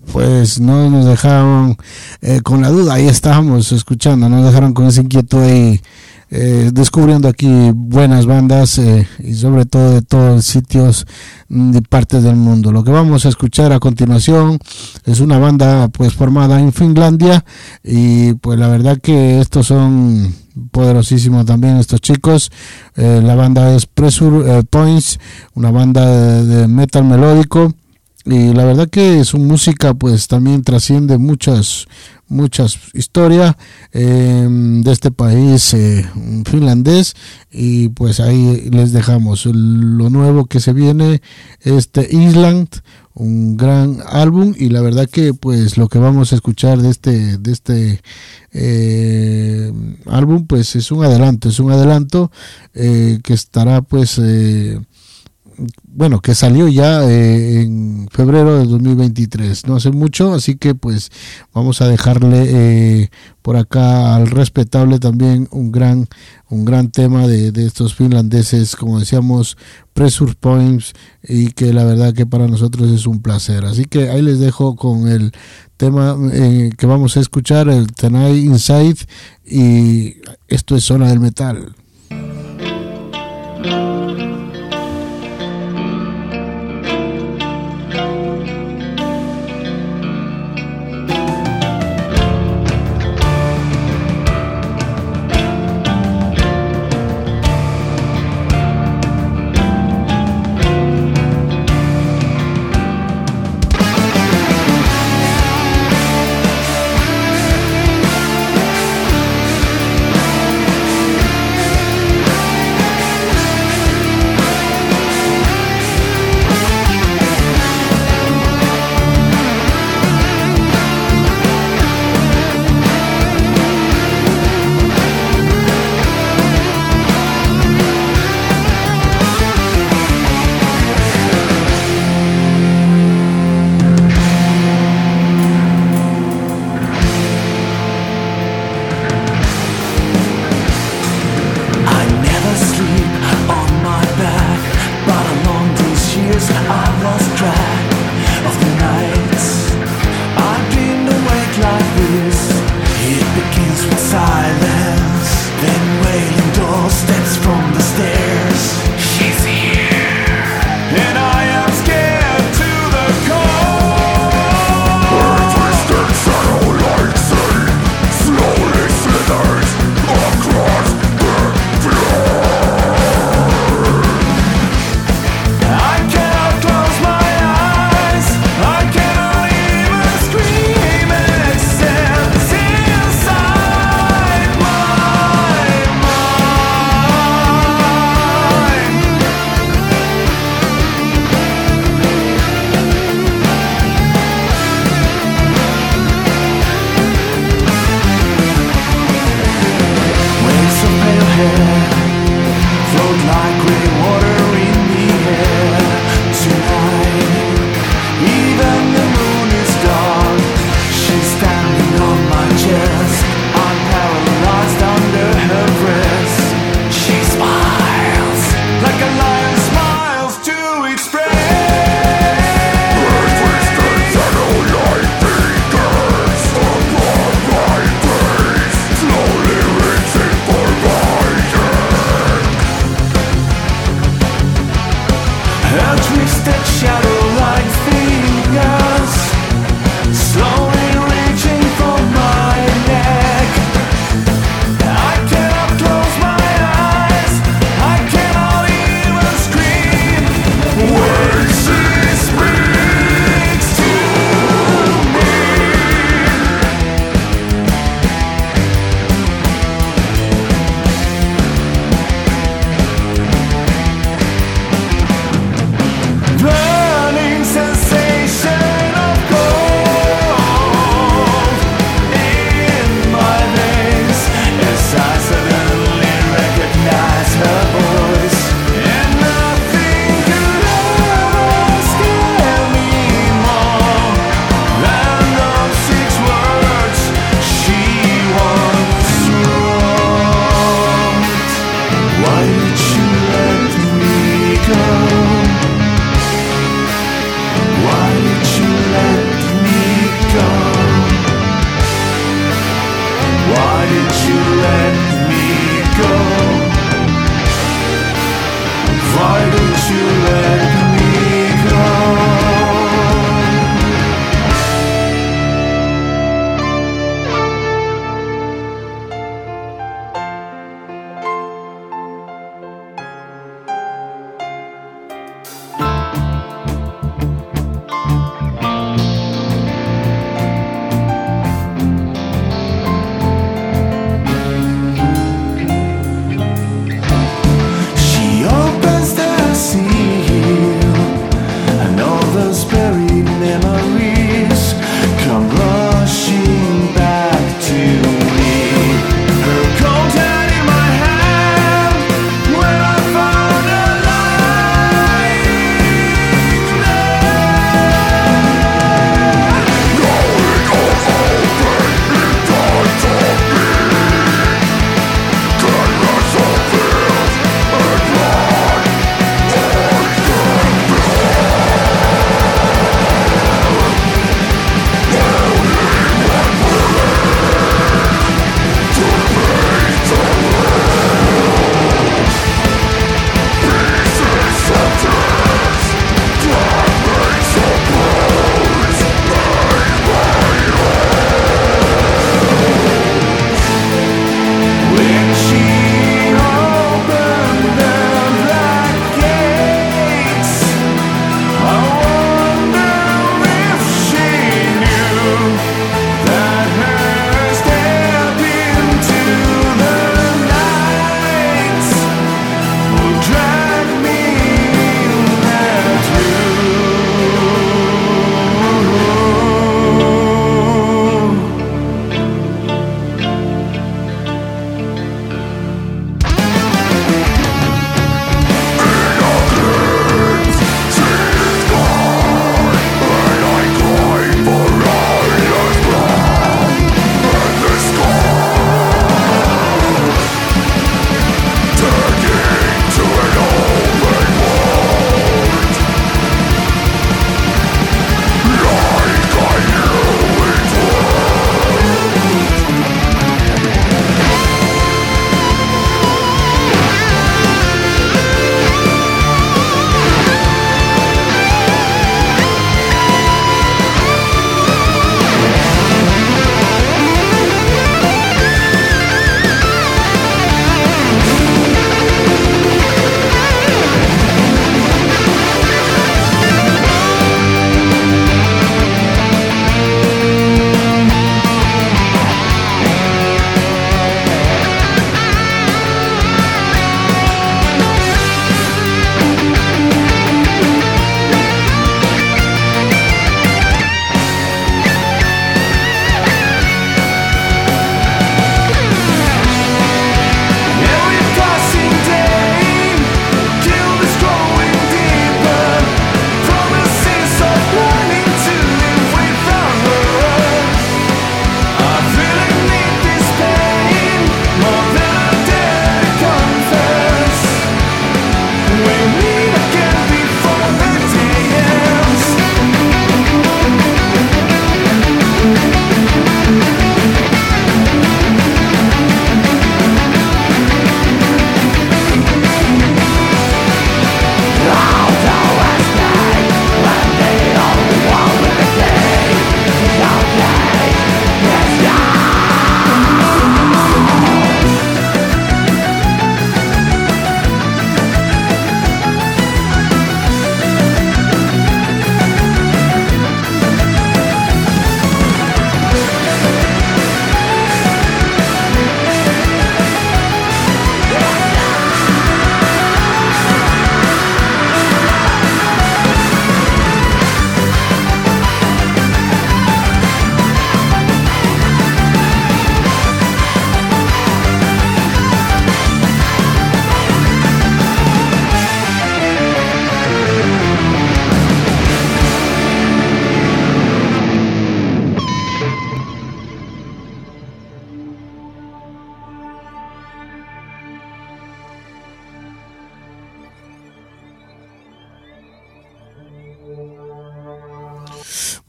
pues no nos dejaron eh, con la duda. Ahí estábamos escuchando, nos dejaron con ese inquietud ahí, eh, descubriendo aquí buenas bandas eh, y sobre todo de todos los sitios de partes del mundo. Lo que vamos a escuchar a continuación es una banda pues formada en Finlandia, y pues la verdad que estos son poderosísimos también estos chicos. Eh, la banda es Pressure eh, Points, una banda de, de metal melódico, y la verdad que su música pues también trasciende muchas muchas historias eh, de este país eh, finlandés, y pues ahí les dejamos lo nuevo que se viene, este Island, un gran álbum, y la verdad que pues lo que vamos a escuchar de este de este eh, álbum pues es un adelanto, es un adelanto eh, que estará pues eh, bueno, que salió ya eh, en febrero de dos mil veintitrés, no hace mucho, así que pues vamos a dejarle eh, por acá al respetable también un gran un gran tema de, de estos finlandeses, como decíamos, Pressure Points, y que la verdad que para nosotros es un placer. Así que ahí les dejo con el tema eh, que vamos a escuchar, el Tonight Inside, y esto es Zona del Metal.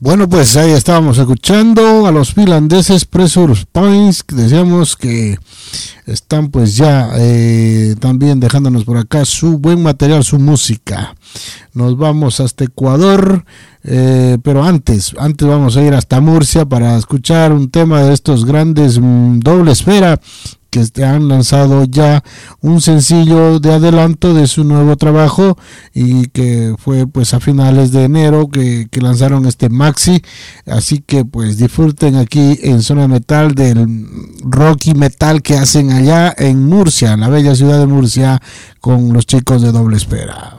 Bueno, pues ahí estábamos escuchando a los finlandeses Pressure Points, que decíamos que están pues ya eh, también dejándonos por acá su buen material, su música. Nos vamos hasta Ecuador, eh, pero antes, antes vamos a ir hasta Murcia para escuchar un tema de estos grandes mmm, Doble Esfera, que han lanzado ya un sencillo de adelanto de su nuevo trabajo y que fue pues a finales de enero que, que lanzaron este maxi, así que pues disfruten aquí en Zona Metal del rock y metal que hacen allá en Murcia, en la bella ciudad de Murcia, con los chicos de Doble Esfera.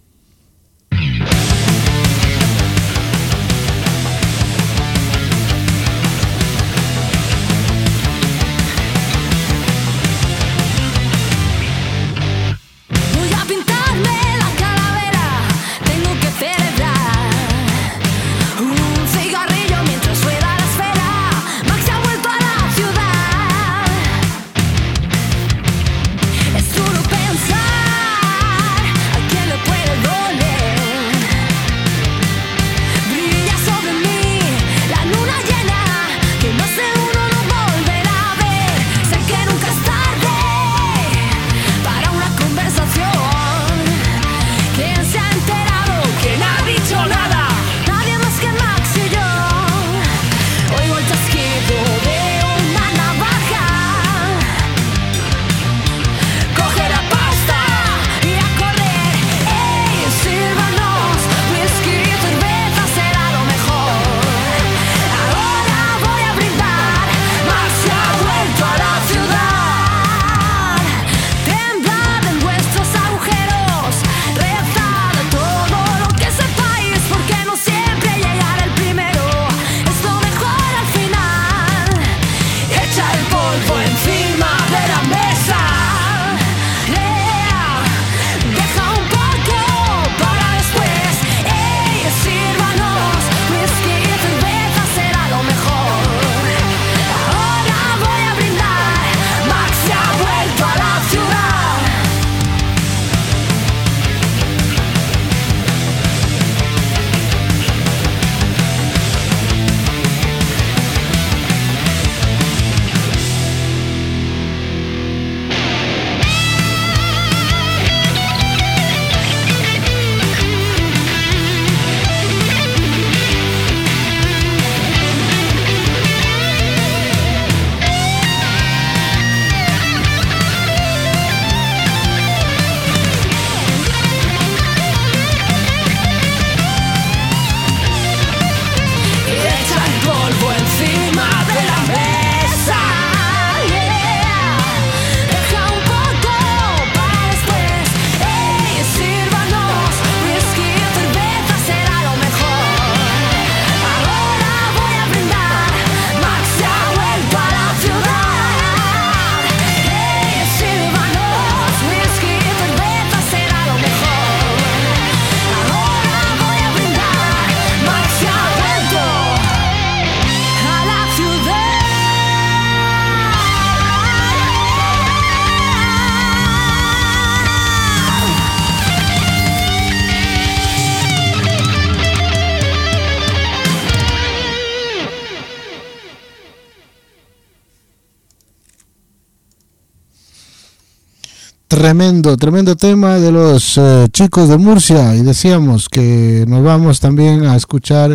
Tremendo, tremendo tema de los uh, chicos de Murcia, y decíamos que nos vamos también a escuchar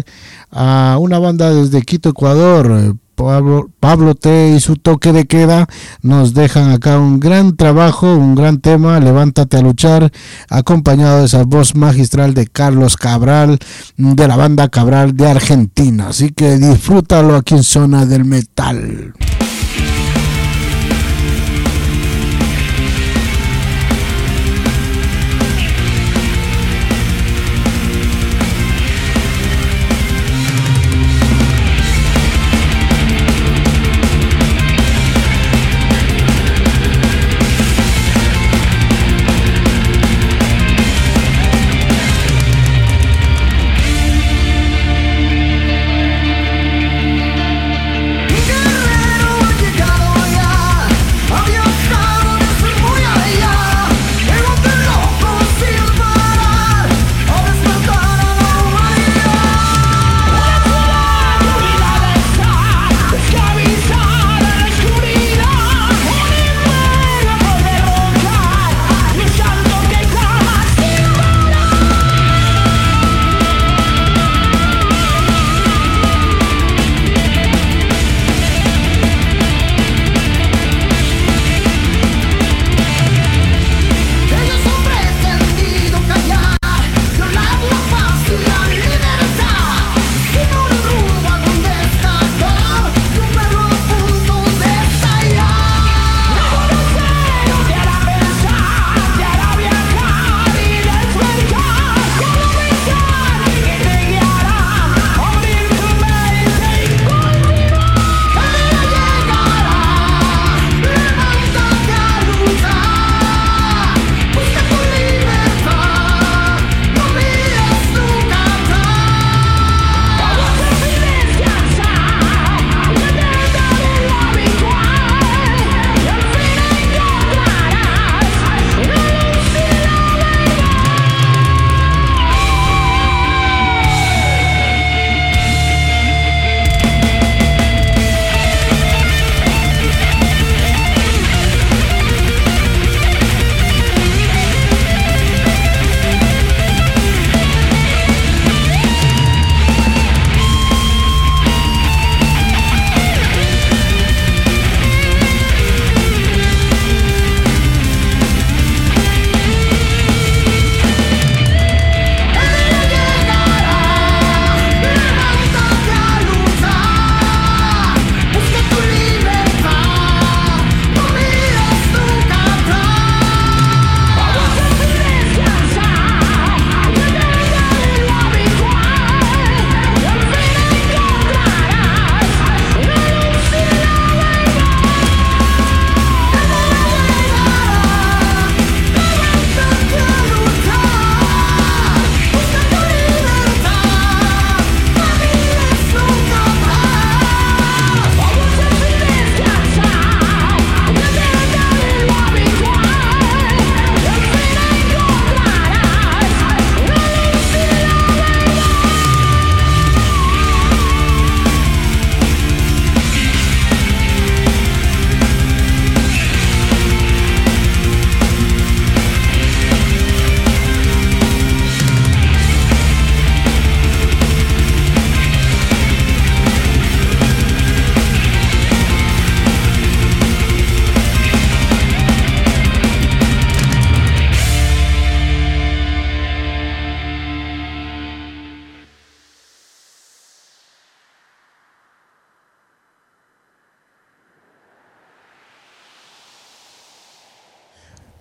a una banda desde Quito, Ecuador. Pablo, Pablo T y su Toque de Queda nos dejan acá un gran trabajo, un gran tema, Levántate a Luchar, acompañado de esa voz magistral de Carlos Cabral, de la banda Cabral de Argentina. Así que disfrútalo aquí en Zona del Metal. Guerrero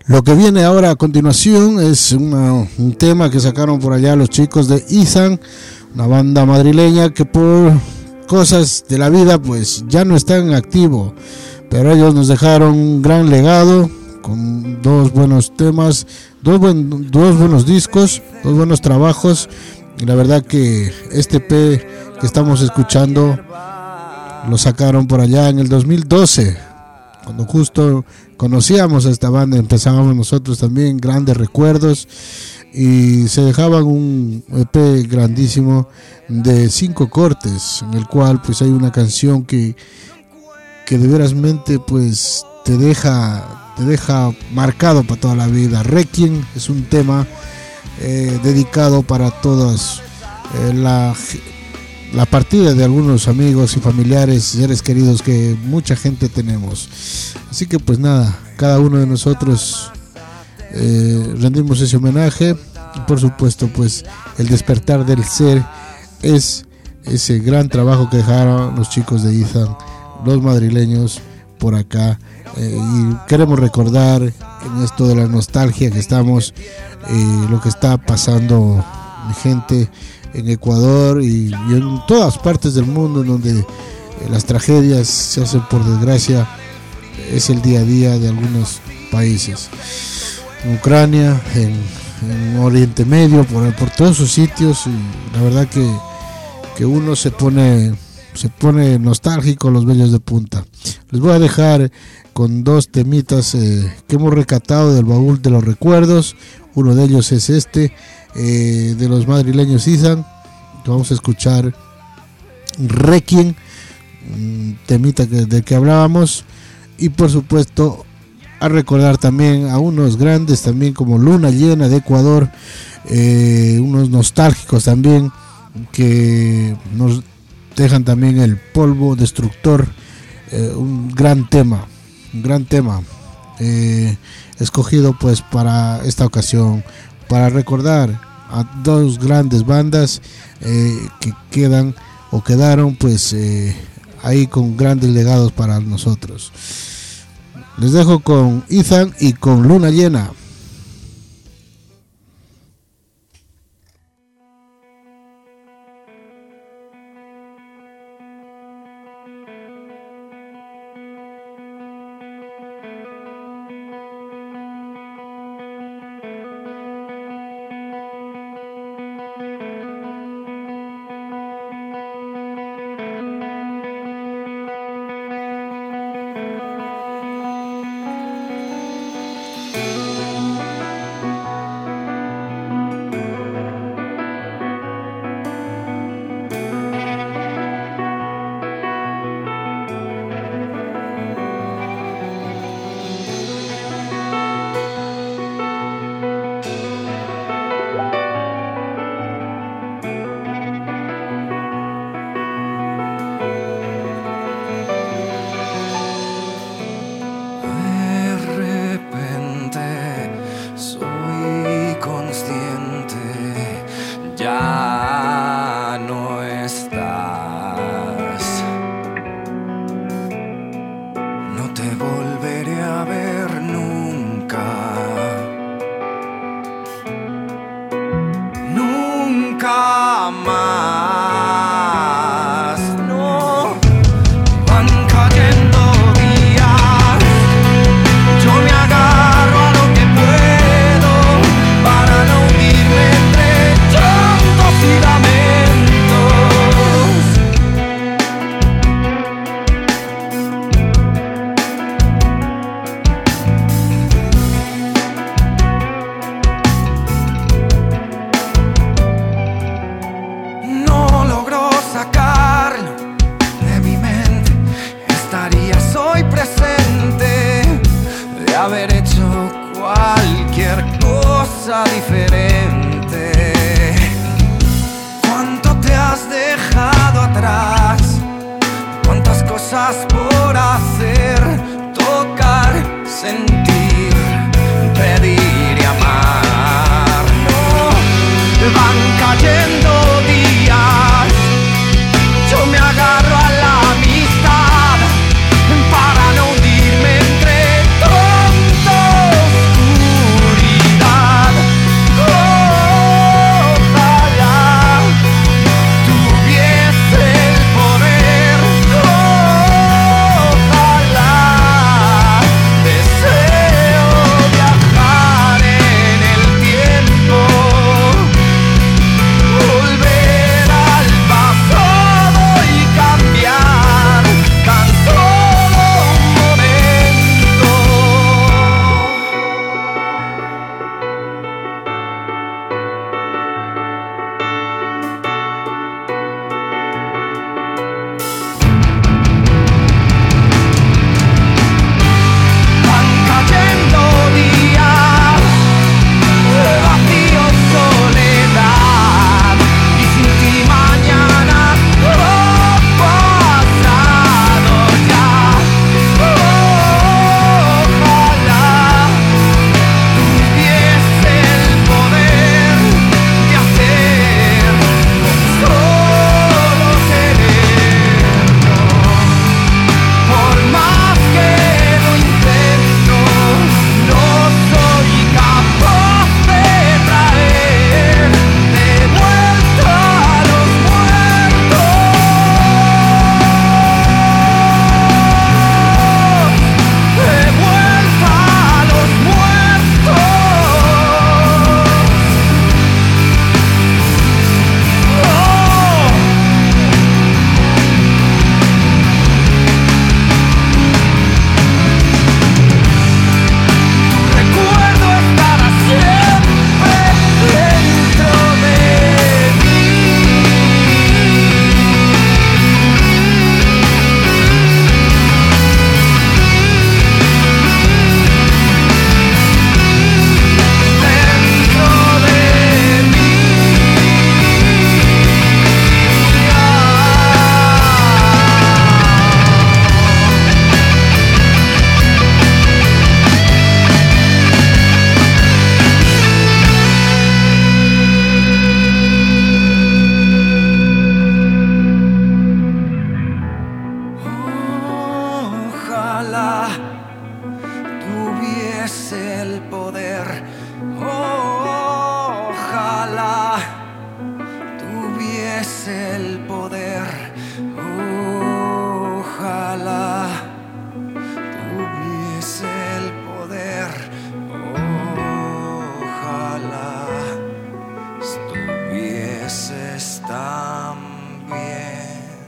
Lo que viene ahora a continuación es una, un tema que sacaron por allá los chicos de Ethan, una banda madrileña que por cosas de la vida pues ya no están en activo, pero ellos nos dejaron un gran legado con dos buenos temas, dos, buen, dos buenos discos, dos buenos trabajos, y la verdad que este E P que estamos escuchando lo sacaron por allá en el dos mil doce, cuando justo conocíamos a esta banda, empezábamos nosotros también, grandes recuerdos, y se dejaban un E P grandísimo de cinco cortes, en el cual pues hay una canción que que de verasmente pues te deja te deja marcado para toda la vida. Requiem es un tema eh, dedicado para todas eh, la la partida de algunos amigos y familiares, seres queridos que mucha gente tenemos. Así que pues nada, cada uno de nosotros eh, rendimos ese homenaje. Y por supuesto pues el despertar del ser es ese gran trabajo que dejaron los chicos de Ethan, los madrileños por acá, eh, y queremos recordar en esto de la nostalgia que estamos, eh, lo que está pasando mi gente en Ecuador y, y en todas partes del mundo en donde eh, las tragedias se hacen por desgracia, es el día a día de algunos países, en Ucrania, en, en Oriente Medio, por, por todos esos sitios, y la verdad que, que uno se pone se pone nostálgico, los vellos de punta. Les voy a dejar con dos temitas eh, que hemos recatado del baúl de los recuerdos. Uno de ellos es este, eh, de los madrileños Ethan, que vamos a escuchar, Requiem, temita que, del que hablábamos, y por supuesto a recordar también a unos grandes también como Luna Llena de Ecuador, eh, unos nostálgicos también que nos dejan también el polvo destructor, eh, un gran tema, un gran tema eh, escogido pues para esta ocasión, para recordar a dos grandes bandas eh, que quedan o quedaron pues eh, ahí con grandes legados para nosotros. Les dejo con Ethan y con Luna Llena. Para no hundirme entre tontos tuviese el poder, ojalá tuviese el poder, ojalá tuviese el poder, ojalá estuvieses tan bien.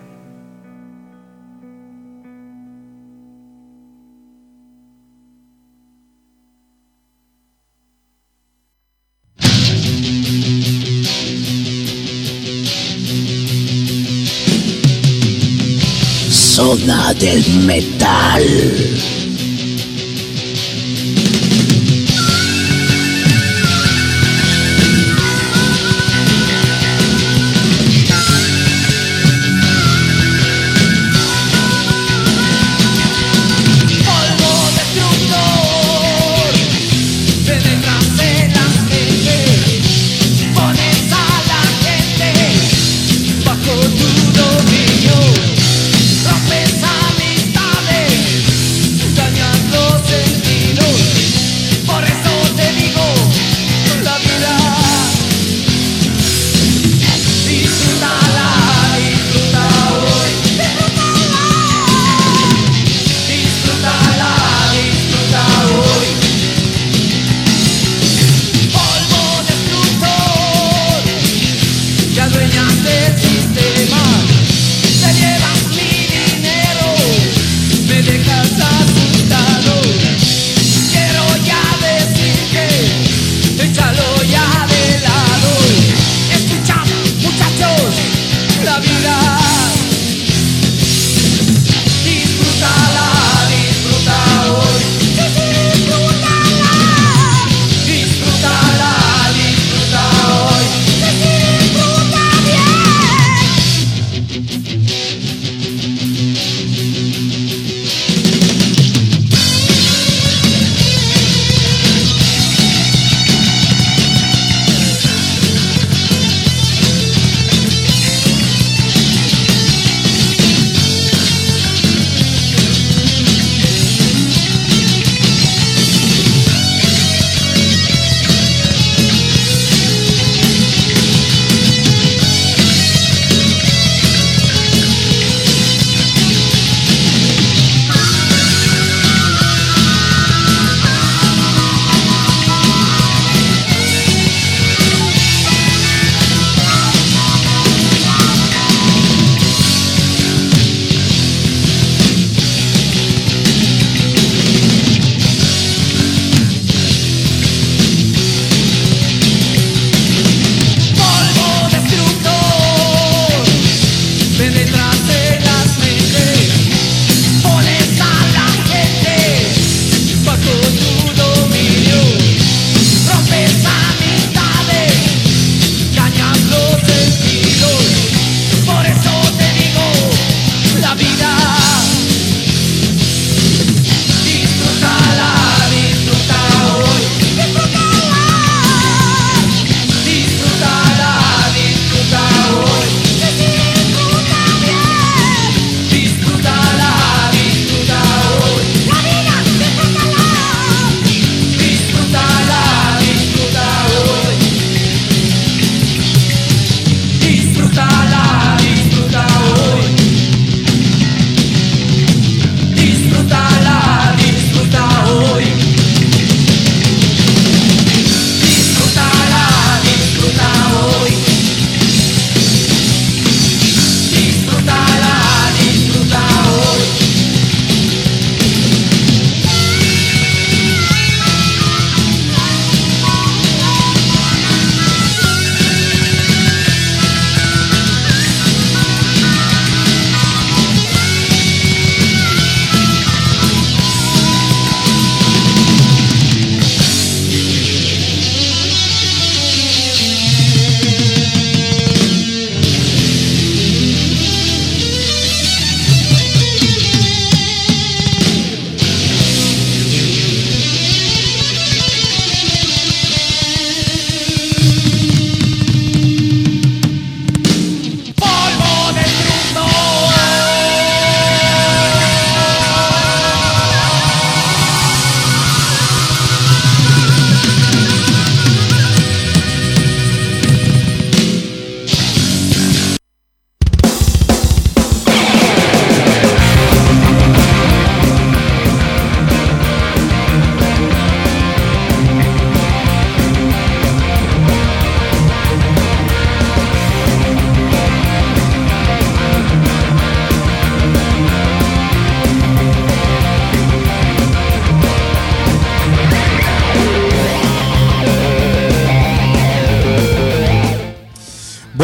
Zona del Metal. Rompes amistades,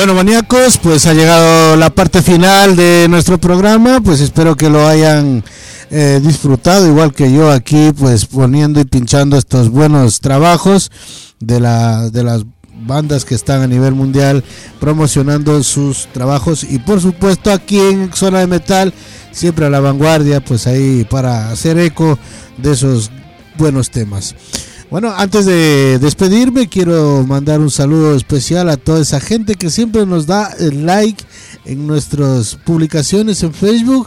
Bueno, maníacos, pues ha llegado la parte final de nuestro programa, pues espero que lo hayan eh, disfrutado, igual que yo aquí, pues poniendo y pinchando estos buenos trabajos de, la, de las bandas que están a nivel mundial promocionando sus trabajos, y por supuesto aquí en Zona de Metal, siempre a la vanguardia, pues ahí para hacer eco de esos buenos temas. Bueno, antes de despedirme, quiero mandar un saludo especial a toda esa gente que siempre nos da el like en nuestras publicaciones en Facebook,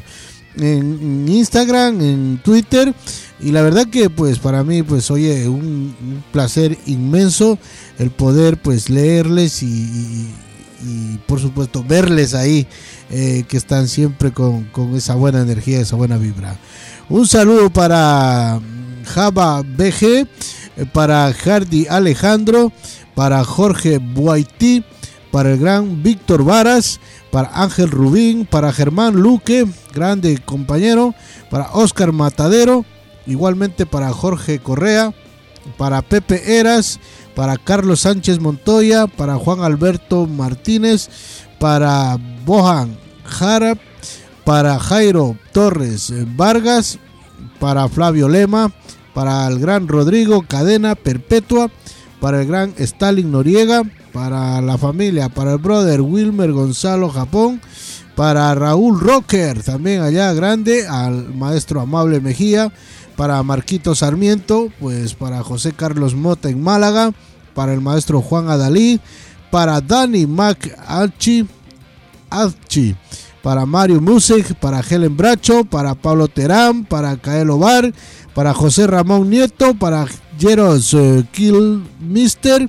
en Instagram, en Twitter, y la verdad que pues para mí pues oye un, un placer inmenso el poder pues leerles y, y, y por supuesto verles ahí, eh, que están siempre con, con esa buena energía, esa buena vibra. Un saludo para Java B G, para Hardy Alejandro, para Jorge Buaití, para el gran Víctor Varas, para Ángel Rubín, para Germán Luque, grande compañero, para Oscar Matadero, igualmente para Jorge Correa, para Pepe Eras, para Carlos Sánchez Montoya, para Juan Alberto Martínez, para Bohan Jara, para Jairo Torres Vargas, para Flavio Lema, para el gran Rodrigo Cadena Perpetua, para el gran Stalin Noriega, para la familia, para el brother Wilmer Gonzalo Japón, para Raúl Rocker, también allá grande, al maestro Amable Mejía, para Marquito Sarmiento, pues para José Carlos Mota en Málaga, para el maestro Juan Adalí, para Dani Mac Alchi, Alchi, para Mario Music, para Helen Bracho, para Pablo Terán, para Caelo Bar, para José Ramón Nieto, para Jeros uh, Kill Mister,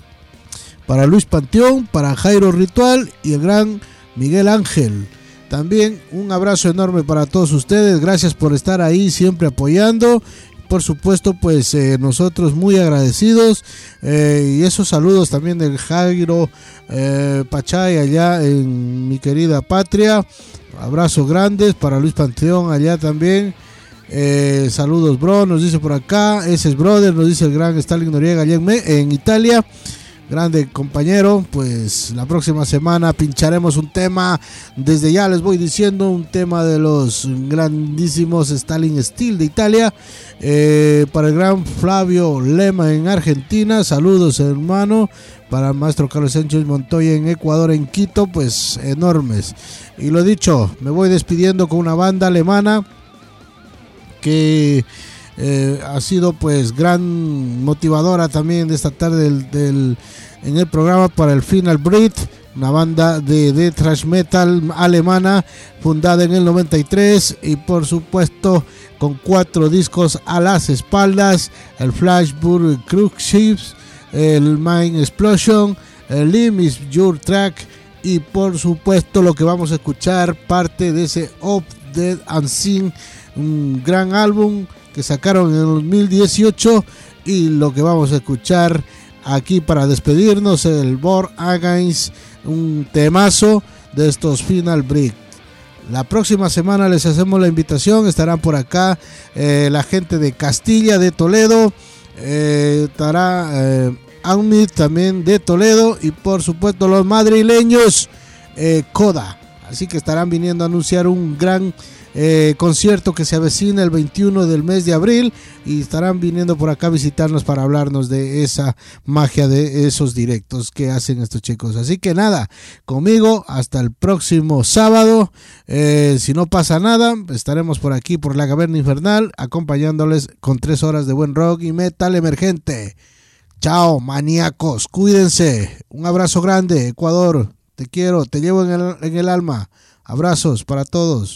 para Luis Panteón, para Jairo Ritual y el gran Miguel Ángel. También un abrazo enorme para todos ustedes, gracias por estar ahí siempre apoyando. Por supuesto, pues eh, nosotros muy agradecidos, eh, y esos saludos también del Jairo eh, Pachay allá en mi querida patria. Abrazos grandes para Luis Panteón allá también. Eh, saludos, bro, nos dice por acá. Ese es brother, nos dice el gran Stalin Noriega allá en, en Italia. Grande compañero, pues la próxima semana pincharemos un tema, desde ya les voy diciendo, un tema de los grandísimos Stalin Steel de Italia, eh, para el gran Flavio Lema en Argentina, saludos hermano, para el maestro Carlos Sánchez Montoya en Ecuador, en Quito, pues enormes. Y lo dicho, me voy despidiendo con una banda alemana que Eh, ha sido pues gran motivadora también de esta tarde del, del, en el programa para el Final Breed, una banda de, de thrash metal alemana fundada en el noventa y tres y por supuesto con cuatro discos a las espaldas: el Flashburg Crucibles, el Mind Explosion, el Limb is Your Track y por supuesto lo que vamos a escuchar, parte de ese Of Dead and Sin, un gran álbum que sacaron en el dos mil dieciocho, y lo que vamos a escuchar aquí para despedirnos, el Born Against, un temazo de estos Final Break. La próxima semana les hacemos la invitación, estarán por acá eh, la gente de Castilla, de Toledo, eh, estará eh, Aumid también de Toledo, y por supuesto los madrileños eh, Coda, así que estarán viniendo a anunciar un gran Eh, concierto que se avecina el veintiuno del mes de abril, y estarán viniendo por acá a visitarnos para hablarnos de esa magia de esos directos que hacen estos chicos. Así que nada, conmigo hasta el próximo sábado, eh, si no pasa nada estaremos por aquí por la Caverna Infernal acompañándoles con tres horas de buen rock y metal emergente. Chao maníacos, cuídense, un abrazo grande. Ecuador, te quiero, te llevo en el, en el alma. Abrazos para todos.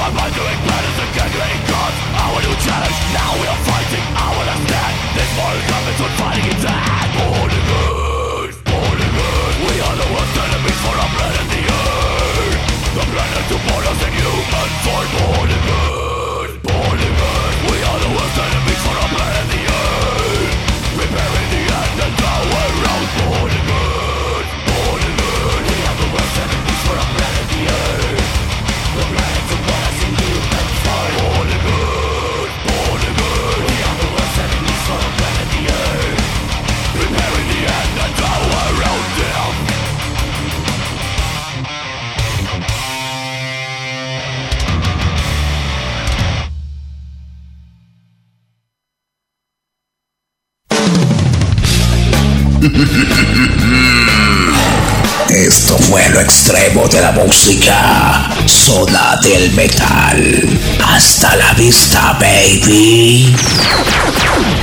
Esto fue lo extremo de la música. Zona del Metal. Hasta la vista, baby.